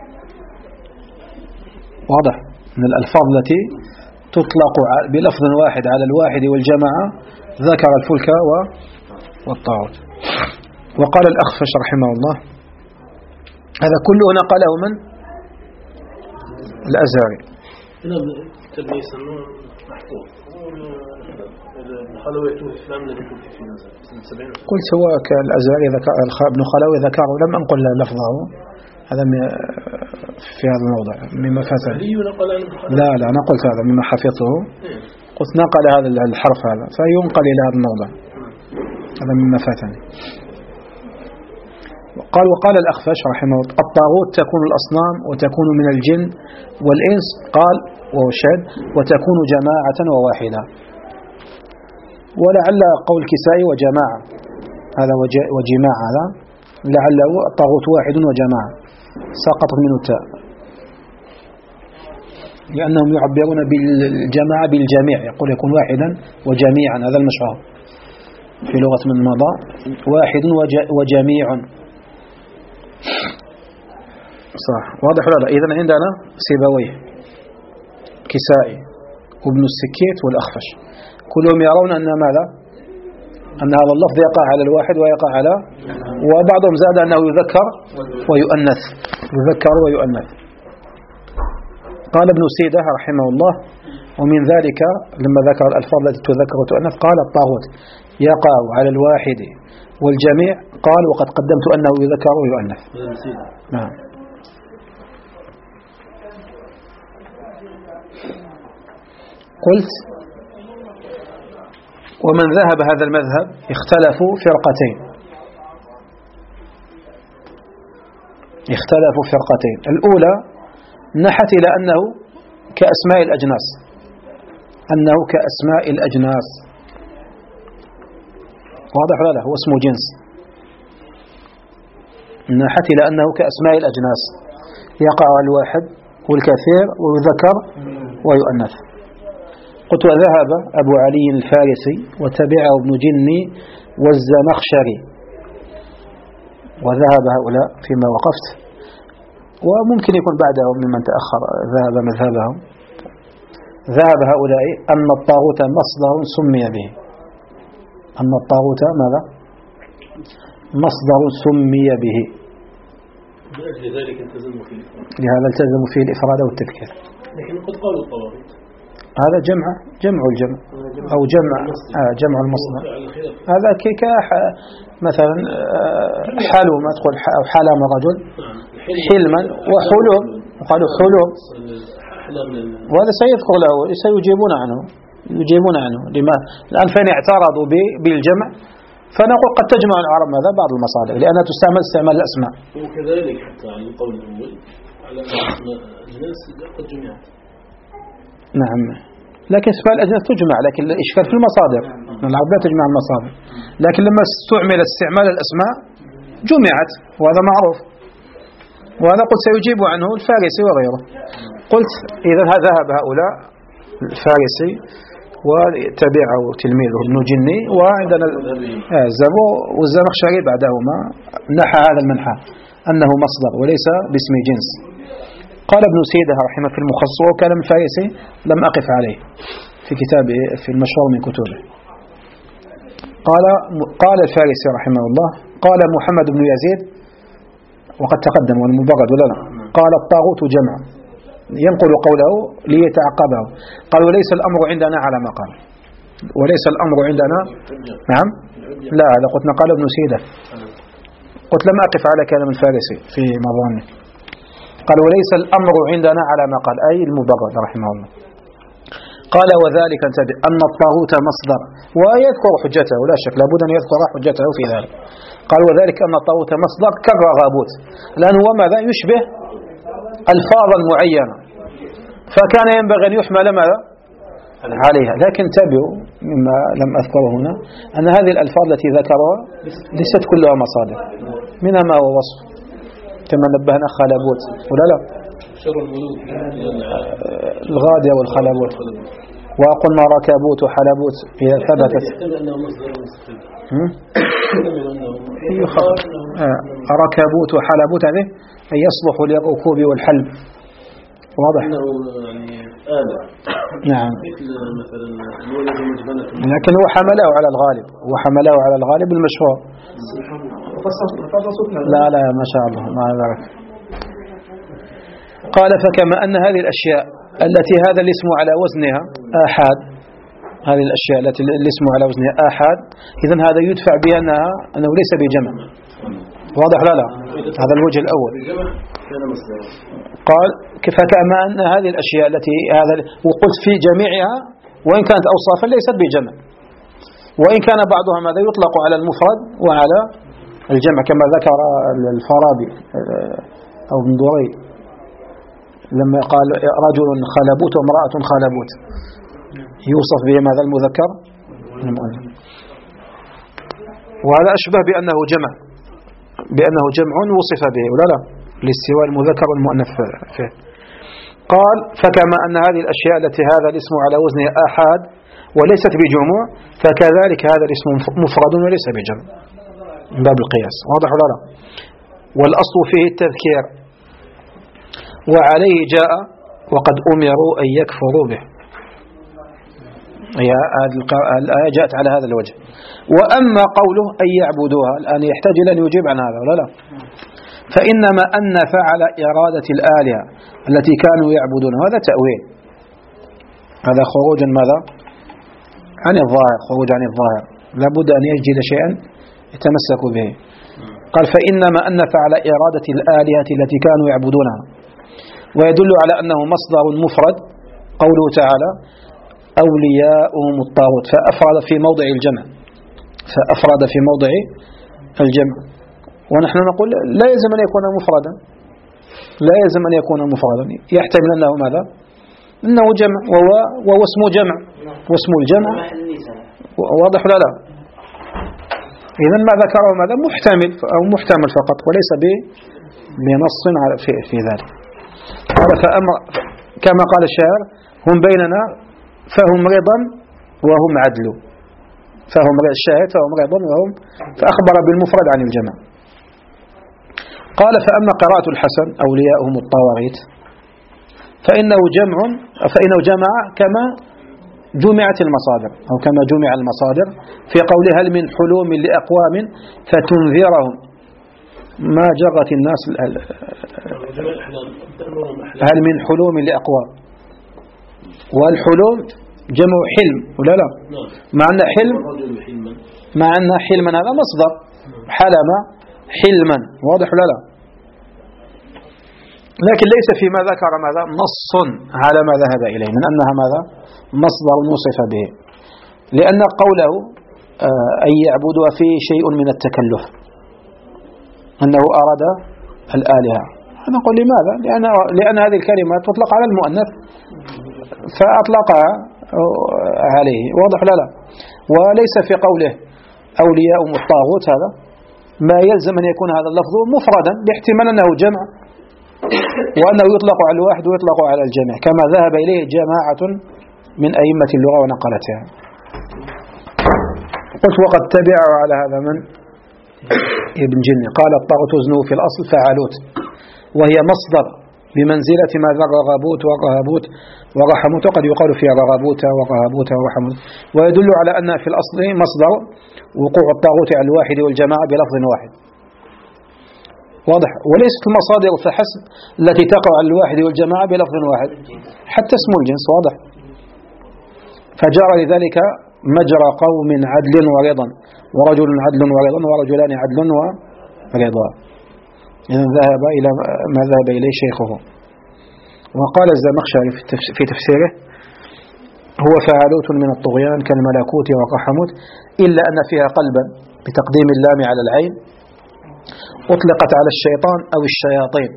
واضح من الألفاظ التي تطلق بلفظ واحد على الواحد والجماعة ذكر الفلك والطاغوت. وقال الأخفش رحمه الله هذا كله نقله من الأزهري. قلت هو كالأزهري ذكر ابن خلوي ذكره لم أنقل لفظه هذا في هذا الموضع مما فاتني. لا لا أنا قلت هذا مما حفظته قلت نقل هذا الحرف هذا فينقل إلى هذا الموضع هذا مما فاتني. قال وقال الأخفش رحمه الله الطاغوت تكون الأصنام وتكون من الجن والإنس قال وشهد وتكون جماعة وواحدة. ولعل قول كسائي وجماعة هذا وجماعة هذا لعله الطاغوت واحد وجماعة سقطت منه التاء لأنهم يعبرون بالجماعة بالجميع يقول يكون واحدا وجميعا هذا المشهور في لغة من مضى واحد وجميع صح. واضح ولا لا؟ إذن عندنا سيبويه كسائي وابن السكيت والأخفش كلهم يرون أن ماذا؟ أن هذا اللفظ يقع على الواحد ويقع على وبعضهم زاد أنه يذكر ويؤنث يذكر ويؤنث. قال ابن سيدة رحمه الله ومن ذلك لما ذكر الألفاظ التي تذكر وتؤنث قال الطاغوت يقع على الواحد والجميع قال وقد قدمت أنه يذكر ويؤنث. نعم. قلت ومن ذهب هذا المذهب اختلفوا فرقتين اختلفوا فرقتين. الأولى نحت إلى أنه كأسماء الأجناس أنه كأسماء الأجناس واضح ولا لا؟ هو اسمه جنس ناحت إلى أنه كأسماء الأجناس يقع الواحد والكثير ويذكر ويؤنث. قلت وذهب أبو علي الفارسي وتبعه ابن جني والزمخشري، وذهب هؤلاء فيما وقفت، وممكن يكون بعدهم ممن تأخر ذهب مذهبهم. ذهب هؤلاء أن الطاغوت مصدر سمي به، أن الطاغوت ماذا؟ مصدر سمي به، لأجل ذلك التزموا فيه، لهذا التزموا فيه الإفراد والتذكير. لكن قد قالوا الطواغيت هذا جمع جمع الجمع أو جمع آه جمع المصدر. هذا كيك مثلا حلم تقول أو حلم رجل حلما وحلم، وقالوا حلم، وهذا سيذكر له سيجيبون عنه يجيبون عنه لما الآن فإن اعترضوا بالجمع فنقول قد تجمع العرب ماذا بعض المصادر لأنها تستعمل استعمال الأسماء. وكذلك حتى على القول الأول على أسماء الأجناس قد جمعت. نعم، لكن اسماء الأجناس تجمع، لكن الإشكال في المصادر، العرب لا تجمع المصادر، لكن لما استعمل استعمال الأسماء جمعت، وهذا معروف، وهذا قد سيجيب عنه الفارسي وغيره. قلت إذا ذهب هؤلاء الفارسي وتبعه تلميذه ابن جني، وعندنا الزبو والزمخشري بعدهما نحى هذا المنحى أنه مصدر وليس باسم جنس. قال ابن سيدة رحمه في المخصص وكان من فارسي لم أقف عليه في كتابه في المشهور من كتبه. قال قال الفارسي رحمه الله قال محمد بن يزيد وقد تقدم والمبرد ولا لا، قال الطاغوت جمع، ينقل قوله ليتعقبه، قال وليس الأمر عندنا على ما قال، وليس الأمر عندنا. نعم لا، هذا قلت قال ابن سيدة، قلت لم أقف على كلام الفارسي في مظانه. قال وليس الأمر عندنا على ما قال، أي المبرد رحمه الله. قال وذلك انتبه أن الطاغوت مصدر، ويذكر حجته لا شك، لابد أن يذكر حجته في ذلك. قال وذلك أن الطاغوت مصدر كالرغابوت، لأنه هو ماذا يشبه ألفاظا معينة، فكان ينبغي أن يحمل ماذا عليها. لكن انتبهوا مما لم أذكره هنا أن هذه الألفاظ التي ذكرها ليست كلها مصادر، منها ما هو وصف كما نبهنا خلبوت ولا لا، شر الملوك الغادية والخلبوت، وقلنا ركبوت وحلبوت إذا ثبتت ركبوت وحلبوت هذه أي يصلح للركوب والحلب، واضح؟ نعم، لكن هو حمله على الغالب، هو حمله على الغالب المشهور. لا لا ما شاء الله ما ذلك. قال فكما أن هذه الأشياء التي هذا الاسم على وزنها آحاد، هذه الأشياء التي الاسم على وزنها آحاد، إذن هذا يدفع بأنها أنه ليس بجمع، واضح؟ لا لا، هذا الوجه الأول. قال فكما أن هذه الأشياء التي هذا وقلت في جميعها وإن كانت أوصافا ليست بجمع، وإن كان بعضها ماذا يطلق على المفرد وعلى الجمع كما ذكر الفارابي أو ابن دري لما قال رجل خلبوت وامرأة خلبوت يوصف به ماذا المذكر المؤنث، وهذا أشبه بأنه جمع، بأنه جمع وصف به ولا لا لاستواء المذكر والمؤنث فيه. قال فكما أن هذه الأشياء التي هذا الاسم على وزنها آحاد وليست بجموع، فكذلك هذا الاسم مفرد وليس بجمع من باب القياس، واضح ولا لا؟ والأصل فيه التذكير، وعليه جاء وقد أمروا أن يكفروا به، هي الآية جاءت على هذا الوجه. وأما قوله أن يعبدوها الآن يحتاج إلى أن يجيب عن هذا ولا لا؟ فإنما أن فعل إرادة الآلهة التي كانوا يعبدون هذا تأويل، هذا خروج ماذا عن الظاهر، خروج عن الظاهر، لابد أن يجد شيئا يتمسك به. قال فإنما أن فعل إرادة الآلهة التي كانوا يعبدونها، ويدل على أنه مصدر مفرد قوله تعالى أولياؤهم الطاغوت، فأفرد في موضع الجمع، فأفرد في موضع الجمع، ونحن نقول لا يلزم أن يكون مفردا، لا يلزم أن يكون مفردا، يحتمل أنه ماذا؟ أنه جمع، وهو, وهو اسم جمع، واسم الجمع واضح لا لا؟ إذن ما ذكره ماذا محتمل أو محتمل فقط وليس بنص في, في ذلك. قال فأمر كما قال الشاعر هم بيننا فهم رضا وهم عدل، فهم الشاهد فهم رضا وهم، فأخبر بالمفرد عن الجمع. قال فأما قراءة الحسن أولياؤهم الطواغيت فإنه جمع فإنه جمع كما جمعت المصادر أو كما جمع المصادر في قوله هل من حلوم لأقوام فتنذرهم ما جرت الناس هل من حلوم لأقوام، والحلوم جمع حلم ولا لا؟ مع أن حلم مع أن حلما هذا مصدر حلم حلما، واضح ولا لا؟ لكن ليس فيما ذكر ماذا نص على ما ذهب إليه من أنها ماذا مصدر وصف به، لأن قوله أن يعبدوا فيه شيء من التكلف أنه أراد الآلهة. نقول لماذا؟ لأن, لأن هذه الكلمة تطلق على المؤنث فأطلقها عليه، واضح لا لا؟ وليس في قوله أولياء الطاغوت هذا ما يلزم أن يكون هذا اللفظ مفردا باحتمال أنه جمع وأنه يطلق على الواحد ويطلق على الجمع كما ذهب إليه جماعة من أئمة اللغة ونقلتها. قلت وقد تبع على هذا من ابن جني قال الطاغوت وزنه في الأصل فعلوت وهي مصدر بمنزلة ما ذا رغبوت ورهبوت ورحموت، وقد يقال فيها رغبوت ورهبوت ورحموت، ويدل على أن في الأصل مصدر وقوع الطاغوت على الواحد والجماعة بلفظ واحد، واضح. وليست المصادر فحسب التي تقع على الواحد والجماعة بلفظ واحد حتى اسم الجنس، واضح. فجرى لذلك مجرى قوم عدل ورضا ورجل عدل ورضا ورجلان عدل ورضا، إذن ذهب إلى ما ذهب إليه شيخه. وقال الزمخشري في تفسيره هو فعلوت من الطغيان كالملكوت والرحموت إلا أن فيها قلبا بتقديم اللام على العين أطلقت على الشيطان أو الشياطين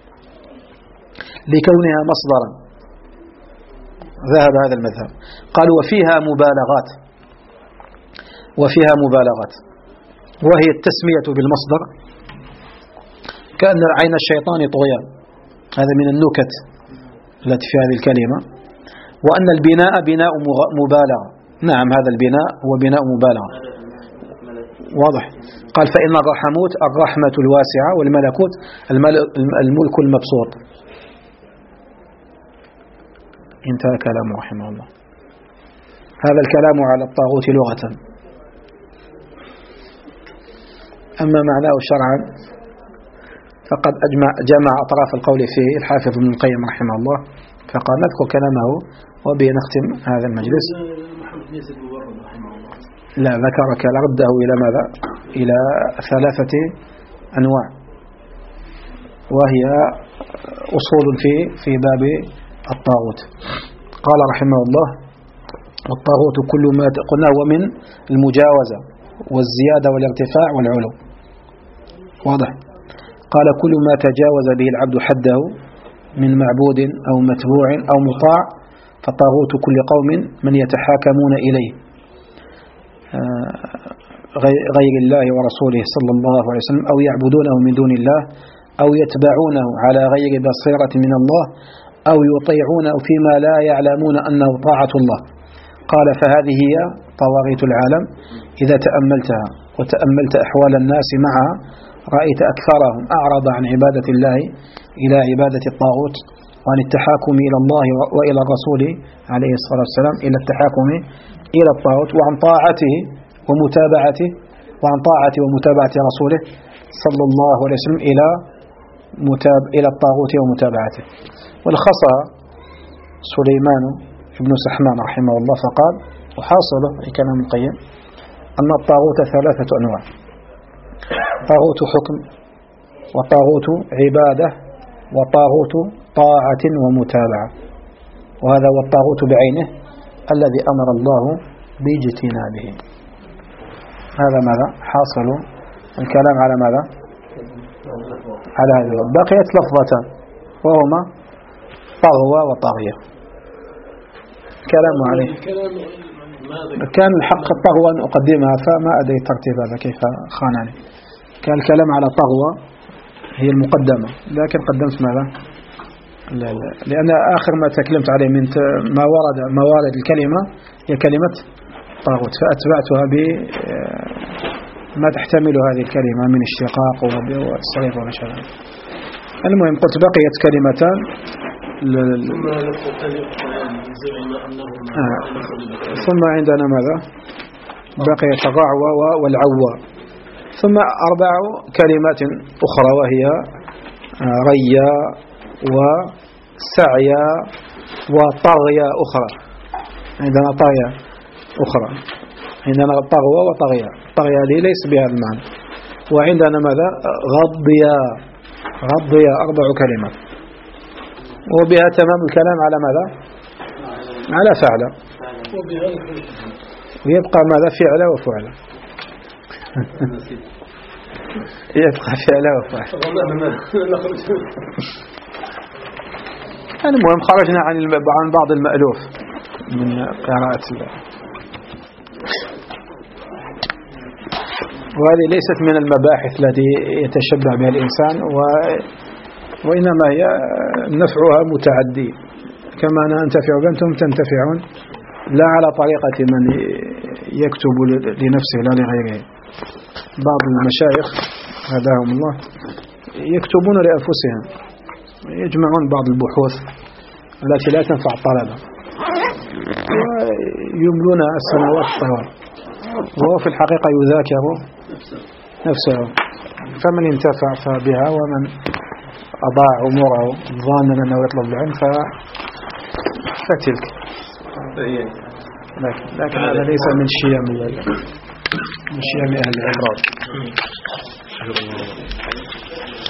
لكونها مصدرا، ذهب هذا المذهب. قال وفيها مبالغات وفيها مبالغات وهي التسمية بالمصدر كأن عين الشيطان طغيان، هذا من النكت التي في هذه الكلمة. وأن البناء بناء مبالغة، نعم هذا البناء هو بناء مبالغة، واضح. قال فإن الرحموت الرحمة الواسعة والملكوت الملك المبسوط. انتهى كلامه رحمه الله. هذا الكلام على الطاغوت لغة. أما معناه شرعا فقد أجمع جمع أطراف القول فيه الحافظ ابن القيم رحمه الله، فقال نذكر كلامه وبه نختم هذا المجلس. لا ذكر رده إلى ماذا؟ إلى ثلاثة أنواع، وهي أصول في في باب الطاغوت. قال رحمه الله والطاغوت كل ما قلنا هو من المجاوزة والزيادة والارتفاع والعلو، واضح. قال كل ما تجاوز به العبد حده من معبود أو متبوع أو مطاع فطاغوت كل قوم من يتحاكمون إليه غير الله ورسوله صلى الله عليه وسلم أو يعبدونه من دون الله أو يتبعونه على غير بصيرة من الله أو يطيعونه فيما لا يعلمون أنه طاعة الله. قال فهذه هي طواغيت العالم إذا تأملتها وتأملت أحوال الناس معها رأيت أكثرهم أعرض عن عبادة الله إلى عبادة الطاغوت وعن التحاكم إلى الله وإلى الرسول عليه الصلاة والسلام إلى التحاكم إلى الطاغوت وعن طاعته ومتابعته وعن طاعته ومتابعة رسوله صلى الله عليه وسلم إلى متاب إلى الطاغوت ومتابعته. والخصى سليمان بن سحمان رحمه الله فقال وحاصله في كلام القيم أن الطاغوت ثلاثة أنواع: طاغوت حكم وطاغوت عبادة وطاغوت طاعة ومتابعة، وهذا هو الطاغوت بعينه الذي أمر الله باجتنابه. هذا ماذا حاصل الكلام على ماذا؟ على هذا. بقيت لفظتان وهما طغوة وطاغية. كلام عليه الكلام كان الحق الطغوة أن أقدمها فما أدري الترتيب هذا كيف خانني. كان الكلام على طغوة هي المقدمة لكن قدمت ماذا؟ لأن آخر ما تكلمت عليه من ما ورد موارد الكلمة هي كلمة طاغوت فأتبعتها بما تحتمل هذه الكلمة من اشتقاق والصريف وما شابه. المهم قلت بقيت كلمتان آه. ثم عندنا ماذا؟ بقيت الرعوة والعوة. ثم أربع كلمات أخرى وهي ريا وسعيا وطغيا أخرى. عندنا طغيا أخرى، عندنا طغوة وطغيا. طغيا هذه ليس بها المعنى. وعندنا ماذا؟ غضيا. غضيا أربع كلمات وبها تمام الكلام على ماذا؟ على فعل. ويبقى ماذا؟ فعل وفعل. يبقى فعل وفعل. المهم خرجنا عن عن بعض المألوف من قراءة الله. وهذه ليست من المباحث التي يتشبع بها الإنسان و وإنما هي نفعها متعدي كما أنا أنتفع بأنتم تنتفعون لا على طريقة من يكتب لنفسه لا لغيره. بعض المشايخ هداهم الله يكتبون لأنفسهم يجمعون بعض البحوث التي لا تنفع الطلبة ويملون السنوات الطوال وهو في الحقيقة يذاكر نفسه. فمن انتفع فبها ومن أضاع أموره ظانا أنه يطلب العلم فتلك. لكن, لكن هذا ليس من شيم من شيم أهل العمران.